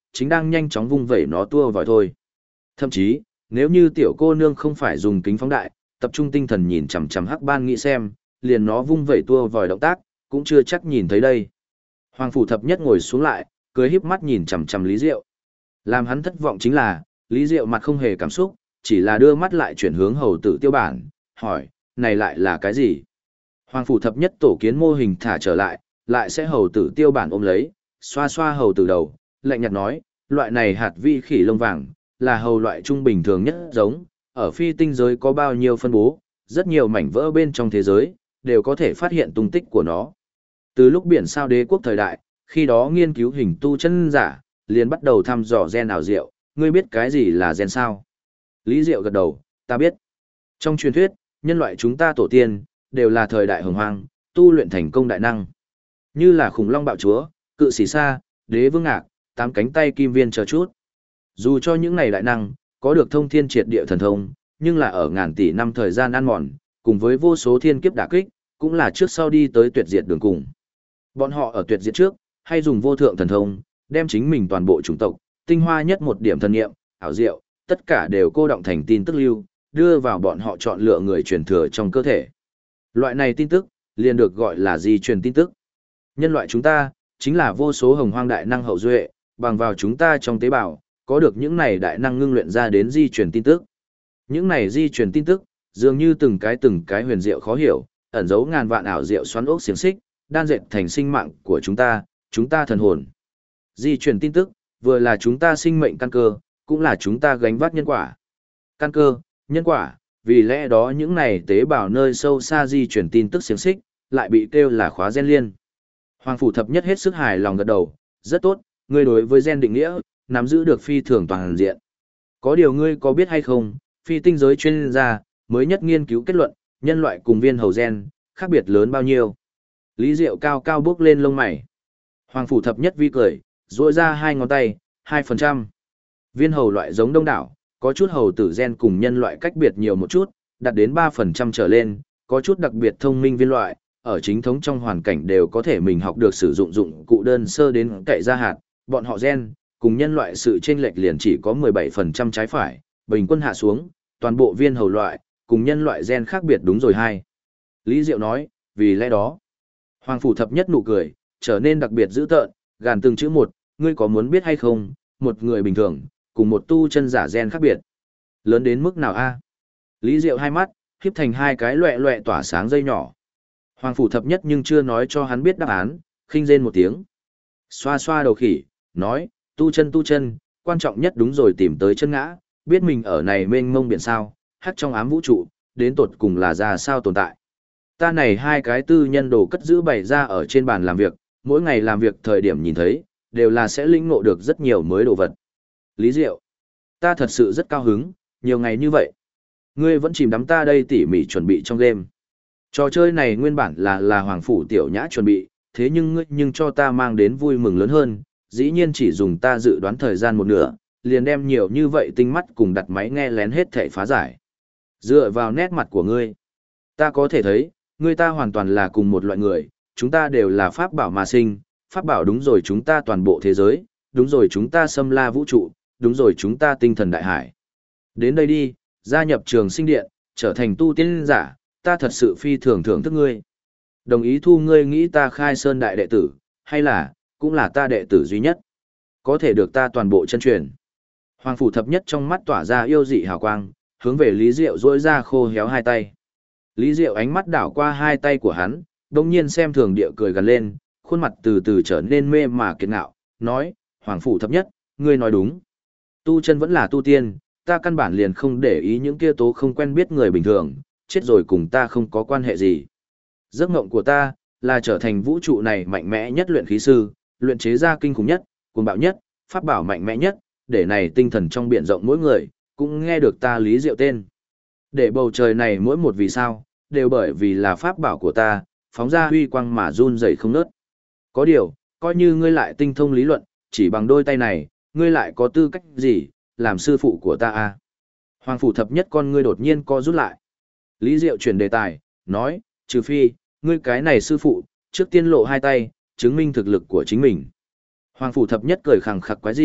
chính đang nhanh chóng vung vẩy nó tua vòi thôi. Thậm chí, nếu như tiểu cô nương không phải dùng kính phóng đại, tập trung tinh thần nhìn chằm chằm hắc ban nghĩ xem, liền nó vung vẩy tua vòi động tác, cũng chưa chắc nhìn thấy đây. Hoàng phủ thập nhất ngồi xuống lại, cười híp mắt nhìn chằm chằm Lý Diệu. Làm hắn thất vọng chính là, Lý Diệu mặt không hề cảm xúc, chỉ là đưa mắt lại chuyển hướng hầu tử Tiêu Bản, hỏi, này lại là cái gì? Hoàng phủ thập nhất tổ kiến mô hình thả trở lại sẽ hầu tử Tiêu Bản ôm lấy, xoa xoa hầu tử đầu, lạnh nhạt nói, loại này hạt vi khỉ lông vàng, là hầu loại trung bình thường nhất giống, ở phi tinh giới có bao nhiêu phân bố, rất nhiều mảnh vỡ bên trong thế giới, đều có thể phát hiện tung tích của nó. Từ lúc biển sao đế quốc thời đại, khi đó nghiên cứu hình tu chân giả, liền bắt đầu thăm dò gen ảo diệu, ngươi biết cái gì là gen sao? Lý Diệu gật đầu, ta biết. Trong truyền thuyết, nhân loại chúng ta tổ tiên, đều là thời đại hồng hoang, tu luyện thành công đại năng. Như là khủng long bạo chúa, cự sĩ sa, đế vương ngạc, tám cánh tay kim viên chờ chút. Dù cho những này đại năng, có được thông thiên triệt địa thần thông, nhưng là ở ngàn tỷ năm thời gian ăn mòn, cùng với vô số thiên kiếp đả kích, cũng là trước sau đi tới tuyệt diệt đường cùng. Bọn họ ở tuyệt diệt trước, hay dùng vô thượng thần thông, đem chính mình toàn bộ chủng tộc, tinh hoa nhất một điểm thần nghiệm, ảo diệu, tất cả đều cô động thành tin tức lưu, đưa vào bọn họ chọn lựa người truyền thừa trong cơ thể. Loại này tin tức, liền được gọi là di truyền tin tức. Nhân loại chúng ta, chính là vô số hồng hoang đại năng hậu duệ, bằng vào chúng ta trong tế bào, có được những này đại năng ngưng luyện ra đến di truyền tin tức. Những này di truyền tin tức, dường như từng cái huyền diệu khó hiểu, ẩn giấu ngàn vạn ảo diệu xoắn ốc xiềng xích, đan dệt thành sinh mạng của chúng ta thần hồn. Di truyền tin tức, vừa là chúng ta sinh mệnh căn cơ, cũng là chúng ta gánh vác nhân quả. Căn cơ, nhân quả, vì lẽ đó những này tế bào nơi sâu xa di truyền tin tức xiềng xích, lại bị kêu là khóa gen liên. Hoàng phủ thập nhất hết sức hài lòng gật đầu, rất tốt, ngươi đối với gen định nghĩa, nắm giữ được phi thường toàn diện. Có điều ngươi có biết hay không, phi tinh giới chuyên gia, mới nhất nghiên cứu kết luận, nhân loại cùng viên hầu gen, khác biệt lớn bao nhiêu. Lý Diệu cao cao bước lên lông mày. Hoàng phủ thập nhất vi cười, duỗi ra hai ngón tay, 2%. Viên hầu loại giống đông đảo, có chút hầu tử gen cùng nhân loại cách biệt nhiều một chút, đạt đến 3% trở lên, có chút đặc biệt thông minh viên loại, ở chính thống trong hoàn cảnh đều có thể mình học được sử dụng dụng cụ đơn sơ đến cậy ra hạt, bọn họ gen, cùng nhân loại sự chênh lệch liền chỉ có 17% trái phải, bình quân hạ xuống, toàn bộ viên hầu loại, cùng nhân loại gen khác biệt đúng rồi hai. Lý Diệu nói, vì lẽ đó, Hoàng phủ thập nhất nụ cười, trở nên đặc biệt dữ tợn, gàn từng chữ một, ngươi có muốn biết hay không, một người bình thường, cùng một tu chân giả gen khác biệt. Lớn đến mức nào a? Lý Diệu hai mắt, híp thành hai cái loẹ loẹ tỏa sáng dây nhỏ. Hoàng phủ thập nhất nhưng chưa nói cho hắn biết đáp án, khinh rên một tiếng. Xoa xoa đầu khỉ, nói, tu chân, quan trọng nhất đúng rồi tìm tới chân ngã, biết mình ở này mênh mông biển sao, hắt trong ám vũ trụ, đến tột cùng là ra sao tồn tại. Ta này hai cái tư nhân đồ cất giữ bày ra ở trên bàn làm việc, mỗi ngày làm việc thời điểm nhìn thấy, đều là sẽ lĩnh ngộ được rất nhiều mới đồ vật. Lý Diệu, ta thật sự rất cao hứng, nhiều ngày như vậy. Ngươi vẫn chìm đắm ta đây tỉ mỉ chuẩn bị trong game. Trò chơi này nguyên bản là Hoàng phủ tiểu nhã chuẩn bị, thế nhưng ngươi cho ta mang đến vui mừng lớn hơn, dĩ nhiên chỉ dùng ta dự đoán thời gian một nửa, liền đem nhiều như vậy tinh mắt cùng đặt máy nghe lén hết thảy phá giải. Dựa vào nét mặt của ngươi, ta có thể thấy, ngươi ta hoàn toàn là cùng một loại người, chúng ta đều là pháp bảo mà sinh, pháp bảo đúng rồi chúng ta toàn bộ thế giới, đúng rồi chúng ta xâm la vũ trụ, đúng rồi chúng ta tinh thần đại hải. Đến đây đi, gia nhập trường sinh điện, trở thành tu tiên giả, ta thật sự phi thường thưởng thức ngươi. Đồng ý thu ngươi nghĩ ta khai sơn đại đệ tử, hay là, cũng là ta đệ tử duy nhất. Có thể được ta toàn bộ chân truyền. Hoàng phủ thập nhất trong mắt tỏa ra yêu dị hào quang, hướng về Lý Diệu rỗi ra khô héo hai tay. Lý Diệu ánh mắt đảo qua hai tay của hắn, đồng nhiên xem thường địa cười gần lên, khuôn mặt từ từ trở nên mê mà kiệt ngạo, nói, Hoàng phủ thập nhất, ngươi nói đúng. Tu chân vẫn là tu tiên, ta căn bản liền không để ý những kia tố không quen biết người bình thường, chết rồi cùng ta không có quan hệ gì. Giấc mộng của ta, là trở thành vũ trụ này mạnh mẽ nhất luyện khí sư, luyện chế ra kinh khủng nhất, cuồng bạo nhất, pháp bảo mạnh mẽ nhất, để này tinh thần trong biển rộng mỗi người, cũng nghe được ta Lý Diệu tên. Để bầu trời này mỗi một vì sao, đều bởi vì là pháp bảo của ta, phóng ra huy quang mà run rẩy không nớt. Có điều, coi như ngươi lại tinh thông lý luận, chỉ bằng đôi tay này, ngươi lại có tư cách gì, làm sư phụ của ta à? Hoàng phủ thập nhất con ngươi đột nhiên co rút lại. Lý Diệu chuyển đề tài, nói, trừ phi, ngươi cái này sư phụ, trước tiên lộ hai tay, chứng minh thực lực của chính mình. Hoàng phủ thập nhất cười khẳng khặc quái dị,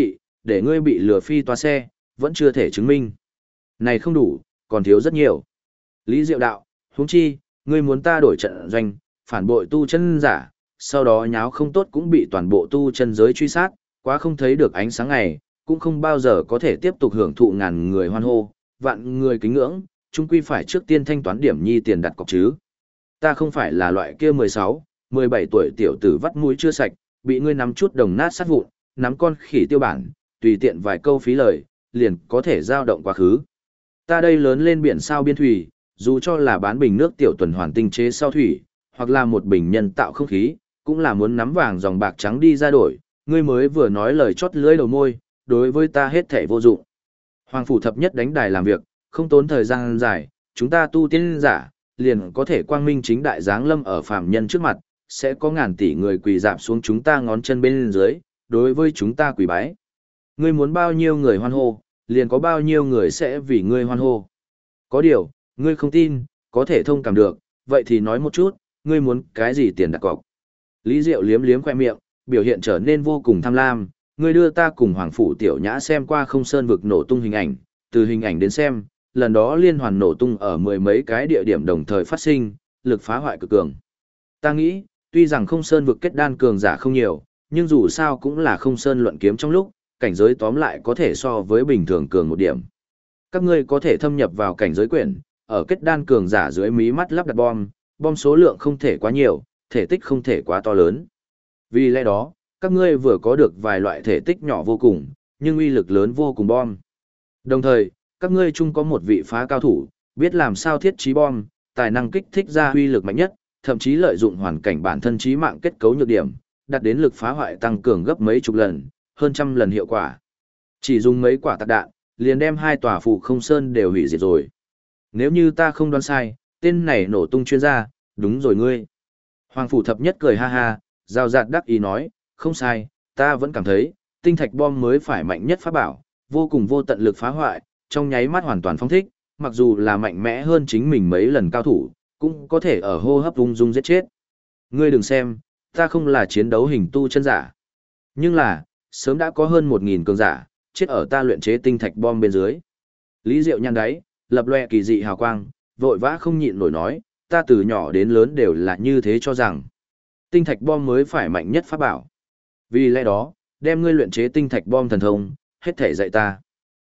để ngươi bị lừa phi toa xe, vẫn chưa thể chứng minh. Này không đủ, còn thiếu rất nhiều. Lý Diệu đạo, huống chi, ngươi muốn ta đổi trận doanh, phản bội tu chân giả, sau đó nháo không tốt cũng bị toàn bộ tu chân giới truy sát, quá không thấy được ánh sáng ngày, cũng không bao giờ có thể tiếp tục hưởng thụ ngàn người hoan hô, vạn người kính ngưỡng, chung quy phải trước tiên thanh toán điểm nhi tiền đặt cọc chứ. Ta không phải là loại kia 16, 17 tuổi tiểu tử vắt mũi chưa sạch, bị ngươi nắm chút đồng nát sát vụn, nắm con khỉ tiêu bản, tùy tiện vài câu phí lời, liền có thể giao động quá khứ. Ta đây lớn lên biển sao biên thủy, dù cho là bán bình nước tiểu tuần hoàn tinh chế sau thủy, hoặc là một bình nhân tạo không khí, cũng là muốn nắm vàng dòng bạc trắng đi ra đổi, ngươi mới vừa nói lời chót lưỡi đầu môi, đối với ta hết thảy vô dụng. Hoàng phủ thập nhất đánh đài làm việc, không tốn thời gian dài, chúng ta tu tiên giả, liền có thể quang minh chính đại giáng lâm ở phàm nhân trước mặt, sẽ có ngàn tỷ người quỳ dạp xuống chúng ta ngón chân bên dưới, đối với chúng ta quỳ bái. Ngươi muốn bao nhiêu người hoan hô, liền có bao nhiêu người sẽ vì ngươi hoan hô. Có điều, ngươi không tin, có thể thông cảm được, vậy thì nói một chút, ngươi muốn cái gì tiền đặt cọc. Lý Diệu liếm liếm khoe miệng, biểu hiện trở nên vô cùng tham lam, ngươi đưa ta cùng Hoàng phủ tiểu nhã xem qua không sơn vực nổ tung hình ảnh, từ hình ảnh đến xem, lần đó liên hoàn nổ tung ở mười mấy cái địa điểm đồng thời phát sinh, lực phá hoại cực cường. Ta nghĩ, tuy rằng không sơn vực kết đan cường giả không nhiều, nhưng dù sao cũng là không sơn luận kiếm trong lúc, cảnh giới tóm lại có thể so với bình thường cường một điểm. Các ngươi có thể thâm nhập vào cảnh giới quyển, ở kết đan cường giả dưới mí mắt lắp đặt bom, bom số lượng không thể quá nhiều, thể tích không thể quá to lớn. Vì lẽ đó, các ngươi vừa có được vài loại thể tích nhỏ vô cùng, nhưng uy lực lớn vô cùng bom. Đồng thời, các ngươi chung có một vị phá cao thủ, biết làm sao thiết trí bom, tài năng kích thích ra uy lực mạnh nhất, thậm chí lợi dụng hoàn cảnh bản thân trí mạng kết cấu nhược điểm, đạt đến lực phá hoại tăng cường gấp mấy chục lần, hơn trăm lần hiệu quả. Chỉ dùng mấy quả tạc đạn, liền đem hai tòa phủ không sơn đều hủy diệt rồi. Nếu như ta không đoán sai, tên này nổ tung chuyên gia, đúng rồi ngươi. Hoàng phủ thập nhất cười ha ha, rào rạt đắc ý nói, không sai, ta vẫn cảm thấy, tinh thạch bom mới phải mạnh nhất pháp bảo, vô cùng vô tận lực phá hoại, trong nháy mắt hoàn toàn phong thích, mặc dù là mạnh mẽ hơn chính mình mấy lần cao thủ, cũng có thể ở hô hấp ung dung giết chết. Ngươi đừng xem, ta không là chiến đấu hình tu chân giả. Nhưng là, sớm đã có hơn 1.000 cường giả, chết ở ta luyện chế tinh thạch bom bên dưới. Lý Diệu nhăn đáy, lập loe kỳ dị hào quang, vội vã không nhịn nổi nói, ta từ nhỏ đến lớn đều là như thế cho rằng. Tinh thạch bom mới phải mạnh nhất pháp bảo. Vì lẽ đó, đem ngươi luyện chế tinh thạch bom thần thông, hết thể dạy ta.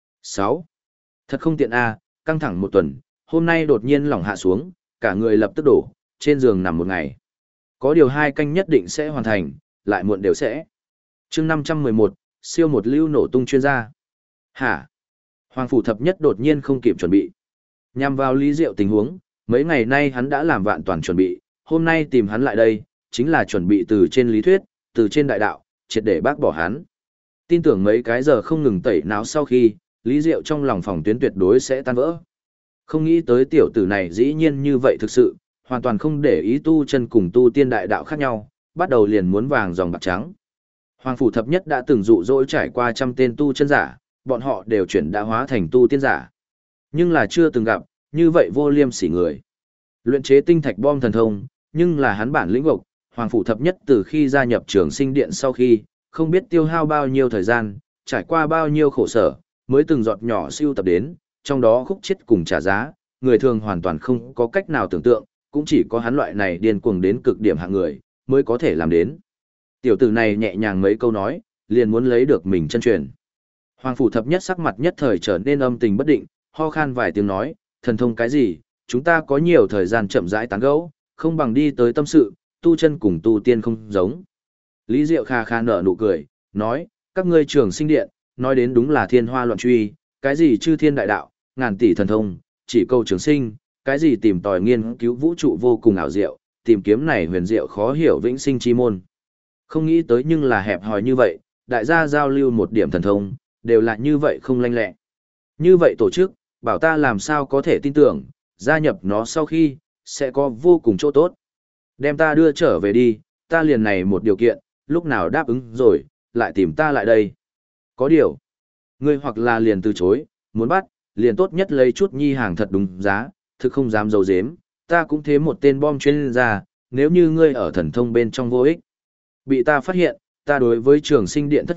6. Thật không tiện a, căng thẳng một tuần, hôm nay đột nhiên lỏng hạ xuống, cả người lập tức đổ, trên giường nằm một ngày. Có điều 2 canh nhất định sẽ hoàn thành, lại muộn đều sẽ. Chương 511, siêu một lưu nổ tung chuyên gia. Hả? Hoàng phủ thập nhất đột nhiên không kịp chuẩn bị. Nhằm vào Lý Diệu tình huống, mấy ngày nay hắn đã làm vạn toàn chuẩn bị, hôm nay tìm hắn lại đây, chính là chuẩn bị từ trên lý thuyết, từ trên đại đạo, triệt để bác bỏ hắn. Tin tưởng mấy cái giờ không ngừng tẩy não sau khi, Lý Diệu trong lòng phòng tuyến tuyệt đối sẽ tan vỡ. Không nghĩ tới tiểu tử này dĩ nhiên như vậy thực sự, hoàn toàn không để ý tu chân cùng tu tiên đại đạo khác nhau, bắt đầu liền muốn vàng dòng bạc trắng. Hoàng phủ thập nhất đã từng dụ dỗ trải qua trăm tên tu chân giả, bọn họ đều chuyển đã hóa thành tu tiên giả. Nhưng là chưa từng gặp, như vậy vô liêm sỉ người. Luyện chế tinh thạch bom thần thông, nhưng là hắn bản lĩnh vực, Hoàng phủ thập nhất từ khi gia nhập Trường Sinh Điện sau khi, không biết tiêu hao bao nhiêu thời gian, trải qua bao nhiêu khổ sở, mới từng giọt nhỏ siêu tập đến, trong đó khúc chết cùng trả giá, người thường hoàn toàn không có cách nào tưởng tượng, cũng chỉ có hắn loại này điên cuồng đến cực điểm hạng người, mới có thể làm đến. Tiểu tử này nhẹ nhàng mấy câu nói, liền muốn lấy được mình chân truyền. Hoàng phủ thập nhất sắc mặt nhất thời trở nên âm tình bất định, ho khan vài tiếng nói, thần thông cái gì, chúng ta có nhiều thời gian chậm rãi tán gẫu, không bằng đi tới tâm sự, tu chân cùng tu tiên không giống. Lý Diệu kha kha nở nụ cười, nói, các ngươi Trường Sinh Điện, nói đến đúng là thiên hoa loạn truy, cái gì chư thiên đại đạo, ngàn tỷ thần thông, chỉ câu trường sinh, cái gì tìm tòi nghiên cứu vũ trụ vô cùng ảo diệu, tìm kiếm này huyền diệu khó hiểu vĩnh sinh chi môn. Không nghĩ tới nhưng là hẹp hòi như vậy, đại gia giao lưu một điểm thần thông, đều là như vậy không lanh lẹ. Như vậy tổ chức, bảo ta làm sao có thể tin tưởng, gia nhập nó sau khi, sẽ có vô cùng chỗ tốt. Đem ta đưa trở về đi, ta liền này một điều kiện, lúc nào đáp ứng rồi, lại tìm ta lại đây. Có điều, ngươi hoặc là liền từ chối, muốn bắt, liền tốt nhất lấy chút nhi hàng thật đúng giá, thực không dám giấu giếm, ta cũng thế một tên bom chuyên gia, nếu như ngươi ở thần thông bên trong vô ích. Bị ta phát hiện, ta đối với Trường Sinh Điện thất vọng,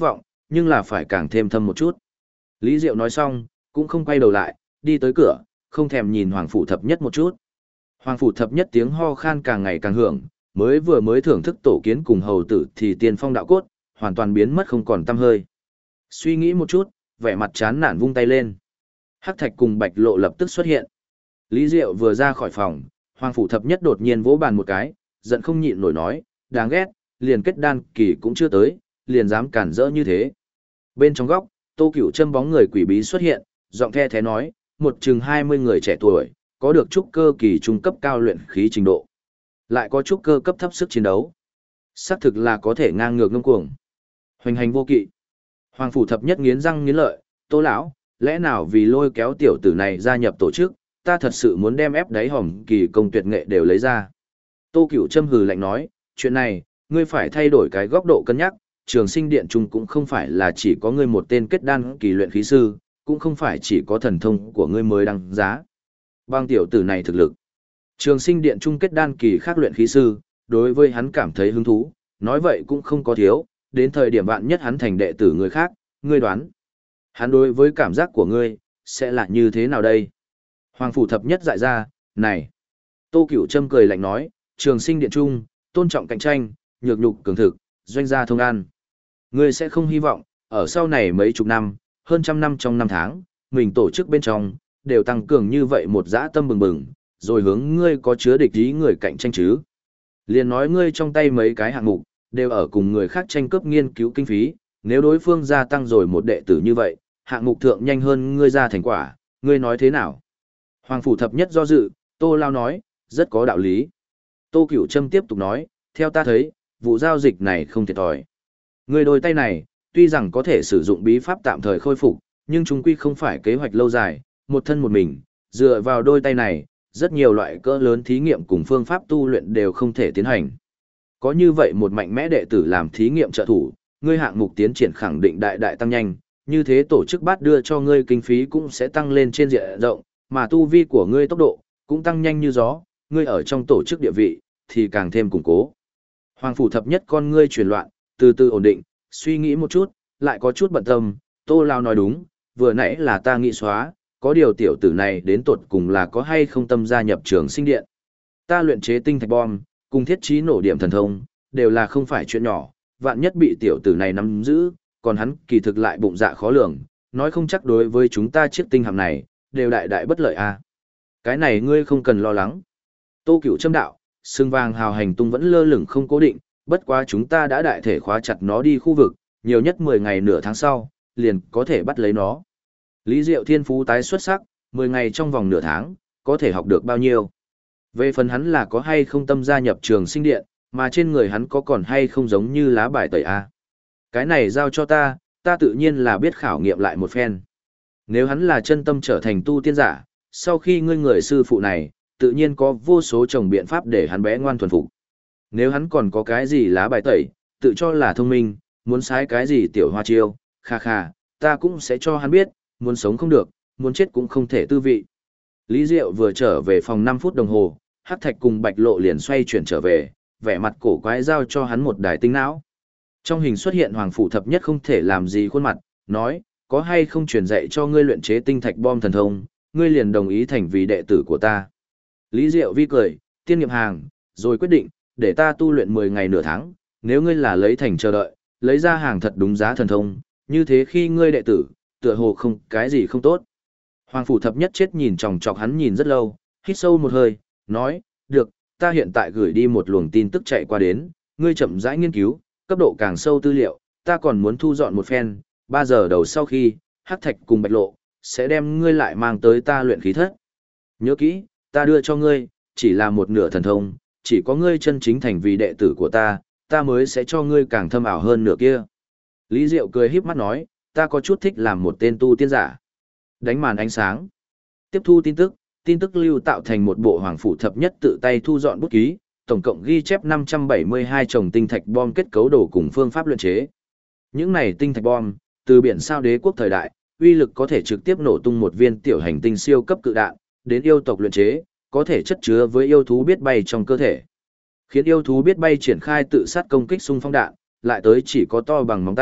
nhưng là phải càng thêm thâm một chút. Lý Diệu nói xong, cũng không quay đầu lại, đi tới cửa, không thèm nhìn Hoàng Phủ Thập Nhất một chút. Hoàng Phủ Thập Nhất tiếng ho khan càng ngày càng hưởng, mới thưởng thức tổ kiến cùng hầu tử thì tiên phong đạo cốt, hoàn toàn biến mất không còn tăm hơi. Suy nghĩ một chút, vẻ mặt chán nản vung tay lên. Hắc Thạch cùng Bạch Lộ lập tức xuất hiện. Lý Diệu vừa ra khỏi phòng, Hoàng Phủ Thập Nhất đột nhiên vỗ bàn một cái, giận không nhịn nổi nói, đáng ghét, liền kết đan kỳ cũng chưa tới, liền dám cản rỡ như thế. Bên trong góc, Tô Cửu Trâm bóng người quỷ bí xuất hiện, giọng the thế nói, một chừng 20 người trẻ tuổi, có được trúc cơ kỳ trung cấp cao luyện khí trình độ, lại có trúc cơ cấp thấp sức chiến đấu. Xác thực là có thể ngang ngược ngông cuồng. Hoành hành vô kỵ. Hoàng Phủ Thập Nhất nghiến răng nghiến lợi, Tô lão, lẽ nào vì lôi kéo tiểu tử này gia nhập tổ chức, ta thật sự muốn đem ép đáy hòm kỳ công tuyệt nghệ đều lấy ra. Tô Cửu Trâm hừ lạnh nói, chuyện này, ngươi phải thay đổi cái góc độ cân nhắc, Trường Sinh Điện Trung cũng không phải là chỉ có ngươi một tên kết đan kỳ luyện khí sư, cũng không phải chỉ có thần thông của ngươi mới đăng giá. Bằng tiểu tử này thực lực. Trường Sinh Điện Trung kết đan kỳ khác luyện khí sư, đối với hắn cảm thấy hứng thú, nói vậy cũng không có thiếu, đến thời điểm vạn nhất hắn thành đệ tử người khác, ngươi đoán. Hắn đối với cảm giác của ngươi, sẽ là như thế nào đây? Hoàng Phủ Thập Nhất dại ra, này. Tô Cửu Trâm cười lạnh nói, Trường Sinh Điện Trung, tôn trọng cạnh tranh, nhược nhục cường thực, doanh gia thông an. Ngươi sẽ không hy vọng, ở sau này mấy chục năm, hơn trăm năm trong năm tháng, mình tổ chức bên trong, đều tăng cường như vậy một dã tâm bừng bừng, rồi hướng ngươi có chứa địch ý người cạnh tranh chứ. Liền nói ngươi trong tay mấy cái hạng mục, đều ở cùng người khác tranh cướp nghiên cứu kinh phí, nếu đối phương gia tăng rồi một đệ tử như vậy, hạng mục thượng nhanh hơn ngươi ra thành quả, ngươi nói thế nào? Hoàng Phủ Thập Nhất do dự, Tô Lao nói, rất có đạo lý. Tô Cửu Trâm tiếp tục nói, theo ta thấy, vụ giao dịch này không thiệt thòi. Ngươi đôi tay này, tuy rằng có thể sử dụng bí pháp tạm thời khôi phục, nhưng chúng quy không phải kế hoạch lâu dài, một thân một mình, dựa vào đôi tay này, rất nhiều loại cỡ lớn thí nghiệm cùng phương pháp tu luyện đều không thể tiến hành. Có như vậy một mạnh mẽ đệ tử làm thí nghiệm trợ thủ, ngươi hạng mục tiến triển khẳng định đại đại tăng nhanh, như thế tổ chức bát đưa cho ngươi kinh phí cũng sẽ tăng lên trên diện rộng, mà tu vi của ngươi tốc độ cũng tăng nhanh như gió, ngươi ở trong tổ chức địa vị thì càng thêm củng cố. Hoàng Phủ Thập Nhất con ngươi chuyển loạn, từ từ ổn định, suy nghĩ một chút, lại có chút bận tâm, Tô Lao nói đúng, vừa nãy là ta nghĩ xóa, có điều tiểu tử này đến tột cùng là có hay không tâm gia nhập Trường Sinh Điện. Ta luyện chế tinh thạch bom, cùng thiết trí nổ điểm thần thông, đều là không phải chuyện nhỏ, vạn nhất bị tiểu tử này nắm giữ, còn hắn kỳ thực lại bụng dạ khó lường, nói không chắc đối với chúng ta chiếc tinh hạm này, đều đại đại bất lợi a. Cái này ngươi không cần lo lắng. Tô Cửu Trâm đạo, sừng vàng hào hành tung vẫn lơ lửng không cố định, bất quá chúng ta đã đại thể khóa chặt nó đi khu vực, nhiều nhất 10 ngày nửa tháng sau, liền có thể bắt lấy nó. Lý Diệu thiên phú tái xuất sắc, 10 ngày trong vòng nửa tháng, có thể học được bao nhiêu. Về phần hắn là có hay không tâm gia nhập Trường Sinh Điện, mà trên người hắn có còn hay không giống như lá bài tẩy a. Cái này giao cho ta, ta tự nhiên là biết khảo nghiệm lại một phen. Nếu hắn là chân tâm trở thành tu tiên giả, sau khi ngươi người sư phụ này, tự nhiên có vô số chồng biện pháp để hắn bé ngoan thuần phục. Nếu hắn còn có cái gì lá bài tẩy, tự cho là thông minh, muốn sai cái gì tiểu hoa chiêu, kha kha, ta cũng sẽ cho hắn biết, muốn sống không được, muốn chết cũng không thể tư vị. Lý Diệu vừa trở về phòng 5 phút đồng hồ, Hắc Thạch cùng Bạch Lộ liền xoay chuyển trở về, vẻ mặt cổ quái giao cho hắn một đài tinh não. Trong hình xuất hiện Hoàng Phủ Thập Nhất không thể làm gì khuôn mặt, nói, có hay không truyền dạy cho ngươi luyện chế tinh thạch bom thần thông, ngươi liền đồng ý thành vì đệ tử của ta. Lý Diệu vi cười, tiên nghiệp hàng, rồi quyết định, để ta tu luyện 10 ngày nửa tháng, nếu ngươi là lấy thành chờ đợi, lấy ra hàng thật đúng giá thần thông, như thế khi ngươi đệ tử, tựa hồ không cái gì không tốt. Hoàng Phủ Thập Nhất chết nhìn chòng chọc hắn nhìn rất lâu, hít sâu một hơi, nói, được, ta hiện tại gửi đi một luồng tin tức chạy qua đến, ngươi chậm rãi nghiên cứu, cấp độ càng sâu tư liệu, ta còn muốn thu dọn một phen, 3 giờ đầu sau khi, Hắc Thạch cùng Bạch Lộ, sẽ đem ngươi lại mang tới ta luyện khí thất. Nhớ kỹ, ta đưa cho ngươi, chỉ là một nửa thần thông, chỉ có ngươi chân chính thành vì đệ tử của ta, ta mới sẽ cho ngươi càng thâm ảo hơn nửa kia. Lý Diệu cười híp mắt nói, ta có chút thích làm một tên tu tiên giả. Đánh màn ánh sáng. Tiếp thu tin tức lưu tạo thành một bộ Hoàng Phủ Thập Nhất tự tay thu dọn bút ký, tổng cộng ghi chép 572 chồng tinh thạch bom kết cấu đồ cùng phương pháp luyện chế. Những này tinh thạch bom, từ biển sao đế quốc thời đại, uy lực có thể trực tiếp nổ tung một viên tiểu hành tinh siêu cấp cự đạn, đến yêu tộc luyện chế, có thể chất chứa với yêu thú biết bay trong cơ thể. Khiến yêu thú biết bay triển khai tự sát công kích xung phong đạn, lại tới chỉ có to bằng móng tay,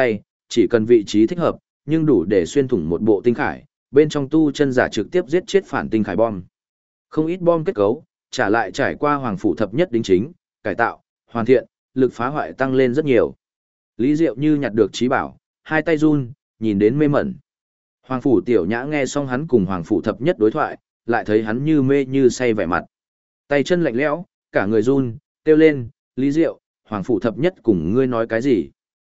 chỉ cần vị trí thích hợp, nhưng đủ để xuyên thủng một bộ tinh khải, bên trong tu chân giả trực tiếp giết chết phản tinh khải bom. Không ít bom kết cấu, trả lại trải qua hoàng phủ thập nhất đính chính, cải tạo, hoàn thiện, lực phá hoại tăng lên rất nhiều. Lý Diệu như nhặt được trí bảo, hai tay run, nhìn đến mê mẩn. Hoàng phủ tiểu nhã nghe xong hắn cùng hoàng phủ thập nhất đối thoại, lại thấy hắn như mê như say vẻ mặt. Tay chân lạnh lẽo, cả người run, kêu lên, Lý Diệu, hoàng phủ thập nhất cùng ngươi nói cái gì?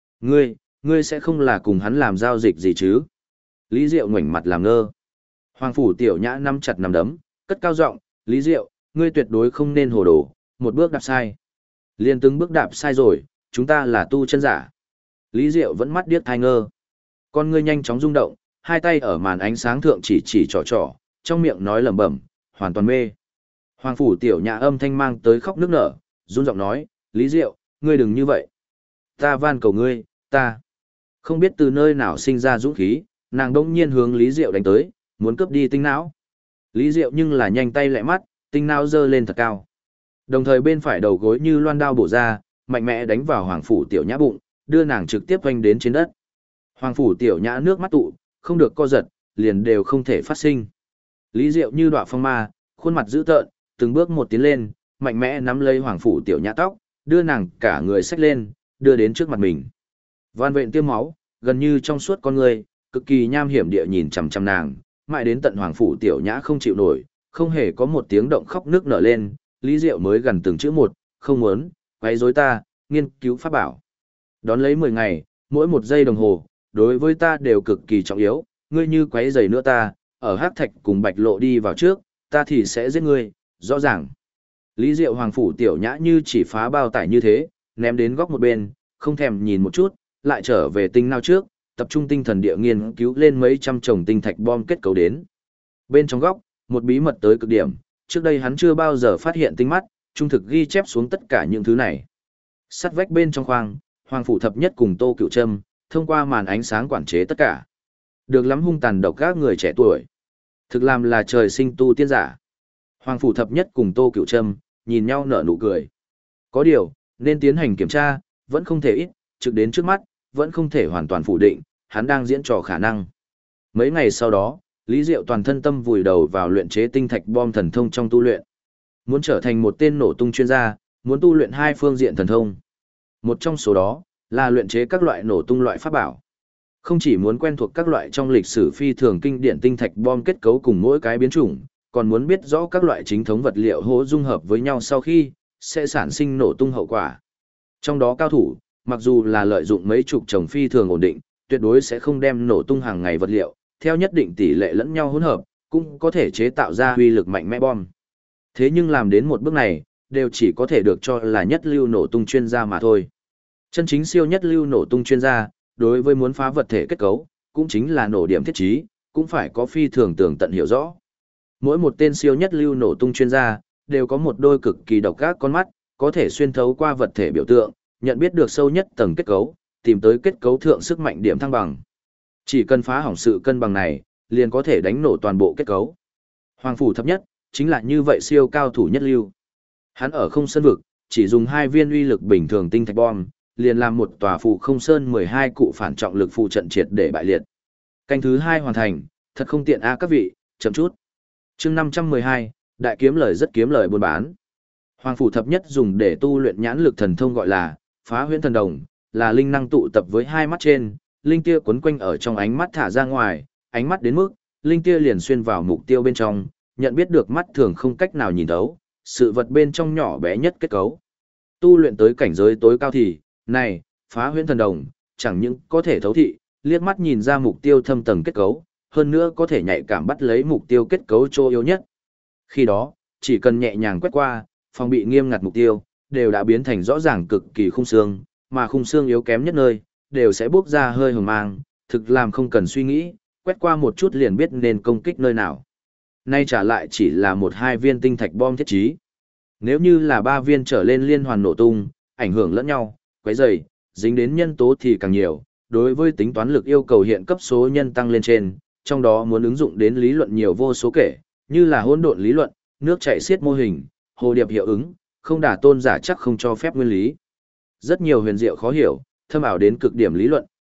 Ngươi sẽ không là cùng hắn làm giao dịch gì chứ? Lý Diệu ngoảnh mặt làm ngơ. Hoàng phủ tiểu nhã nắm chặt nắm đấm, cất cao giọng, Lý Diệu, ngươi tuyệt đối không nên hồ đồ, một bước đạp sai. Liên từng bước đạp sai rồi, chúng ta là tu chân giả. Lý Diệu vẫn mắt điếc thai ngơ. Con ngươi nhanh chóng rung động, hai tay ở màn ánh sáng thượng chỉ trỏ trỏ, trong miệng nói lẩm bẩm, hoàn toàn mê. Hoàng phủ tiểu nhã âm thanh mang tới khóc nức nở, run giọng nói, Lý Diệu, ngươi đừng như vậy. Ta van cầu ngươi, ta. Không biết từ nơi nào sinh ra dũng khí, nàng đông nhiên hướng Lý Diệu đánh tới, muốn cướp đi tinh não. Lý Diệu nhưng là nhanh tay lẹ mắt, tinh não giơ lên thật cao. Đồng thời bên phải đầu gối như loan đao bổ ra, mạnh mẽ đánh vào hoàng phủ tiểu nhã bụng, đưa nàng trực tiếp vanh đến trên đất. Hoàng phủ tiểu nhã nước mắt tụ, không được co giật, liền đều không thể phát sinh. Lý Diệu như đọa phong ma, khuôn mặt dữ tợn, từng bước một tiến lên, mạnh mẽ nắm lấy hoàng phủ tiểu nhã tóc, đưa nàng cả người xách lên, đưa đến trước mặt mình. Van vện tiêm máu, gần như trong suốt con người, cực kỳ nham hiểm địa nhìn chằm chằm nàng, mãi đến tận hoàng phủ tiểu nhã không chịu nổi, không hề có một tiếng động khóc nước nở lên, Lý Diệu mới gần từng chữ một, không muốn, quấy rối ta, nghiên cứu pháp bảo. Đón lấy 10 ngày, mỗi một giây đồng hồ, đối với ta đều cực kỳ trọng yếu, ngươi như quấy rầy nữa ta, ở hắc thạch cùng bạch lộ đi vào trước, ta thì sẽ giết ngươi, rõ ràng. Lý Diệu hoàng phủ tiểu nhã như chỉ phá bao tải như thế, ném đến góc một bên, không thèm nhìn một chút, lại trở về tinh não trước, tập trung tinh thần địa nghiên cứu lên mấy trăm chồng tinh thạch bom kết cấu đến. Bên trong góc, một bí mật tới cực điểm, trước đây hắn chưa bao giờ phát hiện tinh mắt, trung thực ghi chép xuống tất cả những thứ này. Sắt vách bên trong khoang, hoàng phủ thập nhất cùng Tô Cựu Trâm, thông qua màn ánh sáng quản chế tất cả. Được lắm hung tàn độc các người trẻ tuổi. Thực làm là trời sinh tu tiên giả. Hoàng phủ thập nhất cùng Tô Cựu Trâm, nhìn nhau nở nụ cười. Có điều, nên tiến hành kiểm tra, vẫn không thể ít, trực đến trước mắt, vẫn không thể hoàn toàn phủ định, hắn đang diễn trò khả năng. Mấy ngày sau đó, Lý Diệu toàn thân tâm vùi đầu vào luyện chế tinh thạch bom thần thông trong tu luyện. Muốn trở thành một tên nổ tung chuyên gia, muốn tu luyện hai phương diện thần thông. Một trong số đó, là luyện chế các loại nổ tung loại pháp bảo. Không chỉ muốn quen thuộc các loại trong lịch sử phi thường kinh điển tinh thạch bom kết cấu cùng mỗi cái biến chủng, còn muốn biết rõ các loại chính thống vật liệu hỗ dung hợp với nhau sau khi, sẽ sản sinh nổ tung hậu quả. Trong đó cao thủ, mặc dù là lợi dụng mấy chục chồng phi thường ổn định, tuyệt đối sẽ không đem nổ tung hàng ngày vật liệu, theo nhất định tỷ lệ lẫn nhau hỗn hợp, cũng có thể chế tạo ra uy lực mạnh mẽ bom. Thế nhưng làm đến một bước này, đều chỉ có thể được cho là nhất lưu nổ tung chuyên gia mà thôi. Chân chính siêu nhất lưu nổ tung chuyên gia, đối với muốn phá vật thể kết cấu, cũng chính là nổ điểm thiết trí, cũng phải có phi thường tường tận hiểu rõ. Mỗi một tên siêu nhất lưu nổ tung chuyên gia, đều có một đôi cực kỳ độc ác con mắt, có thể xuyên thấu qua vật thể biểu tượng, nhận biết được sâu nhất tầng kết cấu, tìm tới kết cấu thượng sức mạnh điểm thăng bằng. Chỉ cần phá hỏng sự cân bằng này, liền có thể đánh nổ toàn bộ kết cấu. Hoàng phủ thập nhất, chính là như vậy siêu cao thủ nhất lưu. Hắn ở không sơn vực, chỉ dùng 2 viên uy lực bình thường tinh thạch bom, liền làm một tòa phù không sơn 12 cụ phản trọng lực phù trận triệt để bại liệt. Canh thứ 2 hoàn thành, thật không tiện các vị, chậm chút. Chương 512, đại kiếm lời rất kiếm lời buôn bán. Hoàng phủ thập nhất dùng để tu luyện nhãn lực thần thông gọi là Phá Huyễn Thần Đồng, là linh năng tụ tập với 2 mắt trên, linh tia quấn quanh ở trong ánh mắt thả ra ngoài, ánh mắt đến mức linh tia liền xuyên vào mục tiêu bên trong, nhận biết được mắt thường không cách nào nhìn thấu, sự vật bên trong nhỏ bé nhất kết cấu. Tu luyện tới cảnh giới tối cao thì, này, Phá Huyễn Thần Đồng, chẳng những có thể thấu thị, liếc mắt nhìn ra mục tiêu thâm tầng kết cấu, hơn nữa có thể nhạy cảm bắt lấy mục tiêu kết cấu chỗ yếu nhất. Khi đó, chỉ cần nhẹ nhàng quét qua, phòng bị nghiêm ngặt mục tiêu, đều đã biến thành rõ ràng cực kỳ khung xương, mà khung xương yếu kém nhất nơi, đều sẽ bốc ra hơi hồng mang, thực làm không cần suy nghĩ, quét qua một chút liền biết nên công kích nơi nào. Nay trả lại chỉ là 1-2 viên tinh thạch bom thiết trí. Nếu như là 3 viên trở lên liên hoàn nổ tung, ảnh hưởng lẫn nhau, quấy rầy, dính đến nhân tố thì càng nhiều, đối với tính toán lực yêu cầu hiện cấp số nhân tăng lên trên, trong đó muốn ứng dụng đến lý luận nhiều vô số kể, như là hỗn độn lý luận, nước chảy xiết mô hình, hồ điệp hiệu ứng, không đả tôn giả chắc không cho phép nguyên lý. Rất nhiều huyền diệu khó hiểu, thâm ảo đến cực điểm lý luận,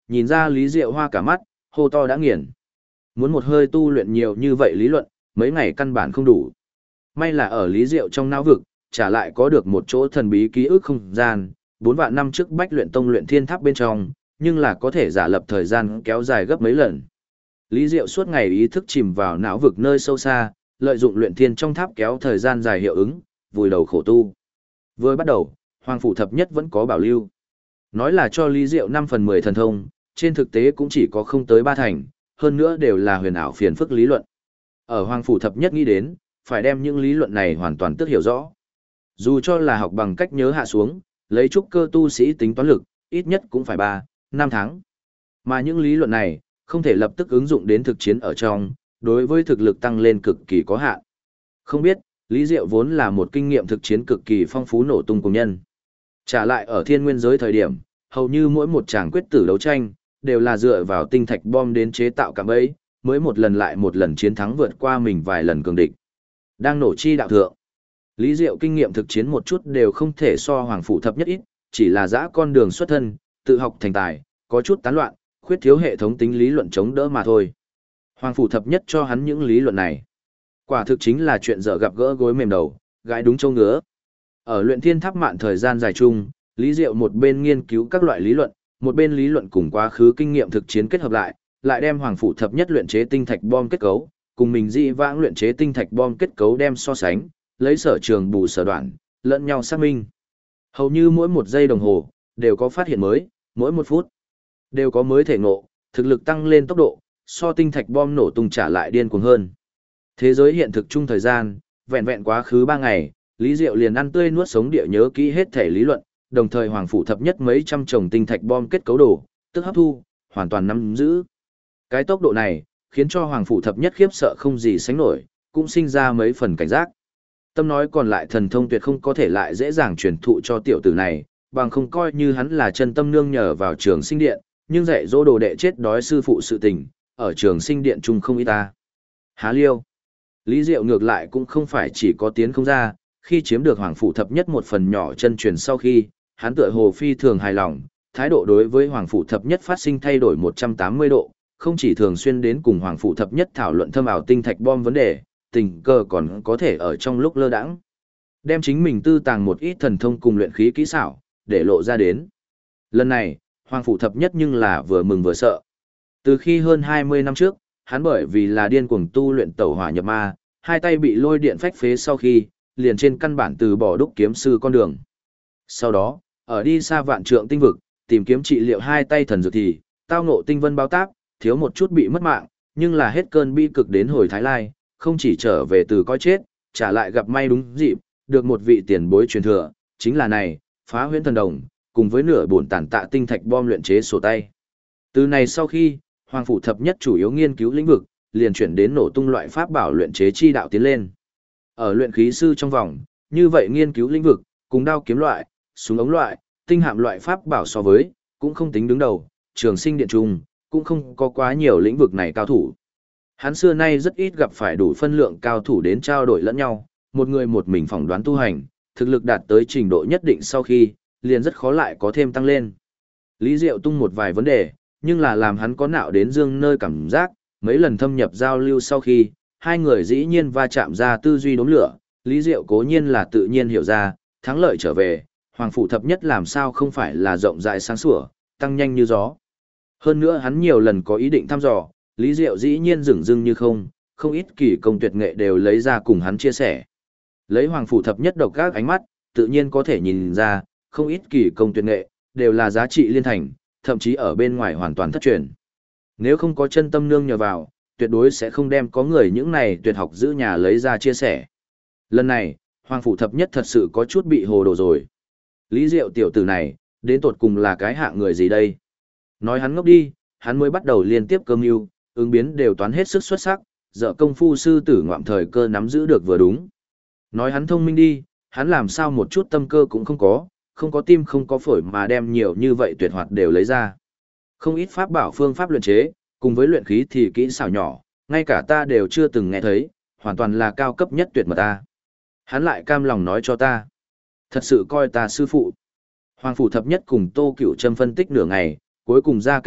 nhìn ra Lý Diệu Hoa cả mắt, hô to đã nghiền. Muốn một hơi tu luyện nhiều như vậy lý luận, mấy ngày căn bản không đủ. May là ở Lý Diệu trong não vực, trả lại có được một chỗ thần bí ký ức không gian, 4 vạn năm trước Bách Luyện Tông luyện thiên tháp bên trong, nhưng là có thể giả lập thời gian kéo dài gấp mấy lần. Lý Diệu suốt ngày ý thức chìm vào não vực nơi sâu xa, lợi dụng luyện thiên trong tháp kéo thời gian dài hiệu ứng, vùi đầu khổ tu. Vừa bắt đầu, Hoàng Phủ Thập Nhất vẫn có bảo lưu. Nói là cho Lý Diệu 5 phần 10 thần thông, trên thực tế cũng chỉ có không tới 3 thành, hơn nữa đều là huyền ảo phiền phức lý luận. Ở Hoàng Phủ Thập Nhất nghĩ đến, phải đem những lý luận này hoàn toàn tức hiểu rõ. Dù cho là học bằng cách nhớ hạ xuống, lấy trúc cơ tu sĩ tính toán lực, ít nhất cũng phải 3, 5 tháng. Mà những lý luận này, không thể lập tức ứng dụng đến thực chiến ở trong, đối với thực lực tăng lên cực kỳ có hạn. Không biết, Lý Diệu vốn là một kinh nghiệm thực chiến cực kỳ phong phú nổ tung cùng nhân. Trả lại ở thiên nguyên giới thời điểm, hầu như mỗi một tràng quyết tử đấu tranh, đều là dựa vào tinh thạch bom đến chế tạo cạm bẫy, mới một lần lại một lần chiến thắng vượt qua mình vài lần cường địch. Đang nổ chi đạo thượng. Lý Diệu kinh nghiệm thực chiến một chút đều không thể so Hoàng Phủ Thập Nhất ít, chỉ là dã con đường xuất thân, tự học thành tài, có chút tán loạn, khuyết thiếu hệ thống tính lý luận chống đỡ mà thôi. Hoàng Phủ Thập Nhất cho hắn những lý luận này. Quả thực chính là chuyện dở gặp gỡ gối mềm đầu, gãi đúng châu ngứa. Ở luyện thiên tháp mạn thời gian dài chung, Lý Diệu một bên nghiên cứu các loại lý luận, một bên lý luận cùng quá khứ kinh nghiệm thực chiến kết hợp lại, lại đem Hoàng Phủ Thập Nhất luyện chế tinh thạch bom kết cấu, cùng mình dị vãng luyện chế tinh thạch bom kết cấu đem so sánh, lấy sở trường bù sở đoạn, lẫn nhau xác minh. Hầu như mỗi một giây đồng hồ, đều có phát hiện mới, mỗi một phút, đều có mới thể ngộ, thực lực tăng lên tốc độ, so tinh thạch bom nổ tung trả lại điên cuồng hơn. Thế giới hiện thực chung thời gian, vẹn vẹn quá khứ 3 ngày, Lý Diệu liền ăn tươi nuốt sống địa nhớ kỹ hết thể lý luận, đồng thời Hoàng Phủ Thập Nhất mấy trăm chồng tinh thạch bom kết cấu đồ, tức hấp thu, hoàn toàn nắm giữ. Cái tốc độ này, khiến cho Hoàng Phủ Thập Nhất khiếp sợ không gì sánh nổi, cũng sinh ra mấy phần cảnh giác. Tâm nói còn lại thần thông tuyệt không có thể lại dễ dàng truyền thụ cho tiểu tử này, bằng không coi như hắn là chân tâm nương nhờ vào trường sinh điện, nhưng dạy dỗ đồ đệ chết đói sư phụ sự tình, ở trường sinh điện chung không ít ta. Há liêu. Lý Diệu ngược lại cũng không phải chỉ có tiến không ra, khi chiếm được Hoàng Phủ Thập Nhất một phần nhỏ chân truyền sau khi, hắn tựa hồ phi thường hài lòng, thái độ đối với Hoàng Phủ Thập Nhất phát sinh thay đổi 180 độ, không chỉ thường xuyên đến cùng Hoàng Phủ Thập Nhất thảo luận thâm ảo tinh thạch bom vấn đề, tình cờ còn có thể ở trong lúc lơ đãng đem chính mình tư tàng một ít thần thông cùng luyện khí kỹ xảo, để lộ ra đến. Lần này, Hoàng Phủ Thập Nhất nhưng là vừa mừng vừa sợ. Từ khi hơn 20 năm trước, hắn bởi vì là điên cuồng tu luyện tẩu hỏa nhập ma, hai tay bị lôi điện phách phế sau khi, liền trên căn bản từ bỏ đúc kiếm sư con đường. Sau đó, ở đi xa vạn trượng tinh vực, tìm kiếm trị liệu hai tay thần dược thì, tao ngộ tinh vân báo táp, thiếu một chút bị mất mạng, nhưng là hết cơn bi cực đến hồi Thái Lai, không chỉ trở về từ coi chết, trả lại gặp may đúng dịp, được một vị tiền bối truyền thừa, chính là này, Phá Huyễn Thần Đồng, cùng với nửa bổn tản tạ tinh thạch bom luyện chế sổ tay. Từ này sau khi, Hoàng Phủ Thập Nhất chủ yếu nghiên cứu lĩnh vực, liền chuyển đến nổ tung loại pháp bảo luyện chế chi đạo tiến lên. Ở luyện khí sư trong vòng, như vậy nghiên cứu lĩnh vực, cùng đao kiếm loại, súng ống loại, tinh hạm loại pháp bảo so với, cũng không tính đứng đầu, trường sinh điện trung, cũng không có quá nhiều lĩnh vực này cao thủ. Hắn xưa nay rất ít gặp phải đủ phân lượng cao thủ đến trao đổi lẫn nhau, một người một mình phỏng đoán tu hành, thực lực đạt tới trình độ nhất định sau khi, liền rất khó lại có thêm tăng lên. Lý Diệu tung một vài vấn đề, nhưng là làm hắn có nạo đến dương nơi cảm giác, mấy lần thâm nhập giao lưu sau khi, hai người dĩ nhiên va chạm ra tư duy đốm lửa, Lý Diệu cố nhiên là tự nhiên hiểu ra, thắng lợi trở về, Hoàng Phủ Thập Nhất làm sao không phải là rộng rãi sáng sủa, tăng nhanh như gió. Hơn nữa hắn nhiều lần có ý định thăm dò, Lý Diệu dĩ nhiên dửng dưng như không ít kỳ công tuyệt nghệ đều lấy ra cùng hắn chia sẻ. Lấy Hoàng Phủ Thập Nhất độc các ánh mắt, tự nhiên có thể nhìn ra, không ít kỳ công tuyệt nghệ, đều là giá trị liên thành, thậm chí ở bên ngoài hoàn toàn thất truyền. Nếu không có chân tâm nương nhờ vào, tuyệt đối sẽ không đem có người những này tuyệt học giữ nhà lấy ra chia sẻ. Lần này, Hoàng Phủ Thập Nhất thật sự có chút bị hồ đồ rồi. Lý Diệu tiểu tử này, đến tột cùng là cái hạng người gì đây? Nói hắn ngốc đi, hắn mới bắt đầu liên tiếp cơ mưu, ứng biến đều toán hết sức xuất sắc, dở công phu sư tử ngoạm thời cơ nắm giữ được vừa đúng. Nói hắn thông minh đi, hắn làm sao một chút tâm cơ cũng không có tim không có phổi mà đem nhiều như vậy tuyệt hoạt đều lấy ra. Không ít pháp bảo phương pháp luyện chế, cùng với luyện khí thì kỹ xảo nhỏ, ngay cả ta đều chưa từng nghe thấy, hoàn toàn là cao cấp nhất tuyệt mật ta. Hắn lại cam lòng nói cho ta. Thật sự coi ta sư phụ. Hoàng Phủ Thập Nhất cùng Tô Cửu Trâm phân tích nửa ngày, cuối cùng ra kết luận,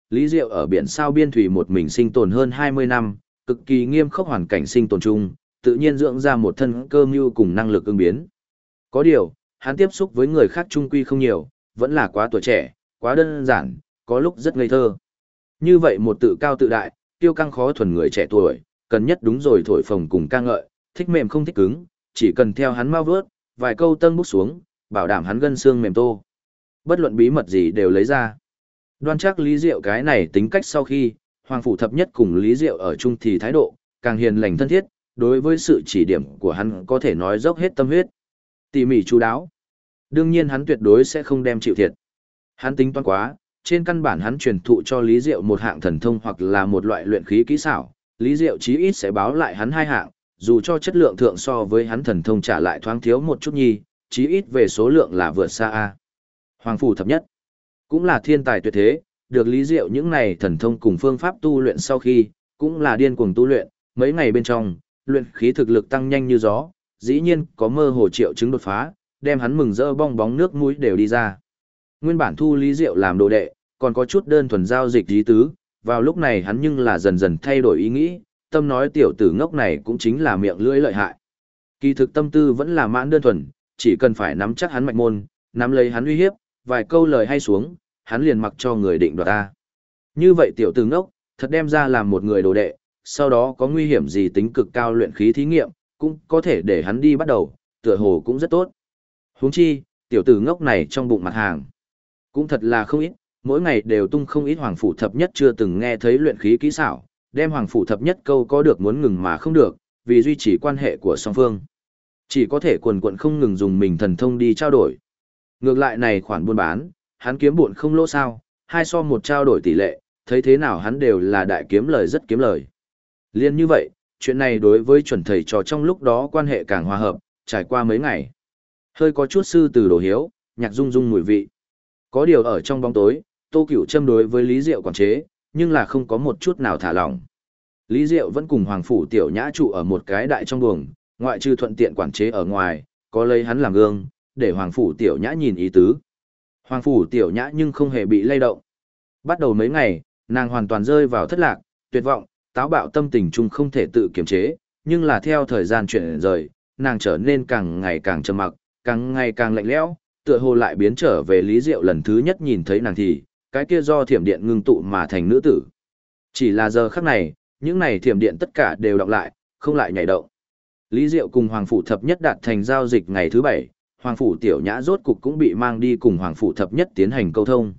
Lý Diệu ở biển sao biên thủy một mình sinh tồn hơn 20 năm, cực kỳ nghiêm khắc hoàn cảnh sinh tồn chung, tự nhiên dưỡng ra một thân cơ mưu cùng năng lực ứng biến. Có điều, hắn tiếp xúc với người khác trung quy không nhiều, vẫn là quá tuổi trẻ, quá đơn giản, có lúc rất ngây thơ. Như vậy một tự cao tự đại, tiêu căng khó thuần người trẻ tuổi, cần nhất đúng rồi thổi phồng cùng ca ngợi, thích mềm không thích cứng, chỉ cần theo hắn mau vớt, vài câu tân bút xuống, bảo đảm hắn gân xương mềm tô. Bất luận bí mật gì đều lấy ra. Đoan chắc Lý Diệu cái này tính cách sau khi, Hoàng Phủ Thập Nhất cùng Lý Diệu ở chung thì thái độ, càng hiền lành thân thiết, đối với sự chỉ điểm của hắn có thể nói dốc hết tâm huyết. Tỉ mỉ chú đáo. Đương nhiên hắn tuyệt đối sẽ không đem chịu thiệt. Hắn tính toán quá, trên căn bản hắn truyền thụ cho Lý Diệu một hạng thần thông hoặc là một loại luyện khí kỹ xảo, Lý Diệu chí ít sẽ báo lại hắn hai hạng, dù cho chất lượng thượng so với hắn thần thông trả lại thoáng thiếu một chút nhi, chí ít về số lượng là vượt xa a. Hoàng Phủ Thập Nhất cũng là thiên tài tuyệt thế, được Lý Diệu những này thần thông cùng phương pháp tu luyện sau khi, cũng là điên cuồng tu luyện, mấy ngày bên trong, luyện khí thực lực tăng nhanh như gió, dĩ nhiên có mơ hồ triệu chứng đột phá, đem hắn mừng rỡ bong bóng nước mũi đều đi ra. Nguyên bản thu Lý Diệu làm đồ đệ, còn có chút đơn thuần giao dịch ý tứ, vào lúc này hắn nhưng là dần dần thay đổi ý nghĩ, tâm nói tiểu tử ngốc này cũng chính là miệng lưỡi lợi hại. Kỳ thực tâm tư vẫn là mãn đơn thuần, chỉ cần phải nắm chắc hắn mạch môn, nắm lấy hắn uy hiếp, vài câu lời hay xuống, hắn liền mặc cho người định đoạt ta. Như vậy tiểu tử ngốc, thật đem ra làm một người đồ đệ, sau đó có nguy hiểm gì tính cực cao luyện khí thí nghiệm, cũng có thể để hắn đi bắt đầu, tựa hồ cũng rất tốt. Huống chi, tiểu tử ngốc này trong bụng mặt hàng, cũng thật là không ít, mỗi ngày đều tung không ít Hoàng Phủ Thập Nhất chưa từng nghe thấy luyện khí kỹ xảo, đem Hoàng Phủ Thập Nhất câu có được muốn ngừng mà không được, vì duy trì quan hệ của song phương. Chỉ có thể quần quận không ngừng dùng mình thần thông đi trao đổi. Ngược lại này khoản buôn bán, hắn kiếm buồn không lỗ sao, 2:1 trao đổi tỷ lệ, thấy thế nào hắn đều là đại kiếm lời rất kiếm lời. Liên như vậy, chuyện này đối với chuẩn thầy trò trong lúc đó quan hệ càng hòa hợp, trải qua mấy ngày. Hơi có chút sư từ đồ hiếu, nhạc rung rung mùi vị. Có điều ở trong bóng tối, Tô Cửu châm đối với Lý Diệu quản chế, nhưng là không có một chút nào thả lỏng. Lý Diệu vẫn cùng Hoàng Phủ Tiểu Nhã trụ ở một cái đại trong buồng, ngoại trừ thuận tiện quản chế ở ngoài, có lấy hắn làm gương, để Hoàng Phủ Tiểu Nhã nhìn ý tứ. Hoàng Phủ Tiểu Nhã nhưng không hề bị lay động. Bắt đầu mấy ngày, nàng hoàn toàn rơi vào thất lạc, tuyệt vọng, táo bạo tâm tình chung không thể tự kiềm chế, nhưng là theo thời gian chuyển rời, nàng trở nên càng ngày càng trầm mặc, càng ngày càng lạnh lẽo, tựa hồ lại biến trở về Lý Diệu lần thứ nhất nhìn thấy nàng thì, cái kia do thiểm điện ngưng tụ mà thành nữ tử. Chỉ là giờ khắc này, những này thiểm điện tất cả đều đọc lại, không lại nhảy động. Lý Diệu cùng Hoàng Phủ Thập Nhất đạt thành giao dịch ngày thứ 7, Hoàng Phủ Tiểu Nhã rốt cục cũng bị mang đi cùng Hoàng Phủ Thập Nhất tiến hành câu thông.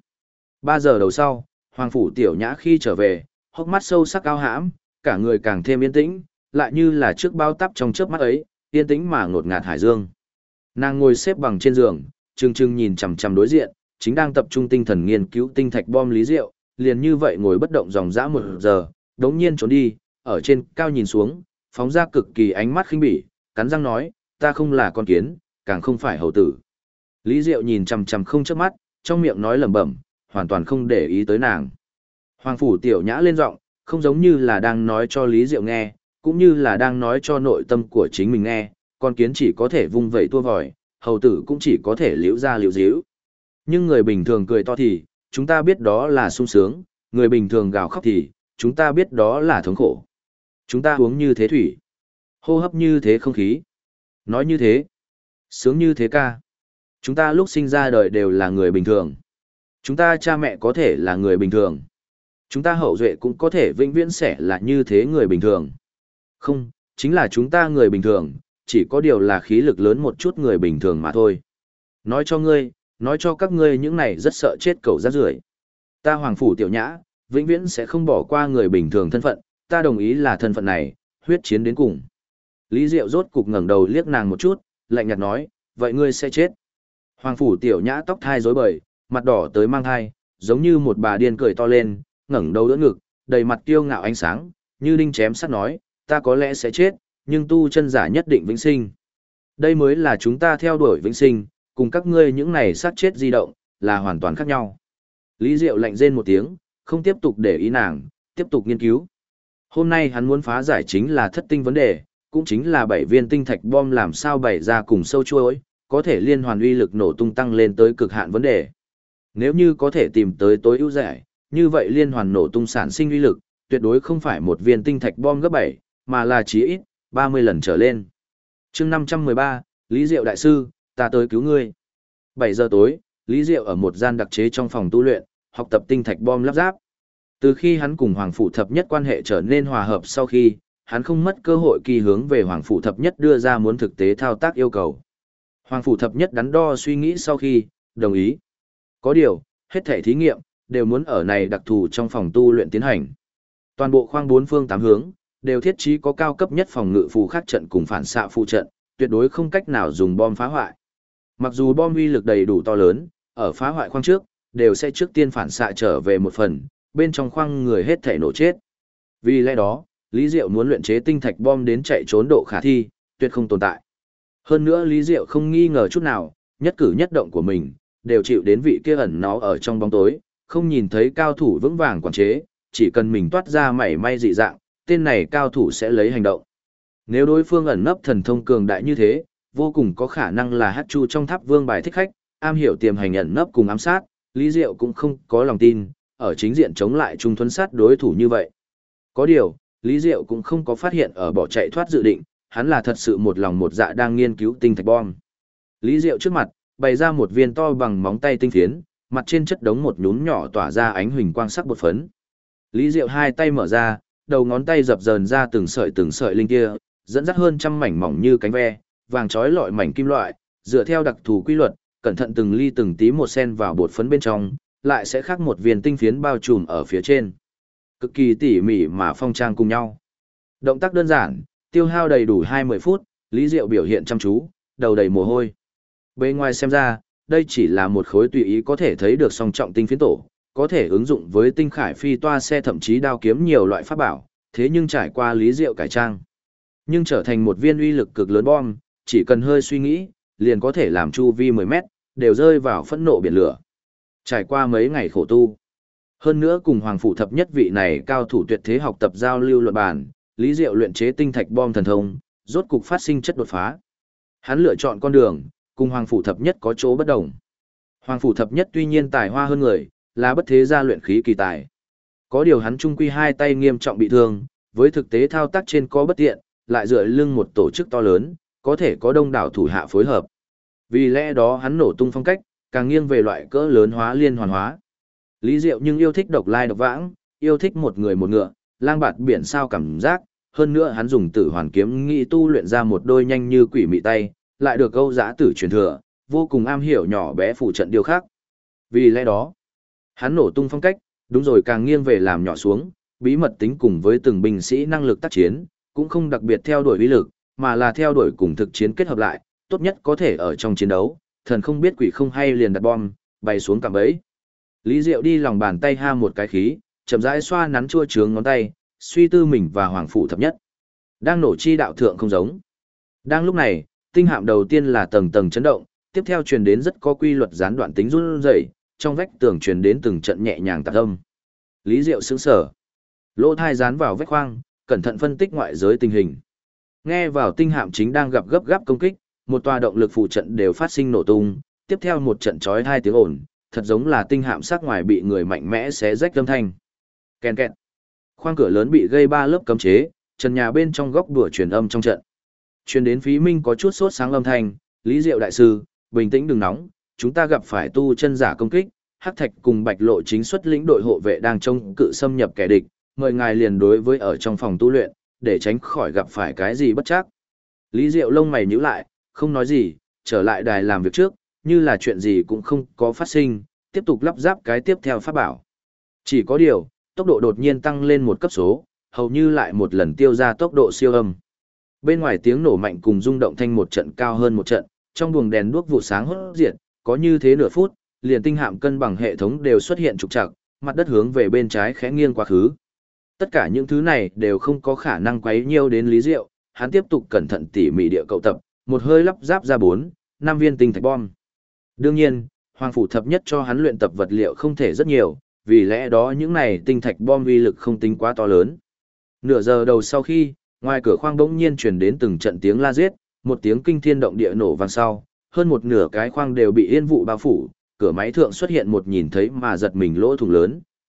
3 giờ đầu sau, Hoàng Phủ Tiểu Nhã khi trở về, hốc mắt sâu sắc cao hãm, cả người càng thêm yên tĩnh, lại như là trước bao tắp trong chớp mắt ấy, yên tĩnh mà ngột ngạt hải dương. Nàng ngồi xếp bằng trên giường, trừng trừng nhìn chằm chằm đối diện, chính đang tập trung tinh thần nghiên cứu tinh thạch bom Lý Diệu, liền như vậy ngồi bất động dòng dã 1 giờ, đống nhiên trốn đi, ở trên cao nhìn xuống, phóng ra cực kỳ ánh mắt khinh bỉ, cắn răng nói, ta không là con kiến, càng không phải hầu tử. Lý Diệu nhìn chằm chằm không chớp mắt, trong miệng nói lẩm bẩm, hoàn toàn không để ý tới nàng. Hoàng Phủ Tiểu Nhã lên giọng, không giống như là đang nói cho Lý Diệu nghe, cũng như là đang nói cho nội tâm của chính mình nghe, con kiến chỉ có thể vung vẩy tua vòi, hầu tử cũng chỉ có thể liễu ra liễu díu. Nhưng người bình thường cười to thì, chúng ta biết đó là sung sướng, người bình thường gào khóc thì, chúng ta biết đó là thống khổ. Chúng ta uống như thế thủy, hô hấp như thế không khí, nói như thế, sướng như thế ca. Chúng ta lúc sinh ra đời đều là người bình thường. Chúng ta cha mẹ có thể là người bình thường. Chúng ta hậu duệ cũng có thể vĩnh viễn sẽ là như thế người bình thường. Không, chính là chúng ta người bình thường, chỉ có điều là khí lực lớn một chút người bình thường mà thôi. Nói cho ngươi, nói cho các ngươi những này rất sợ chết cẩu rác rưởi. Ta Hoàng Phủ Tiểu Nhã, vĩnh viễn sẽ không bỏ qua người bình thường thân phận, ta đồng ý là thân phận này, huyết chiến đến cùng. Lý Diệu rốt cục ngẩng đầu liếc nàng một chút, lạnh nhạt nói, vậy ngươi sẽ chết. Hoàng Phủ Tiểu Nhã tóc thai rối bời, mặt đỏ tới mang thai, giống như một bà điên cười to lên, ngẩng đầu đỡ ngực, đầy mặt kiêu ngạo ánh sáng, như đinh chém sắt nói, ta có lẽ sẽ chết, nhưng tu chân giả nhất định vĩnh sinh. Đây mới là chúng ta theo đuổi vĩnh sinh, cùng các ngươi những này sát chết di động, là hoàn toàn khác nhau. Lý Diệu lạnh rên một tiếng, không tiếp tục để ý nàng, tiếp tục nghiên cứu. Hôm nay hắn muốn phá giải chính là thất tinh vấn đề, cũng chính là 7 viên tinh thạch bom làm sao bày ra cùng sâu chuối, có thể liên hoàn uy lực nổ tung tăng lên tới cực hạn vấn đề. Nếu như có thể tìm tới tối ưu giải, như vậy liên hoàn nổ tung sản sinh uy lực, tuyệt đối không phải một viên tinh thạch bom gấp 7, mà là chí ít 30 lần trở lên. Chương 513, Lý Diệu đại sư, ta tới cứu ngươi. 7 giờ tối, Lý Diệu ở một gian đặc chế trong phòng tu luyện, học tập tinh thạch bom lắp ráp. Từ khi hắn cùng Hoàng Phủ Thập Nhất quan hệ trở nên hòa hợp sau khi, hắn không mất cơ hội kỳ hướng về Hoàng Phủ Thập Nhất đưa ra muốn thực tế thao tác yêu cầu. Hoàng Phủ Thập Nhất đắn đo suy nghĩ sau khi, đồng ý. Có điều, hết thể thí nghiệm, đều muốn ở này đặc thù trong phòng tu luyện tiến hành. Toàn bộ khoang bốn phương tám hướng, đều thiết trí có cao cấp nhất phòng ngự phù khắc trận cùng phản xạ phụ trận, tuyệt đối không cách nào dùng bom phá hoại. Mặc dù bom uy lực đầy đủ to lớn, ở phá hoại khoang trước, đều sẽ trước tiên phản xạ trở về một phần, bên trong khoang người hết thể nổ chết. Vì lẽ đó, Lý Diệu muốn luyện chế tinh thạch bom đến chạy trốn độ khả thi, tuyệt không tồn tại. Hơn nữa Lý Diệu không nghi ngờ chút nào, nhất cử nhất động của mình, đều chịu đến vị kia ẩn nó ở trong bóng tối, không nhìn thấy cao thủ vững vàng quản chế, chỉ cần mình toát ra mảy may dị dạng, tên này cao thủ sẽ lấy hành động. Nếu đối phương ẩn nấp thần thông cường đại như thế, vô cùng có khả năng là Hắc Chu trong tháp vương bài thích khách, am hiểu tiềm hành ẩn nấp cùng ám sát, Lý Diệu cũng không có lòng tin, ở chính diện chống lại trung thuẫn sát đối thủ như vậy. Có điều, Lý Diệu cũng không có phát hiện ở bỏ chạy thoát dự định, hắn là thật sự một lòng một dạ đang nghiên cứu tinh thạch bom. Lý Diệu trước mặt, bày ra một viên to bằng móng tay tinh phiến, mặt trên chất đống một nhúm nhỏ tỏa ra ánh huỳnh quang sắc bột phấn. Lý Diệu hai tay mở ra, đầu ngón tay dập dờn ra từng sợi linh kia, dẫn dắt hơn trăm mảnh mỏng như cánh ve, vàng chói lọi mảnh kim loại, dựa theo đặc thù quy luật, cẩn thận từng ly từng tí một sen vào bột phấn bên trong, lại sẽ khắc một viên tinh phiến bao trùm ở phía trên. Cực kỳ tỉ mỉ mà phong trang cùng nhau. Động tác đơn giản, tiêu hao đầy đủ 20 phút, Lý Diệu biểu hiện chăm chú, đầu đầy mồ hôi. Bên ngoài xem ra, đây chỉ là một khối tùy ý có thể thấy được song trọng tinh phiến tổ, có thể ứng dụng với tinh khải phi toa xe thậm chí đao kiếm nhiều loại pháp bảo, thế nhưng trải qua Lý Diệu cải trang. Nhưng trở thành một viên uy lực cực lớn bom, chỉ cần hơi suy nghĩ, liền có thể làm chu vi 10 mét, đều rơi vào phẫn nộ biển lửa. Trải qua mấy ngày khổ tu. Hơn nữa cùng Hoàng Phủ Thập Nhất vị này cao thủ tuyệt thế học tập giao lưu luận bàn, Lý Diệu luyện chế tinh thạch bom thần thông, rốt cục phát sinh chất đột phá. Hắn lựa chọn con đường, cùng Hoàng Phủ Thập Nhất có chỗ bất đồng. Hoàng Phủ Thập Nhất tuy nhiên tài hoa hơn người, là bất thế gia luyện khí kỳ tài. Có điều hắn trung quy hai tay nghiêm trọng bị thương, với thực tế thao tác trên có bất tiện, lại dựa lưng một tổ chức to lớn, có thể có đông đảo thủ hạ phối hợp. Vì lẽ đó hắn nổ tung phong cách, càng nghiêng về loại cỡ lớn hóa liên hoàn hóa. Lý Diệu nhưng yêu thích độc lai độc vãng, yêu thích một người một ngựa, lang bạt biển sao cảm giác, hơn nữa hắn dùng tử hoàn kiếm nghị tu luyện ra một đôi nhanh như quỷ mị tay, lại được câu giã tử truyền thừa, vô cùng am hiểu nhỏ bé phụ trận điều khác. Vì lẽ đó, hắn nổ tung phong cách, đúng rồi càng nghiêng về làm nhỏ xuống, bí mật tính cùng với từng binh sĩ năng lực tác chiến, cũng không đặc biệt theo đuổi uy lực, mà là theo đuổi cùng thực chiến kết hợp lại, tốt nhất có thể ở trong chiến đấu, thần không biết quỷ không hay liền đặt bom, bay xuống cạm bẫy. Lý Diệu đi lòng bàn tay ha một cái khí, chậm rãi xoa nắn chua chướng ngón tay, suy tư mình và Hoàng Phủ Thập Nhất. Đang nổ chi đạo thượng không giống. Đang lúc này, tinh hạm đầu tiên là tầng tầng chấn động, tiếp theo truyền đến rất có quy luật gián đoạn tính run rẩy, trong vách tường truyền đến từng trận nhẹ nhàng tạp âm. Lý Diệu sững sờ, lỗ tai dán vào vách khoang, cẩn thận phân tích ngoại giới tình hình. Nghe vào tinh hạm chính đang gặp gấp gáp công kích, một tòa động lực phụ trận đều phát sinh nổ tung, tiếp theo một trận chói tai tiếng ồn, thật giống là tinh hạm sắc ngoài bị người mạnh mẽ xé rách âm thanh. Kèn kẹt. Khoang cửa lớn bị gây 3 lớp cấm chế, trần nhà bên trong góc đùa truyền âm trong trận. Truyền đến Phí Minh có chút sốt sáng âm thanh, Lý Diệu đại sư, bình tĩnh đừng nóng, chúng ta gặp phải tu chân giả công kích, Hắc Thạch cùng Bạch Lộ chính xuất lĩnh đội hộ vệ đang chống cự xâm nhập kẻ địch, mời ngài liền đối với ở trong phòng tu luyện, để tránh khỏi gặp phải cái gì bất trắc. Lý Diệu lông mày nhíu lại, không nói gì, trở lại đài làm việc trước, như là chuyện gì cũng không có phát sinh, tiếp tục lắp ráp cái tiếp theo pháp bảo. Chỉ có điều, tốc độ đột nhiên tăng lên một cấp số, hầu như lại một lần tiêu ra tốc độ siêu âm. Bên ngoài tiếng nổ mạnh cùng rung động thanh một trận cao hơn một trận, trong buồng đèn đuốc vụ sáng hốt diệt, có như thế nửa phút, liền tinh hạm cân bằng hệ thống đều xuất hiện trục trặc, mặt đất hướng về bên trái khẽ nghiêng quá khứ. Tất cả những thứ này đều không có khả năng quấy nhiêu đến Lý Diệu, hắn tiếp tục cẩn thận tỉ mỉ địa cậu tập, một hơi lắp ráp ra 4-5 viên tinh thạch bom. Đương nhiên, Hoàng Phủ Thập Nhất cho hắn luyện tập vật liệu không thể rất nhiều, vì lẽ đó những này tinh thạch bom uy lực không tính quá to lớn. Nửa giờ đầu sau khi, ngoài cửa khoang bỗng nhiên truyền đến từng trận tiếng la giết, một tiếng kinh thiên động địa nổ vang sau, hơn một nửa cái khoang đều bị yên vụ bao phủ, cửa máy thượng xuất hiện một nhìn thấy mà giật mình lỗ thủng lớn,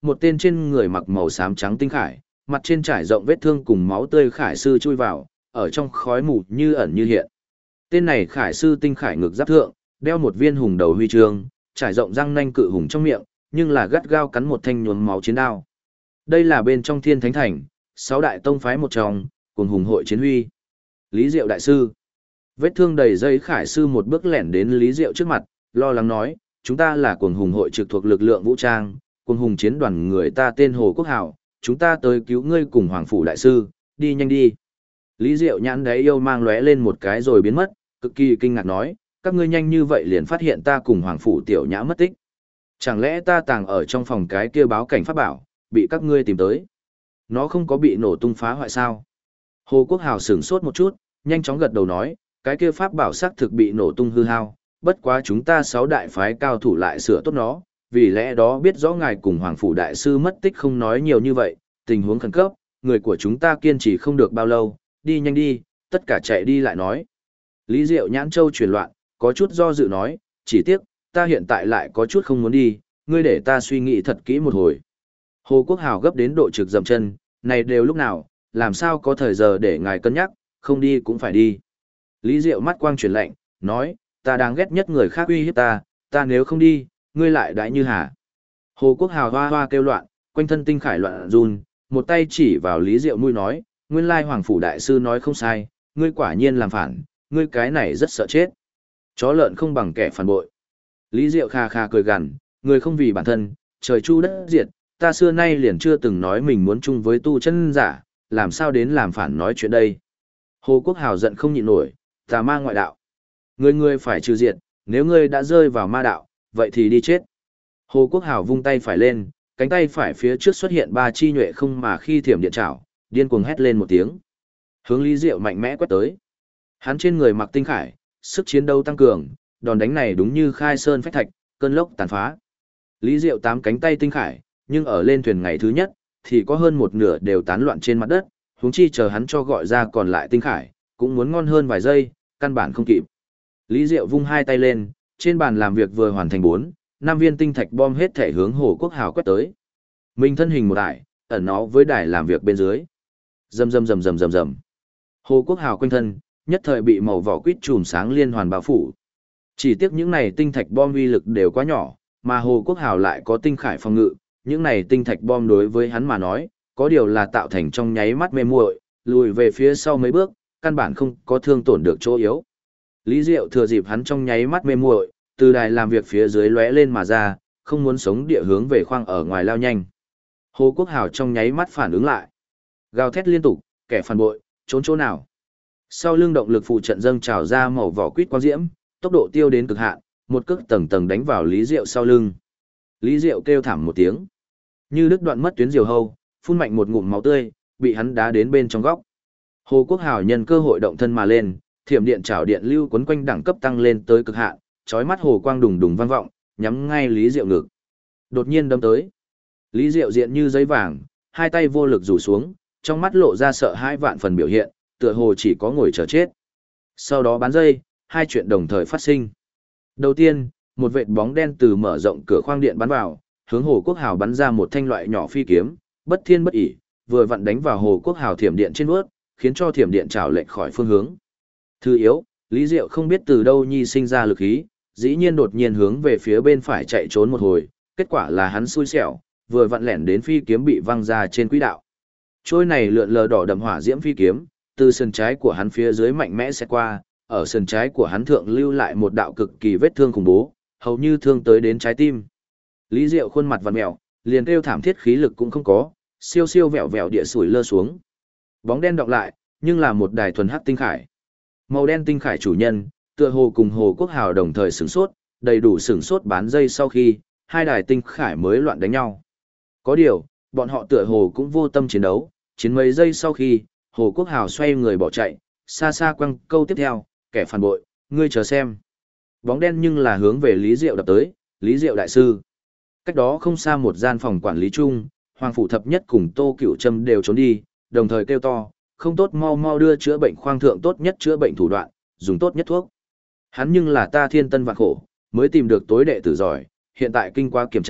một tên trên người mặc màu xám trắng tinh khải, mặt trên trải rộng vết thương cùng máu tươi khải sư chui vào, ở trong khói mù như ẩn như hiện. Tên này khải sư tinh khải ngực giáp thượng, đeo một viên hùng đầu huy chương, trải rộng răng nanh cự hùng trong miệng, nhưng là gắt gao cắn một thanh nhuốm máu chiến đao. Đây là bên trong Thiên Thánh Thành, 6 đại tông phái một trong, cùng hùng hội chiến huy. Lý Diệu đại sư. Vết thương đầy dây khải sư một bước lẻn đến Lý Diệu trước mặt, lo lắng nói, chúng ta là cuồng hùng hội trực thuộc lực lượng vũ trang, cuồng hùng chiến đoàn người ta tên Hồ Quốc Hào, chúng ta tới cứu ngươi cùng Hoàng Phủ đại sư, đi nhanh đi. Lý Diệu nhãn đáy yêu mang lóe lên một cái rồi biến mất, cực kỳ kinh ngạc nói, các ngươi nhanh như vậy liền phát hiện ta cùng Hoàng Phủ tiểu nhã mất tích. Chẳng lẽ ta tàng ở trong phòng cái kia báo cảnh pháp bảo, bị các ngươi tìm tới. Nó không có bị nổ tung phá hoại sao? Hồ Quốc Hào sửng sốt một chút, nhanh chóng gật đầu nói, cái kia pháp bảo xác thực bị nổ tung hư hao, bất quá chúng ta 6 đại phái cao thủ lại sửa tốt nó, vì lẽ đó biết rõ ngài cùng Hoàng Phủ đại sư mất tích không nói nhiều như vậy, tình huống khẩn cấp, người của chúng ta kiên trì không được bao lâu, đi nhanh đi, tất cả chạy đi lại nói. Lý Diệu nhãn châu chuyển loạn, có chút do dự nói, chỉ tiếc, ta hiện tại lại có chút không muốn đi, ngươi để ta suy nghĩ thật kỹ một hồi. Hồ Quốc Hào gấp đến độ trực dậm chân, này đều lúc nào, làm sao có thời giờ để ngài cân nhắc, không đi cũng phải đi. Lý Diệu mắt quang chuyển lạnh, nói, ta đang ghét nhất người khác uy hiếp ta nếu không đi, ngươi lại đãi như hả. Hồ Quốc Hào hoa hoa kêu loạn, quanh thân tinh khải loạn run, một tay chỉ vào Lý Diệu mũi nói, nguyên lai Hoàng Phủ đại sư nói không sai, ngươi quả nhiên làm phản, ngươi cái này rất sợ chết. Chó lợn không bằng kẻ phản bội. Lý Diệu kha kha cười gằn, người không vì bản thân, trời chu đất diệt, ta xưa nay liền chưa từng nói mình muốn chung với tu chân giả, làm sao đến làm phản nói chuyện đây. Hồ Quốc Hào giận không nhịn nổi, tà ma ngoại đạo. Ngươi phải trừ diệt, nếu ngươi đã rơi vào ma đạo, vậy thì đi chết. Hồ Quốc Hào vung tay phải lên, cánh tay phải phía trước xuất hiện 3 chi nhuệ không mà khi thiểm điện trảo, điên cuồng hét lên một tiếng. Hướng Lý Diệu mạnh mẽ quét tới. Hắn trên người mặc tinh khải, sức chiến đấu tăng cường, đòn đánh này đúng như khai sơn phách thạch, cơn lốc tàn phá. Lý Diệu 8 cánh tay tinh khải, nhưng ở lên thuyền ngày thứ nhất, thì có hơn một nửa đều tán loạn trên mặt đất, huống chi chờ hắn cho gọi ra còn lại tinh khải, cũng muốn ngon hơn vài giây, căn bản không kịp. Lý Diệu vung 2 tay lên, trên bàn làm việc vừa hoàn thành 4-5 viên tinh thạch bom hết thể hướng Hồ Quốc Hào quét tới. Mình thân hình một đài, ẩn nó với đài làm việc bên dưới. Rầm rầm rầm rầm rầm rầm. Hồ Quốc Hào quanh thân, nhất thời bị màu vỏ quýt chùm sáng liên hoàn bao phủ. Chỉ tiếc những này tinh thạch bom uy lực đều quá nhỏ, mà Hồ Quốc Hào lại có tinh khải phòng ngự, những này tinh thạch bom đối với hắn mà nói, có điều là tạo thành trong nháy mắt mê muội, lùi về phía sau mấy bước, căn bản không có thương tổn được chỗ yếu. Lý Diệu thừa dịp hắn trong nháy mắt mê muội, từ đài làm việc phía dưới lóe lên mà ra, không muốn sống địa hướng về khoang ở ngoài lao nhanh. Hồ Quốc Hào trong nháy mắt phản ứng lại, gào thét liên tục, kẻ phản bội, trốn chỗ nào? Sau lưng động lực phụ trận dâng trào ra màu vỏ quýt quang diễm, tốc độ tiêu đến cực hạn, một cước tầng tầng đánh vào Lý Diệu sau lưng. Lý Diệu kêu thảm một tiếng, như đứt đoạn mất tuyến diều hâu, phun mạnh một ngụm máu tươi, bị hắn đá đến bên trong góc. Hồ Quốc Hào nhân cơ hội động thân mà lên, thiểm điện trảo điện lưu quấn quanh đẳng cấp tăng lên tới cực hạn, chói mắt hồ quang đùng đùng vang vọng, nhắm ngay Lý Diệu ngực. Đột nhiên đâm tới. Lý Diệu diện như giấy vàng, hai tay vô lực rủ xuống, trong mắt lộ ra sợ hãi vạn phần biểu hiện, tựa hồ chỉ có ngồi chờ chết. Sau đó bán dây, hai chuyện đồng thời phát sinh. Đầu tiên, một vệt bóng đen từ mở rộng cửa khoang điện bắn vào, hướng Hồ Quốc Hào bắn ra một thanh loại nhỏ phi kiếm, bất thiên bất ỷ, vừa vặn đánh vào Hồ Quốc Hào thiểm điện trên vuốt, khiến cho thiểm điện trảo lệch khỏi phương hướng. Thứ yếu, Lý Diệu không biết từ đâu nhi sinh ra lực khí, dĩ nhiên đột nhiên hướng về phía bên phải chạy trốn một hồi, kết quả là hắn xui xẻo, vừa vặn lẻn đến phi kiếm bị văng ra trên quỹ đạo. Trôi này lượn lờ đỏ đậm hỏa diễm phi kiếm, từ sườn trái của hắn phía dưới mạnh mẽ sẽ qua, ở sườn trái của hắn thượng lưu lại một đạo cực kỳ vết thương khủng bố, hầu như thương tới đến trái tim. Lý Diệu khuôn mặt vặn mèo, liền kêu thảm thiết khí lực cũng không có, siêu siêu vẹo vẹo địa sủi lơ xuống. Bóng đen đọng lại, nhưng là một đài thuần hắc tinh khải. Màu đen tinh khải chủ nhân, tựa hồ cùng Hồ Quốc Hào đồng thời sửng sốt, đầy đủ sửng sốt bán dây sau khi, hai đài tinh khải mới loạn đánh nhau. Có điều, bọn họ tựa hồ cũng vô tâm chiến đấu, chiến mấy giây sau khi, Hồ Quốc Hào xoay người bỏ chạy, xa xa quăng câu tiếp theo, kẻ phản bội, ngươi chờ xem. Bóng đen nhưng là hướng về Lý Diệu đập tới, Lý Diệu đại sư. Cách đó không xa một gian phòng quản lý chung, Hoàng Phủ Thập Nhất cùng Tô Cửu Trâm đều trốn đi, đồng thời kêu to, không tốt mau mau đưa chữa bệnh khoang thượng tốt nhất chữa bệnh thủ đoạn, dùng tốt nhất thuốc. Hắn nhưng là ta thiên tân vạn khổ, mới tìm được tối đệ tử giỏi, hiện tại kinh qua kiểm tra,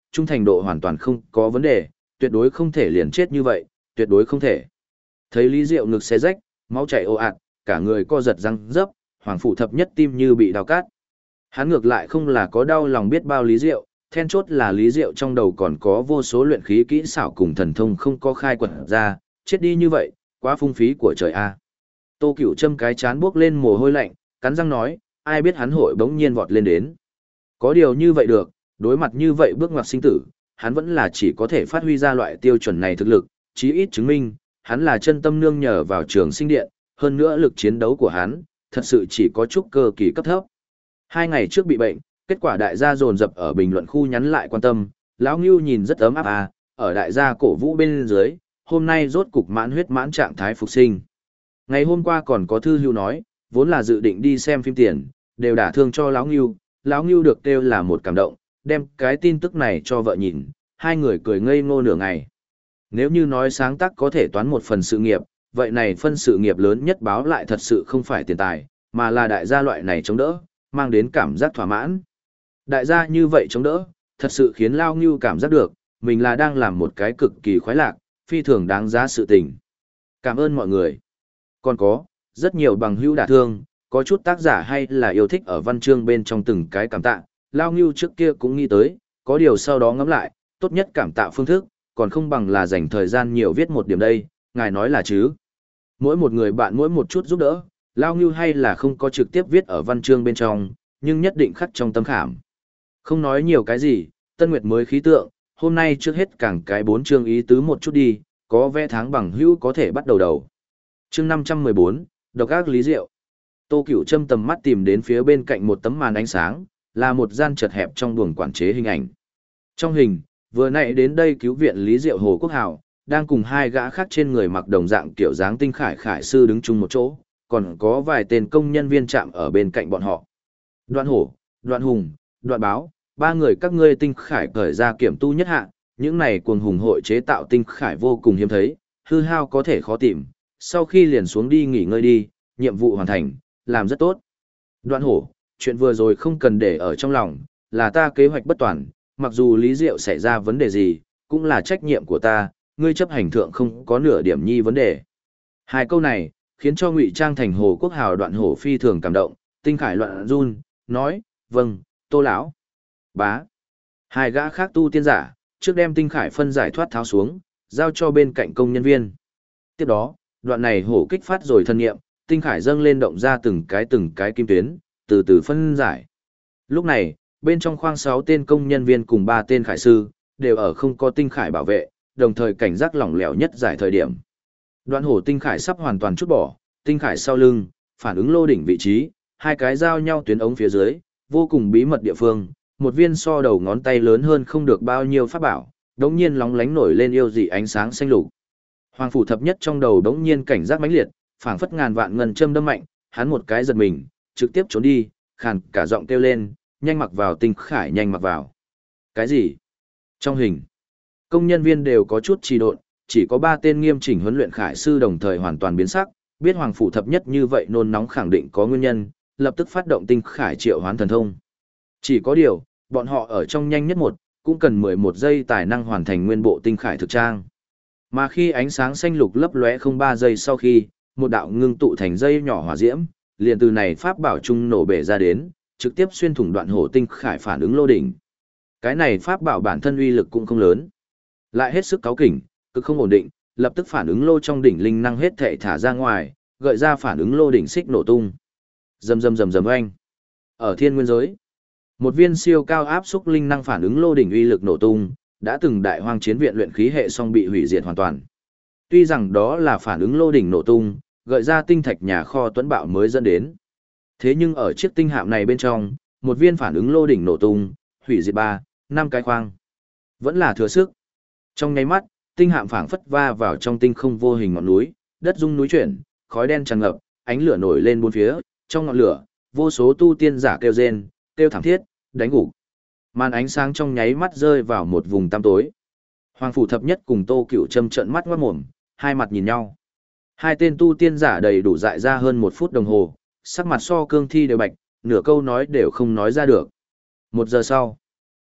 trung thành độ hoàn toàn không có vấn đề, tuyệt đối không thể liền chết như vậy, tuyệt đối không thể. Thấy Lý Diệu ngực xé rách, máu chảy ồ ạt, cả người co giật răng rấp, Hoàng Phủ Thập Nhất tim như bị đào cát. Hắn ngược lại không là có đau lòng biết bao Lý Diệu, then chốt là Lý Diệu trong đầu còn có vô số luyện khí kỹ xảo cùng thần thông không có khai quật ra, chết đi như vậy, quá phung phí của trời a. Tô Cửu Trâm cái chán buốc lên mồ hôi lạnh, cắn răng nói, ai biết hắn hội bỗng nhiên vọt lên đến. Có điều như vậy được, đối mặt như vậy bước ngoặt sinh tử, hắn vẫn là chỉ có thể phát huy ra loại tiêu chuẩn này thực lực, chí ít chứng minh, hắn là chân tâm nương nhờ vào trường sinh điện, hơn nữa lực chiến đấu của hắn, thật sự chỉ có chút cơ kỳ cấp thấp. 2 ngày trước bị bệnh, kết quả đại gia dồn dập ở bình luận khu nhắn lại quan tâm, lão Ngưu nhìn rất ấm áp à, ở đại gia cổ vũ bên dưới, hôm nay rốt cục mãn huyết mãn trạng thái phục sinh. Ngày hôm qua còn có thư hưu nói, vốn là dự định đi xem phim tiền, đều đả thương cho lão Ngưu được kêu là một cảm động, đem cái tin tức này cho vợ nhìn, hai người cười ngây ngô nửa ngày. Nếu như nói sáng tác có thể toán một phần sự nghiệp, vậy này phân sự nghiệp lớn nhất báo lại thật sự không phải tiền tài, mà là đại gia loại này chống đỡ, mang đến cảm giác thỏa mãn. Đại gia như vậy chống đỡ, thật sự khiến Lao Ngưu cảm giác được, mình là đang làm một cái cực kỳ khoái lạc, phi thường đáng giá sự tình. Cảm ơn mọi người. Còn có, rất nhiều bằng hữu đả thương, có chút tác giả hay là yêu thích ở văn chương bên trong từng cái cảm tạ, Lao Ngưu trước kia cũng nghĩ tới, có điều sau đó ngẫm lại, tốt nhất cảm tạ phương thức, còn không bằng là dành thời gian nhiều viết một điểm đây, ngài nói là chứ. Mỗi một người bạn mỗi một chút giúp đỡ, Lao Ngưu hay là không có trực tiếp viết ở văn chương bên trong, nhưng nhất định khắc trong tâm khảm. Không nói nhiều cái gì, Tân Nguyệt mới khí tượng, hôm nay trước hết càng cái 4 chương ý tứ một chút đi, có vẽ tháng bằng hữu có thể bắt đầu đầu. Chương 514, độc ác Lý Diệu. Tô Cửu Trâm tầm mắt tìm đến phía bên cạnh một tấm màn ánh sáng, là một gian chật hẹp trong buồng quản chế hình ảnh. Trong hình, vừa nãy đến đây cứu viện Lý Diệu Hồ Quốc Hào, đang cùng hai gã khác trên người mặc đồng dạng kiểu dáng tinh khải khải sư đứng chung một chỗ, còn có vài tên công nhân viên trạm ở bên cạnh bọn họ. Đoạn Hổ, Đoạn Hùng, Đoạn Báo, 3 người các ngươi tinh khải cởi ra kiểm tu nhất hạ, những này cuồng hùng hội chế tạo tinh khải vô cùng hiếm thấy, hư hao có thể khó tìm, sau khi liền xuống đi nghỉ ngơi đi, nhiệm vụ hoàn thành, làm rất tốt. Đoạn Hổ, chuyện vừa rồi không cần để ở trong lòng, là ta kế hoạch bất toàn, mặc dù Lý Diệu xảy ra vấn đề gì, cũng là trách nhiệm của ta, ngươi chấp hành thượng không có nửa điểm nhi vấn đề. Hai câu này, khiến cho Ngụy Trang thành Hồ Quốc Hào Đoạn Hổ phi thường cảm động, tinh khải loạn run, nói, vâng, Tô lão. Bá. Hai gã khác tu tiên giả, trước đem tinh khải phân giải thoát tháo xuống, giao cho bên cạnh công nhân viên. Tiếp đó, đoạn này hổ kích phát rồi thân nghiệm, tinh khải dâng lên động ra từng cái kim tuyến, từ từ phân giải. Lúc này, bên trong khoang 6 tên công nhân viên cùng 3 tên khải sư, đều ở không có tinh khải bảo vệ, đồng thời cảnh giác lỏng lẻo nhất giải thời điểm. Đoạn hổ tinh khải sắp hoàn toàn chút bỏ, tinh khải sau lưng, phản ứng lô đỉnh vị trí, hai cái giao nhau tuyến ống phía dưới, vô cùng bí mật địa phương, một viên so đầu ngón tay lớn hơn không được bao nhiêu pháp bảo, đống nhiên lóng lánh nổi lên yêu dị ánh sáng xanh lục. Hoàng Phủ Thập Nhất trong đầu đống nhiên cảnh giác mãnh liệt, phảng phất ngàn vạn ngân châm đâm mạnh, hắn một cái giật mình, trực tiếp trốn đi, khàn cả giọng kêu lên, nhanh mặc vào tinh khải nhanh mặc vào. Cái gì? Trong hình, công nhân viên đều có chút trì độn, chỉ có 3 tên nghiêm chỉnh huấn luyện khải sư đồng thời hoàn toàn biến sắc, biết Hoàng Phủ Thập Nhất như vậy nôn nóng khẳng định có nguyên nhân, lập tức phát động tinh khải triệu hoán thần thông. Chỉ có điều, bọn họ ở trong nhanh nhất cũng cần 11 giây tài năng hoàn thành nguyên bộ tinh khải thực trang. Mà khi ánh sáng xanh lục lấp lóe không 3 giây sau khi, một đạo ngưng tụ thành dây nhỏ hỏa diễm, liền từ này pháp bảo trung nổ bể ra đến, trực tiếp xuyên thủng đoạn hổ tinh khải phản ứng lô đỉnh. Cái này pháp bảo bản thân uy lực cũng không lớn, lại hết sức cáu kỉnh, cực không ổn định, lập tức phản ứng lô trong đỉnh linh năng hết thảy thả ra ngoài, gợi ra phản ứng lô đỉnh xích nổ tung. Rầm rầm rầm rầm oanh. Ở thiên nguyên giới, một viên siêu cao áp xúc linh năng phản ứng lô đỉnh uy lực nổ tung, đã từng đại hoang chiến viện luyện khí hệ song bị hủy diệt hoàn toàn. Tuy rằng đó là phản ứng lô đỉnh nổ tung, gợi ra tinh thạch nhà kho tuấn bạo mới dẫn đến. Thế nhưng ở chiếc tinh hạm này bên trong, một viên phản ứng lô đỉnh nổ tung, hủy diệt 5 cái khoang. Vẫn là thừa sức. Trong nháy mắt, tinh hạm phảng phất va vào trong tinh không vô hình ngọn núi, đất rung núi chuyển, khói đen tràn ngập, ánh lửa nổi lên bốn phía, trong ngọn lửa, vô số tu tiên giả kêu rên, kêu thảm thiết, đánh gục. Màn ánh sáng trong nháy mắt rơi vào một vùng tăm tối. Hoàng Phủ Thập Nhất cùng Tô Cửu Trâm trợn mắt ngoát mồm, hai mặt nhìn nhau. Hai tên tu tiên giả đầy đủ dại ra hơn 1 phút đồng hồ, sắc mặt so cương thi đều bạch, nửa câu nói đều không nói ra được. 1 giờ sau,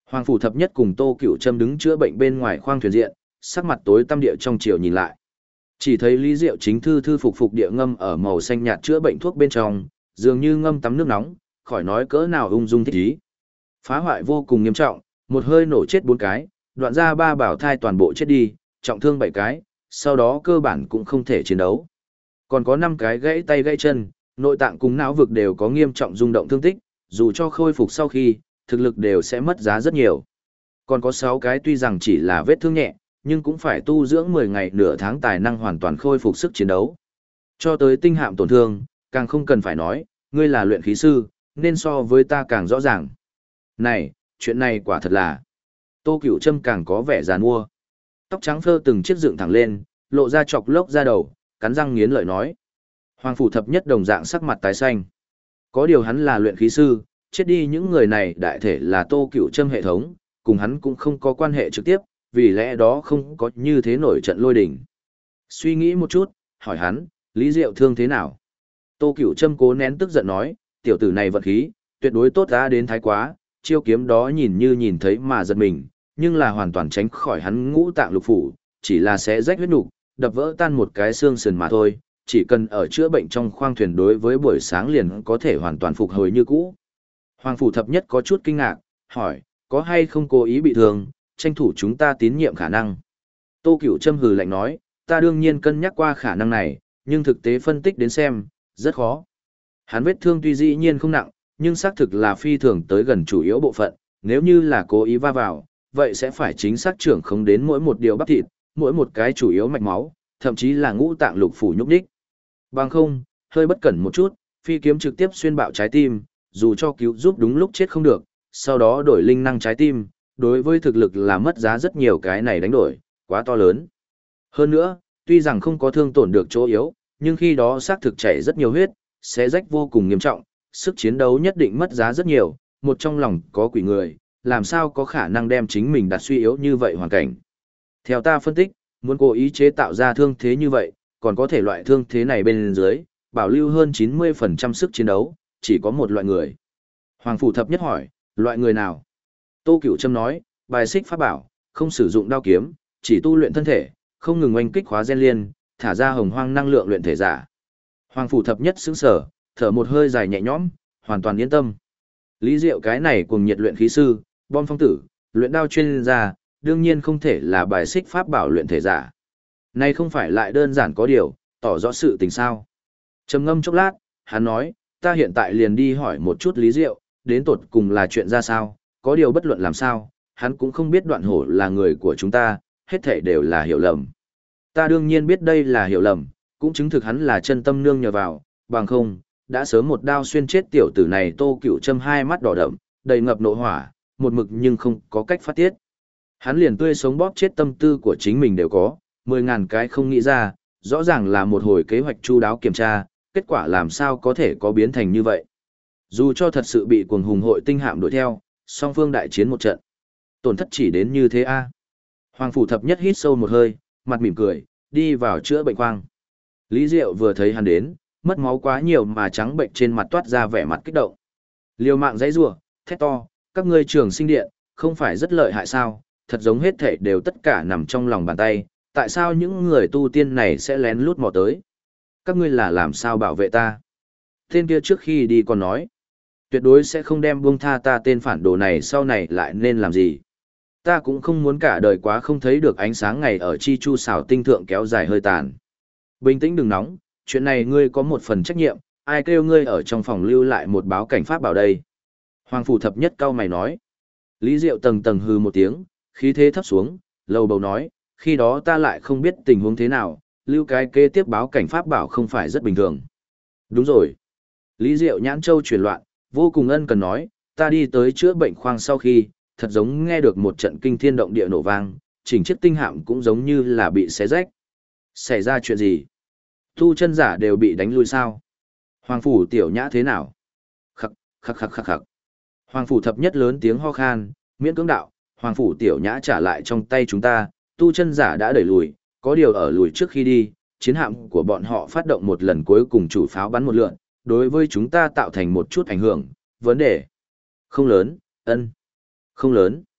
Hoàng phủ thập nhất cùng Tô Cửu Trâm đứng chữa bệnh bên ngoài khoang thuyền diện, sắc mặt tối tăm địa trong chiều nhìn lại. Chỉ thấy Lý Diệu chính thư thư phục phục địa ngâm ở màu xanh nhạt chữa bệnh thuốc bên trong, dường như ngâm tắm nước nóng, khỏi nói cỡ nào ung dung thích ý. Phá hoại vô cùng nghiêm trọng, một hơi nổ chết 4 cái, đoạn ra 3 bảo thai toàn bộ chết đi, trọng thương 7 cái, sau đó cơ bản cũng không thể chiến đấu. Còn có 5 cái gãy tay gãy chân, nội tạng cùng não vực đều có nghiêm trọng rung động thương tích, dù cho khôi phục sau khi, thực lực đều sẽ mất giá rất nhiều. Còn có 6 cái tuy rằng chỉ là vết thương nhẹ, nhưng cũng phải tu dưỡng 10 ngày nửa tháng tài năng hoàn toàn khôi phục sức chiến đấu. Cho tới tinh hạm tổn thương, càng không cần phải nói, ngươi là luyện khí sư, nên so với ta càng rõ ràng. Này, chuyện này quả thật là... Tô Cửu Trâm càng có vẻ giàn mua. Tóc trắng phơ từng chiếc dựng thẳng lên, lộ ra chọc lốc ra đầu, cắn răng nghiến lợi nói. Hoàng phủ thập nhất đồng dạng sắc mặt tái xanh. Có điều hắn là luyện khí sư, chết đi những người này đại thể là Tô Cửu Trâm hệ thống, cùng hắn cũng không có quan hệ trực tiếp, vì lẽ đó không có như thế nổi trận lôi đình. Suy nghĩ một chút, hỏi hắn, Lý Diệu thương thế nào? Tô Cửu Trâm cố nén tức giận nói, tiểu tử này vận khí, tuyệt đối tốt ra đến thái quá, chiêu kiếm đó nhìn như nhìn thấy mà giật mình, nhưng là hoàn toàn tránh khỏi hắn ngũ tạng lục phủ, chỉ là sẽ rách huyết nục, đập vỡ tan một cái xương sườn mà thôi, chỉ cần ở chữa bệnh trong khoang thuyền đối với buổi sáng liền có thể hoàn toàn phục hồi như cũ. Hoàng phủ thập nhất có chút kinh ngạc, hỏi, có hay không cố ý bị thương, tranh thủ chúng ta tín nhiệm khả năng. Tô Cửu Trâm hừ lạnh nói, ta đương nhiên cân nhắc qua khả năng này, nhưng thực tế phân tích đến xem, rất khó. Hắn vết thương tuy dĩ nhiên không nặng, nhưng xác thực là phi thường tới gần chủ yếu bộ phận, nếu như là cố ý va vào, vậy sẽ phải chính xác trưởng không đến mỗi một điều bắp thịt, mỗi một cái chủ yếu mạch máu, thậm chí là ngũ tạng lục phủ nhúc nhích. Bằng không, hơi bất cẩn một chút, phi kiếm trực tiếp xuyên bạo trái tim, dù cho cứu giúp đúng lúc chết không được, sau đó đổi linh năng trái tim, đối với thực lực là mất giá rất nhiều cái này đánh đổi, quá to lớn. Hơn nữa, tuy rằng không có thương tổn được chỗ yếu, nhưng khi đó xác thực chảy rất nhiều huyết, xé rách vô cùng nghiêm trọng, sức chiến đấu nhất định mất giá rất nhiều, một trong lòng có quỷ người, làm sao có khả năng đem chính mình đặt suy yếu như vậy hoàn cảnh. Theo ta phân tích, muốn cố ý chế tạo ra thương thế như vậy, còn có thể loại thương thế này bên dưới, bảo lưu hơn 90% sức chiến đấu, chỉ có một loại người. Hoàng phủ thập nhất hỏi, loại người nào? Tô Cửu Trâm nói, bài xích pháp bảo, không sử dụng đao kiếm, chỉ tu luyện thân thể, không ngừng oanh kích khóa gen liên, thả ra hồng hoang năng lượng luyện thể giả. Hoàng phủ thập nhất sững sờ, thở một hơi dài nhẹ nhõm, hoàn toàn yên tâm. Lý Diệu cái này cùng nhiệt luyện khí sư, bom phong tử, luyện đao chuyên gia, đương nhiên không thể là bài xích pháp bảo luyện thể giả. Này không phải lại đơn giản có điều, tỏ rõ sự tình sao. Trầm ngâm chốc lát, hắn nói, ta hiện tại liền đi hỏi một chút Lý Diệu, đến tột cùng là chuyện ra sao, có điều bất luận làm sao, hắn cũng không biết Đoạn Hổ là người của chúng ta, hết thảy đều là hiểu lầm. Ta đương nhiên biết đây là hiểu lầm, cũng chứng thực hắn là chân tâm nương nhờ vào, bằng không, đã sớm một đao xuyên chết tiểu tử này. Tô Cửu Trâm hai mắt đỏ đậm, đầy ngập nộ hỏa, một mực nhưng không có cách phát tiết. Hắn liền tươi sống bóp chết tâm tư của chính mình đều có, 10.000 cái không nghĩ ra, rõ ràng là một hồi kế hoạch chu đáo kiểm tra, kết quả làm sao có thể có biến thành như vậy. Dù cho thật sự bị cuồng hùng hội tinh hạm đuổi theo, song phương đại chiến một trận. Tổn thất chỉ đến như thế a. Hoàng phủ thập nhất hít sâu một hơi, mặt mỉm cười, đi vào chữa bệnh khoang. Lý Diệu vừa thấy hắn đến, mất máu quá nhiều mà trắng bệnh trên mặt toát ra vẻ mặt kích động. Liều mạng giãy giụa, thét to, các ngươi trường sinh điện, không phải rất lợi hại sao, thật giống hết thảy đều tất cả nằm trong lòng bàn tay, tại sao những người tu tiên này sẽ lén lút mò tới? Các ngươi là làm sao bảo vệ ta? Tên kia trước khi đi còn nói, tuyệt đối sẽ không đem buông tha ta tên phản đồ này, sau này lại nên làm gì. Ta cũng không muốn cả đời quá không thấy được ánh sáng ngày ở chi chu xảo tinh thượng kéo dài hơi tàn. Bình tĩnh đừng nóng, chuyện này ngươi có một phần trách nhiệm, ai kêu ngươi ở trong phòng lưu lại một báo cảnh pháp bảo đây. Hoàng phủ thập nhất cau mày nói. Lý Diệu tầng tầng hừ một tiếng, khí thế thấp xuống, lầu bầu nói, khi đó ta lại không biết tình huống thế nào, lưu cái kế tiếp báo cảnh pháp bảo không phải rất bình thường. Đúng rồi. Lý Diệu nhãn châu chuyển loạn, vô cùng ân cần nói, ta đi tới chữa bệnh khoang sau khi, thật giống nghe được một trận kinh thiên động địa nổ vang, chỉnh chiếc tinh hạm cũng giống như là bị xé rách. Xảy ra chuyện gì? Tu chân giả đều bị đánh lui sao? Hoàng phủ tiểu nhã thế nào? Khắc, khắc khắc khắc khắc. Hoàng phủ thập nhất lớn tiếng ho khan, miễn cưỡng đạo, Hoàng phủ tiểu nhã trả lại trong tay chúng ta, tu chân giả đã đẩy lùi, có điều ở lùi trước khi đi, chiến hạm của bọn họ phát động một lần cuối cùng chủ pháo bắn một lượn, đối với chúng ta tạo thành một chút ảnh hưởng, vấn đề không lớn, ân, không lớn,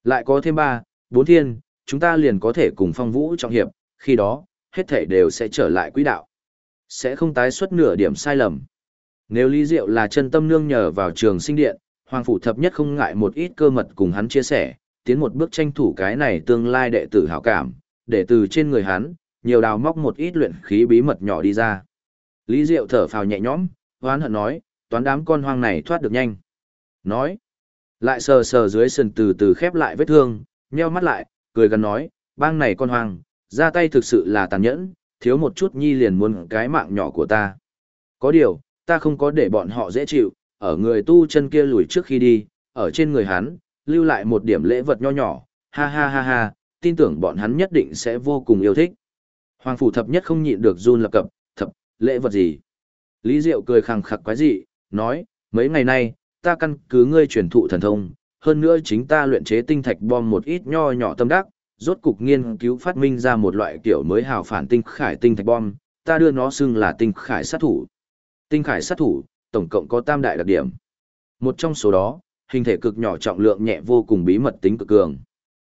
Lại có thêm 3, 4 thiên, chúng ta liền có thể cùng Phong Vũ trọng hiệp, khi đó, hết thảy đều sẽ trở lại quỹ đạo. Sẽ không tái xuất nửa điểm sai lầm. Nếu Lý Diệu là chân tâm nương nhờ vào Trường Sinh Điện, Hoàng Phủ Thập Nhất không ngại một ít cơ mật cùng hắn chia sẻ, tiến một bước tranh thủ cái này tương lai đệ tử hảo cảm, để từ trên người hắn, nhiều đào móc một ít luyện khí bí mật nhỏ đi ra. Lý Diệu thở phào nhẹ nhõm, hoán hận nói, toán đám con hoang này thoát được nhanh. Nói, lại sờ sờ dưới sườn từ từ khép lại vết thương, nheo mắt lại, cười gần nói, bang này con hoang, ra tay thực sự là tàn nhẫn, thiếu một chút nhi liền muốn cái mạng nhỏ của ta. Có điều, ta không có để bọn họ dễ chịu, ở người tu chân kia lùi trước khi đi, ở trên người hắn, lưu lại một điểm lễ vật nho nhỏ, ha ha ha ha, tin tưởng bọn hắn nhất định sẽ vô cùng yêu thích. Hoàng Phủ Thập Nhất không nhịn được run lập cập, lễ vật gì? Lý Diệu cười khằng khặc quái dị, nói, mấy ngày nay, ta căn cứ ngươi truyền thụ thần thông, hơn nữa chính ta luyện chế tinh thạch bom một ít nho nhỏ tâm đắc, rốt cục nghiên cứu phát minh ra một loại kiểu mới hào phản tinh khải tinh thạch bom, ta đưa nó xưng là tinh khải sát thủ. Tinh khải sát thủ, tổng cộng có tam đại đặc điểm. Một trong số đó, hình thể cực nhỏ trọng lượng nhẹ vô cùng bí mật tính cực cường.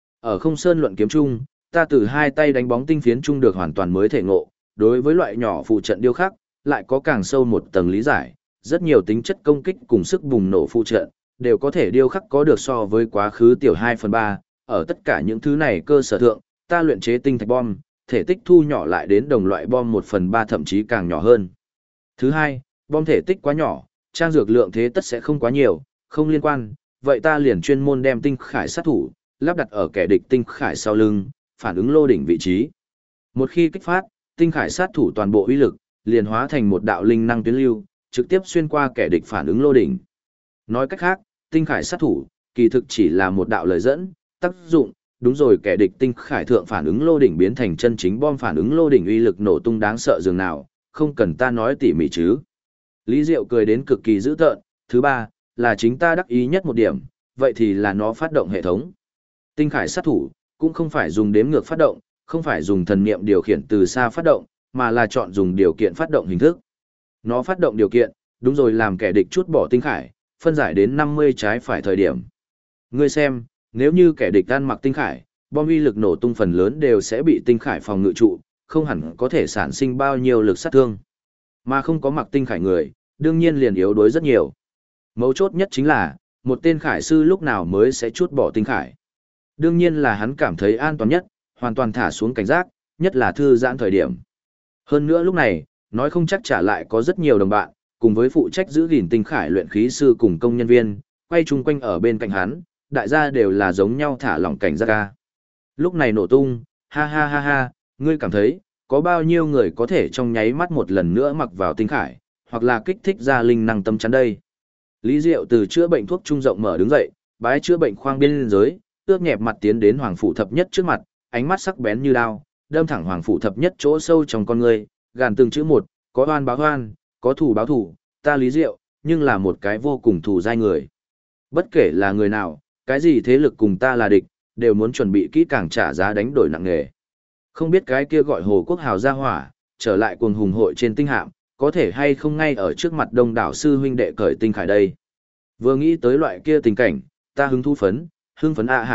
Ở không sơn luận kiếm chung, ta từ hai tay đánh bóng tinh phiến chung được hoàn toàn mới thể ngộ, đối với loại nhỏ phụ trận điêu khắc, lại có càng sâu một tầng lý giải, rất nhiều tính chất công kích cùng sức bùng nổ phụ trận, đều có thể điêu khắc có được so với quá khứ tiểu 2/3, ở tất cả những thứ này cơ sở thượng, ta luyện chế tinh thạch bom, thể tích thu nhỏ lại đến đồng loại bom 1/3 thậm chí càng nhỏ hơn. Thứ hai, bom thể tích quá nhỏ, trang dược lượng thế tất sẽ không quá nhiều, không liên quan, vậy ta liền chuyên môn đem tinh khải sát thủ, lắp đặt ở kẻ địch tinh khải sau lưng, phản ứng lô đỉnh vị trí. Một khi kích phát, tinh khải sát thủ toàn bộ uy lực, liền hóa thành một đạo linh năng tuyến lưu, trực tiếp xuyên qua kẻ địch phản ứng lô đỉnh. Nói cách khác, tinh khải sát thủ, kỳ thực chỉ là một đạo lời dẫn, tác dụng, đúng rồi kẻ địch tinh khải thượng phản ứng lô đỉnh biến thành chân chính bom phản ứng lô đỉnh uy lực nổ tung đáng sợ dường nào, không cần ta nói tỉ mỉ chứ. Lý Diệu cười đến cực kỳ dữ tợn, thứ ba, là chính ta đắc ý nhất một điểm, vậy thì là nó phát động hệ thống. Tinh khải sát thủ, cũng không phải dùng đếm ngược phát động, không phải dùng thần niệm điều khiển từ xa phát động, mà là chọn dùng điều kiện phát động hình thức. Nó phát động điều kiện, đúng rồi làm kẻ địch chút bỏ tinh khải, phân giải đến 50 trái phải thời điểm. Ngươi xem, nếu như kẻ địch ăn mặc tinh khải, bom uy lực nổ tung phần lớn đều sẽ bị tinh khải phòng ngự trụ, không hẳn có thể sản sinh bao nhiêu lực sát thương. Mà không có mặc tinh khải người, đương nhiên liền yếu đuối rất nhiều. Mấu chốt nhất chính là, một tên khải sư lúc nào mới sẽ chút bỏ tinh khải. Đương nhiên là hắn cảm thấy an toàn nhất, hoàn toàn thả xuống cảnh giác, nhất là thư giãn thời điểm. Hơn nữa lúc này, nói không chắc trả lại có rất nhiều đồng bạn, cùng với phụ trách giữ gìn tinh khải luyện khí sư cùng công nhân viên, quay chung quanh ở bên cạnh hắn, đại gia đều là giống nhau thả lỏng cảnh giác ca. Lúc này nổ tung, ha ha ha ha, ngươi cảm thấy, có bao nhiêu người có thể trong nháy mắt một lần nữa mặc vào tinh khải, hoặc là kích thích ra linh năng tâm chắn đây. Lý Diệu từ chữa bệnh thuốc trung rộng mở đứng dậy, bái chữa bệnh khoang biên giới, ước nhẹp mặt tiến đến Hoàng Phủ Thập Nhất trước mặt, ánh mắt sắc bén như đao, đâm thẳng Hoàng Phủ Thập Nhất chỗ sâu trong con người, gàn từng chữ một, có oan báo oan, có thù báo thù, ta Lý Diệu, nhưng là một cái vô cùng thù dai người. Bất kể là người nào, cái gì thế lực cùng ta là địch, đều muốn chuẩn bị kỹ càng trả giá đánh đổi nặng nề. Không biết cái kia gọi Hồ Quốc Hào ra hỏa, trở lại cuồng hùng hội trên tinh hạm, có thể hay không ngay ở trước mặt đông đảo sư huynh đệ cởi tinh khải đây. Vừa nghĩ tới loại kia tình cảnh, ta hưng phấn ha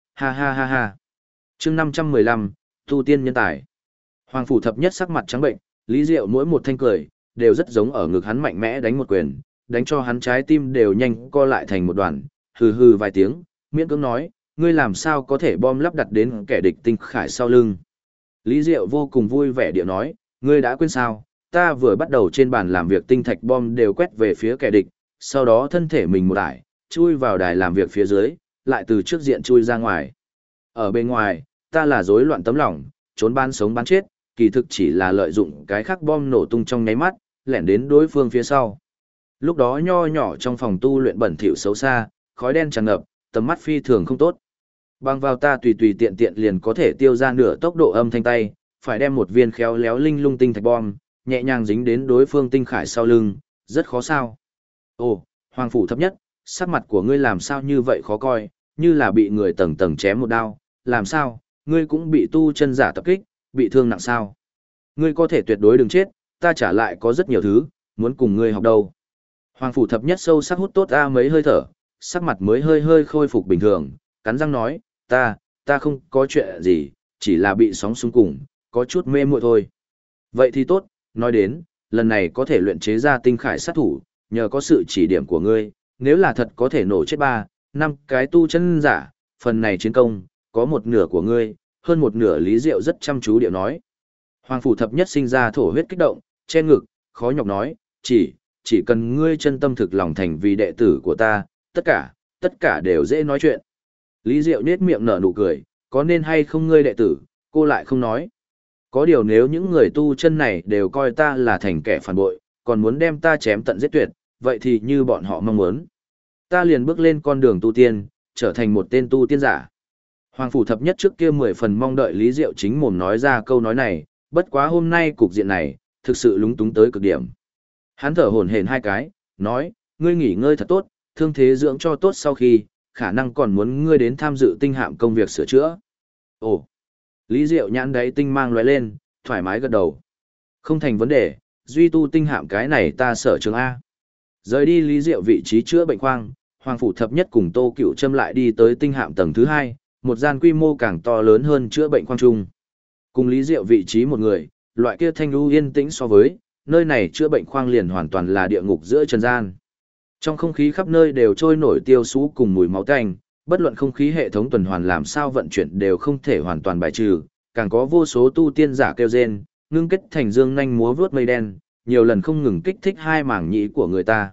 ha ha. Chương 515, tu tiên nhân tài. Hoàng Phủ Thập Nhất sắc mặt trắng bệnh, Lý Diệu mỗi một thanh cười, đều rất giống ở ngực hắn mạnh mẽ đánh một quyền, đánh cho hắn trái tim đều nhanh co lại thành một đoàn, hừ hừ vài tiếng, miễn cưỡng nói, ngươi làm sao có thể bom lắp đặt đến kẻ địch tinh khải sau lưng. Lý Diệu vô cùng vui vẻ điệu nói, ngươi đã quên sao, ta vừa bắt đầu trên bàn làm việc tinh thạch bom đều quét về phía kẻ địch, sau đó thân thể mình một ải, chui vào đài làm việc phía dưới, lại từ trước diện chui ra ngoài. Ở bên ngoài, ta là rối loạn tấm lòng, trốn bán sống bán chết, kỳ thực chỉ là lợi dụng cái khắc bom nổ tung trong nháy mắt, lẻn đến đối phương phía sau. Lúc đó nho nhỏ trong phòng tu luyện bẩn thỉu xấu xa, khói đen tràn ngập, tầm mắt phi thường không tốt. Bằng vào ta tùy tùy tiện tiện liền có thể tiêu ra nửa tốc độ âm thanh tay, phải đem một viên khéo léo linh lung tinh thạch bom, nhẹ nhàng dính đến đối phương tinh khải sau lưng, rất khó sao. Ồ, Hoàng Phủ Thập Nhất, sắc mặt của ngươi làm sao như vậy khó coi, như là bị người tầng tầng chém một đao, làm sao, ngươi cũng bị tu chân giả tập kích, bị thương nặng sao. Ngươi có thể tuyệt đối đừng chết, ta trả lại có rất nhiều thứ, muốn cùng ngươi học đâu. Hoàng Phủ Thập Nhất sâu sắc hút tốt ra mấy hơi thở, sắc mặt mới hơi hơi khôi phục bình thường, cắn răng nói, ta không có chuyện gì, chỉ là bị sóng xung cùng, có chút mê muội thôi. Vậy thì tốt, nói đến, lần này có thể luyện chế ra tinh khải sát thủ, nhờ có sự chỉ điểm của ngươi, nếu là thật có thể nổ chết 3, 5 cái tu chân giả, phần này chiến công, có một nửa của ngươi, hơn một nửa Lý Diệu rất chăm chú điệu nói. Hoàng phủ thập nhất sinh ra thổ huyết kích động, che ngực, khó nhọc nói, chỉ cần ngươi chân tâm thực lòng thành vì đệ tử của ta, tất cả đều dễ nói chuyện. Lý Diệu nết miệng nở nụ cười, có nên hay không ngươi đệ tử, cô lại không nói. Có điều nếu những người tu chân này đều coi ta là thành kẻ phản bội, còn muốn đem ta chém tận giết tuyệt, vậy thì như bọn họ mong muốn. Ta liền bước lên con đường tu tiên, trở thành một tên tu tiên giả. Hoàng phủ thập nhất trước kia 10 phần mong đợi Lý Diệu chính mồm nói ra câu nói này, bất quá hôm nay cục diện này, thực sự lúng túng tới cực điểm. Hắn thở hổn hển 2 cái, nói, ngươi nghỉ ngơi thật tốt, thương thế dưỡng cho tốt sau khi, khả năng còn muốn ngươi đến tham dự tinh hạm công việc sửa chữa. Ồ, Lý Diệu nhãn đấy tinh mang lóe lên, thoải mái gật đầu. Không thành vấn đề, duy tu tinh hạm cái này ta sở trường A. Rời đi Lý Diệu vị trí chữa bệnh khoang, Hoàng phủ thập nhất cùng Tô Cựu Trâm lại đi tới tinh hạm tầng thứ 2, một gian quy mô càng to lớn hơn chữa bệnh khoang chung. Cùng Lý Diệu vị trí một người, loại kia thanh lưu yên tĩnh so với, nơi này chữa bệnh khoang liền hoàn toàn là địa ngục giữa trần gian. Trong không khí khắp nơi đều trôi nổi tiêu sú cùng mùi máu tanh, bất luận không khí hệ thống tuần hoàn làm sao vận chuyển đều không thể hoàn toàn bài trừ, càng có vô số tu tiên giả kêu rên, ngưng kết thành dương nhanh múa vướt mây đen, nhiều lần không ngừng kích thích hai mảng nhĩ của người ta.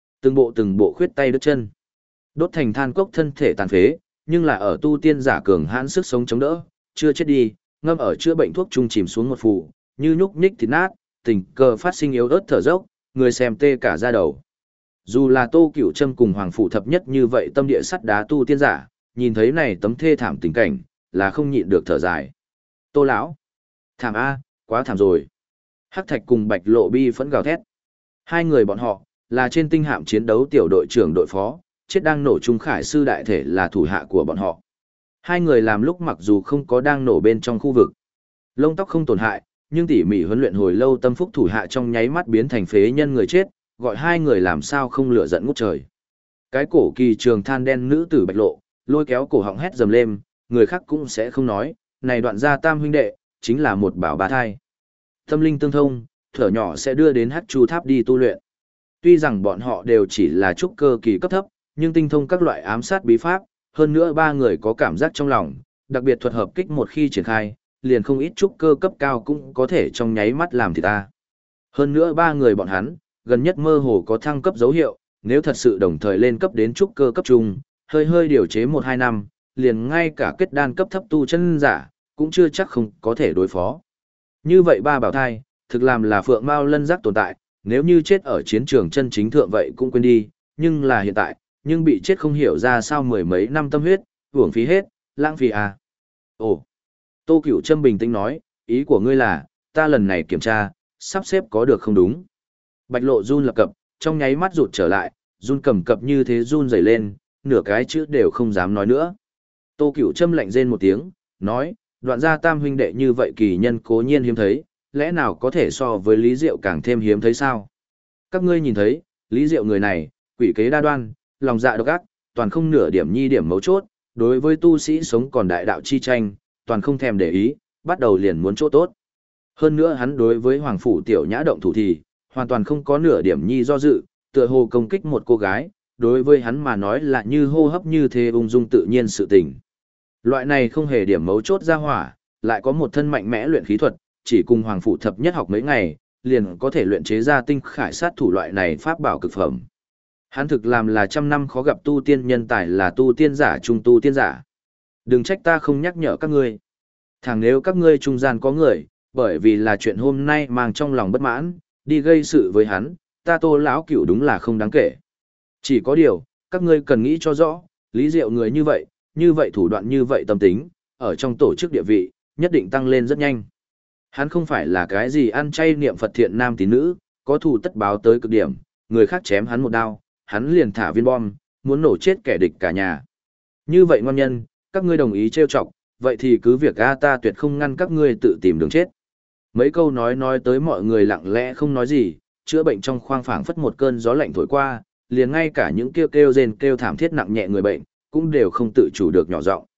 Từng bộ khuyết tay đứt chân, đốt thành than cốc thân thể tàn phế, nhưng là ở tu tiên giả cường hãn sức sống chống đỡ, chưa chết đi, ngâm ở chữa bệnh thuốc trung chìm xuống một phù, như nhúc nhích thịt nát, tình cờ phát sinh yếu ớt thở dốc, người xem tê cả da đầu. Dù là Tô Cựu Trâm cùng Hoàng phủ thập nhất như vậy tâm địa sắt đá tu tiên giả, nhìn thấy này tấm thê thảm tình cảnh, là không nhịn được thở dài. Tô lão, thảm a, quá thảm rồi. Hắc Thạch cùng Bạch Lộ bi phẫn gào thét. Hai người bọn họ là trên tinh hạm chiến đấu tiểu đội trưởng đội phó, chết đang nổ trung khải sư đại thể là thủ hạ của bọn họ. Hai người làm lúc mặc dù không có đang nổ bên trong khu vực, lông tóc không tổn hại, nhưng tỉ mỉ huấn luyện hồi lâu tâm phúc thủ hạ trong nháy mắt biến thành phế nhân người chết, gọi hai người làm sao không lửa giận ngút trời. Cái cổ kỳ trường than đen nữ tử Bạch Lộ, lôi kéo cổ họng hét dầm lên, người khác cũng sẽ không nói, này đoạn gia tam huynh đệ, chính là một bảo bá thai. Tâm linh tương thông, thở nhỏ sẽ đưa đến Hắc Chu Tháp đi tu luyện. Tuy rằng bọn họ đều chỉ là trúc cơ kỳ cấp thấp, nhưng tinh thông các loại ám sát bí pháp, hơn nữa ba người có cảm giác trong lòng, đặc biệt thuật hợp kích một khi triển khai, liền không ít trúc cơ cấp cao cũng có thể trong nháy mắt làm thì ta. Hơn nữa ba người bọn hắn, gần nhất mơ hồ có thăng cấp dấu hiệu, nếu thật sự đồng thời lên cấp đến trúc cơ cấp trung, hơi điều chế 1-2 năm, liền ngay cả kết đan cấp thấp tu chân giả, cũng chưa chắc không có thể đối phó. Như vậy ba bảo thai, thực làm là phượng mao lân giác tồn tại, nếu như chết ở chiến trường chân chính thượng vậy cũng quên đi, nhưng là hiện tại, nhưng bị chết không hiểu ra sao 10 mấy năm tâm huyết, uổng phí hết, lãng phí à. Ồ, Tô Cựu Trâm bình tĩnh nói, ý của ngươi là, ta lần này kiểm tra, sắp xếp có được không đúng. Bạch Lộ run lập cập, trong nháy mắt rụt trở lại, run cầm cập như thế run rẩy lên, nửa cái chữ đều không dám nói nữa. Tô Cựu Trâm lạnh rên một tiếng, nói, đoạn gia tam huynh đệ như vậy kỳ nhân cố nhiên hiếm thấy, lẽ nào có thể so với Lý Diệu càng thêm hiếm thấy sao? Các ngươi nhìn thấy, Lý Diệu người này, quỷ kế đa đoan, lòng dạ độc ác, toàn không nửa điểm nhi điểm mấu chốt, đối với tu sĩ sống còn đại đạo chi tranh, toàn không thèm để ý, bắt đầu liền muốn chỗ tốt. Hơn nữa hắn đối với Hoàng phủ tiểu nhã động thủ thì, hoàn toàn không có nửa điểm nhi do dự, tựa hồ công kích một cô gái, đối với hắn mà nói là như hô hấp như thế ung dung tự nhiên sự tình. Loại này không hề điểm mấu chốt ra hỏa, lại có một thân mạnh mẽ luyện khí thuật, chỉ cùng Hoàng phủ thập nhất học mấy ngày, liền có thể luyện chế ra tinh khải sát thủ loại này pháp bảo cực phẩm. Hắn thực làm là trăm năm khó gặp tu tiên nhân tài là tu tiên giả trung tu tiên giả. Đừng trách ta không nhắc nhở các ngươi. Thẳng nếu các ngươi trung gian có người, bởi vì là chuyện hôm nay mang trong lòng bất mãn, đi gây sự với hắn, ta Tô lão cửu đúng là không đáng kể. Chỉ có điều, các ngươi cần nghĩ cho rõ, Lý Diệu người như vậy thủ đoạn như vậy tâm tính, ở trong tổ chức địa vị, nhất định tăng lên rất nhanh. Hắn không phải là cái gì ăn chay niệm Phật thiện nam tín nữ, có thù tất báo tới cực điểm, người khác chém hắn một đao, hắn liền thả viên bom, muốn nổ chết kẻ địch cả nhà. Như vậy ngon nhân, các ngươi đồng ý trêu chọc, vậy thì cứ việc ta tuyệt không ngăn các ngươi tự tìm đường chết. Mấy câu nói tới mọi người lặng lẽ không nói gì, chữa bệnh trong khoang phảng phất một cơn gió lạnh thổi qua, liền ngay cả những kêu rên kêu thảm thiết nặng nhẹ người bệnh, cũng đều không tự chủ được nhỏ giọng.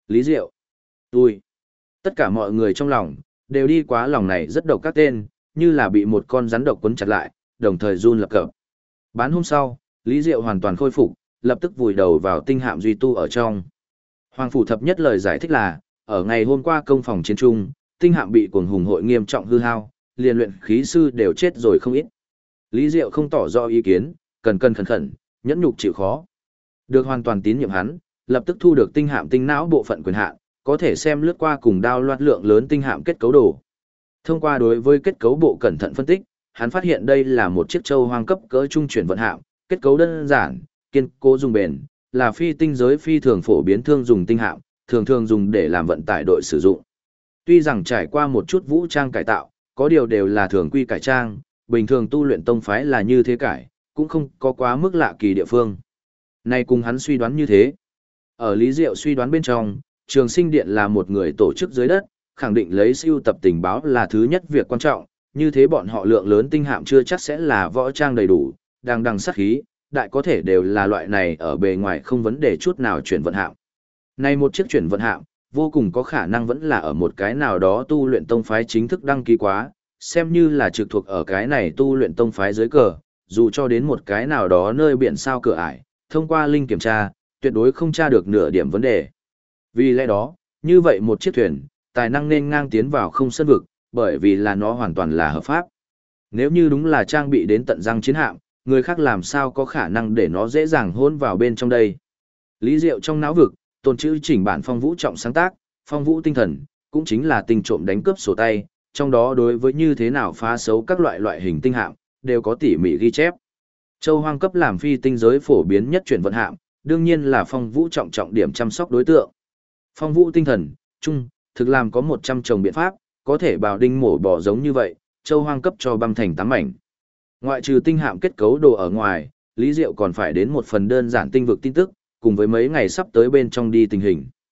Lý Diệu. Tôi. Tất cả mọi người trong lòng, đều đi quá lòng này rất độc các tên, như là bị một con rắn độc quấn chặt lại, đồng thời run lập cập. Bán hôm sau, Lý Diệu hoàn toàn khôi phục, lập tức vùi đầu vào tinh hạm duy tu ở trong. Hoàng Phủ Thập Nhất lời giải thích là, ở ngày hôm qua công phòng chiến trung, tinh hạm bị cuồng hùng hội nghiêm trọng hư hao, liền luyện khí sư đều chết rồi không ít. Lý Diệu không tỏ rõ ý kiến, cần khẩn khẩn, nhẫn nhục chịu khó. Được hoàn toàn tín nhiệm hắn, lập tức thu được tinh hạm tinh não bộ phận quyền hạn, có thể xem lướt qua cùng đao loạt lượng lớn tinh hạm kết cấu đồ. Thông qua đối với kết cấu bộ cẩn thận phân tích, hắn phát hiện đây là một chiếc châu hoang cấp cỡ trung chuyển vận hạm, kết cấu đơn giản, kiên cố dùng bền, là phi tinh giới phi thường phổ biến thương dùng tinh hạm, thường dùng để làm vận tải đội sử dụng. Tuy rằng trải qua một chút vũ trang cải tạo, có điều đều là thường quy cải trang, bình thường tu luyện tông phái là như thế cải, cũng không có quá mức lạ kỳ địa phương. Này cùng hắn suy đoán như thế. Ở Lý Diệu suy đoán bên trong, Trường Sinh Điện là một người tổ chức dưới đất, khẳng định lấy siêu tập tình báo là thứ nhất việc quan trọng, như thế bọn họ lượng lớn tinh hạm chưa chắc sẽ là võ trang đầy đủ, đằng sát khí, đại có thể đều là loại này ở bề ngoài không vấn đề chút nào chuyển vận hạm. Này một chiếc chuyển vận hạm, vô cùng có khả năng vẫn là ở một cái nào đó tu luyện tông phái chính thức đăng ký quá, xem như là trực thuộc ở cái này tu luyện tông phái dưới cờ, dù cho đến một cái nào đó nơi biển sao cửa ải, thông qua linh kiểm tra, tuyệt đối không tra được nửa điểm vấn đề. Vì lẽ đó, như vậy một chiếc thuyền, tài năng nên ngang tiến vào không sân vực, bởi vì là nó hoàn toàn là hợp pháp. Nếu như đúng là trang bị đến tận răng chiến hạm, người khác làm sao có khả năng để nó dễ dàng hôn vào bên trong đây. Lý Diệu trong não vực, tồn chữ chỉnh bản phong vũ trọng sáng tác, phong vũ tinh thần, cũng chính là tinh trộm đánh cướp sổ tay, trong đó đối với như thế nào phá xấu các loại hình tinh hạm, đều có tỉ mỉ ghi chép. Châu hoang cấp làm phi tinh giới phổ biến nhất chuyển vận hạm, đương nhiên là phong vũ trọng điểm chăm sóc đối tượng. Phong vũ tinh thần, chung, thực làm có 100 chồng biện pháp, có thể bào đinh mổ bỏ giống như vậy, châu hoang cấp cho băm thành 8 mảnh. Ngoại trừ tinh hạm kết cấu đồ ở ngoài, Lý Diệu còn phải đến một phần đơn giản tinh vực tin tức, cùng với mấy ngày sắp tới bên trong đi tình hình.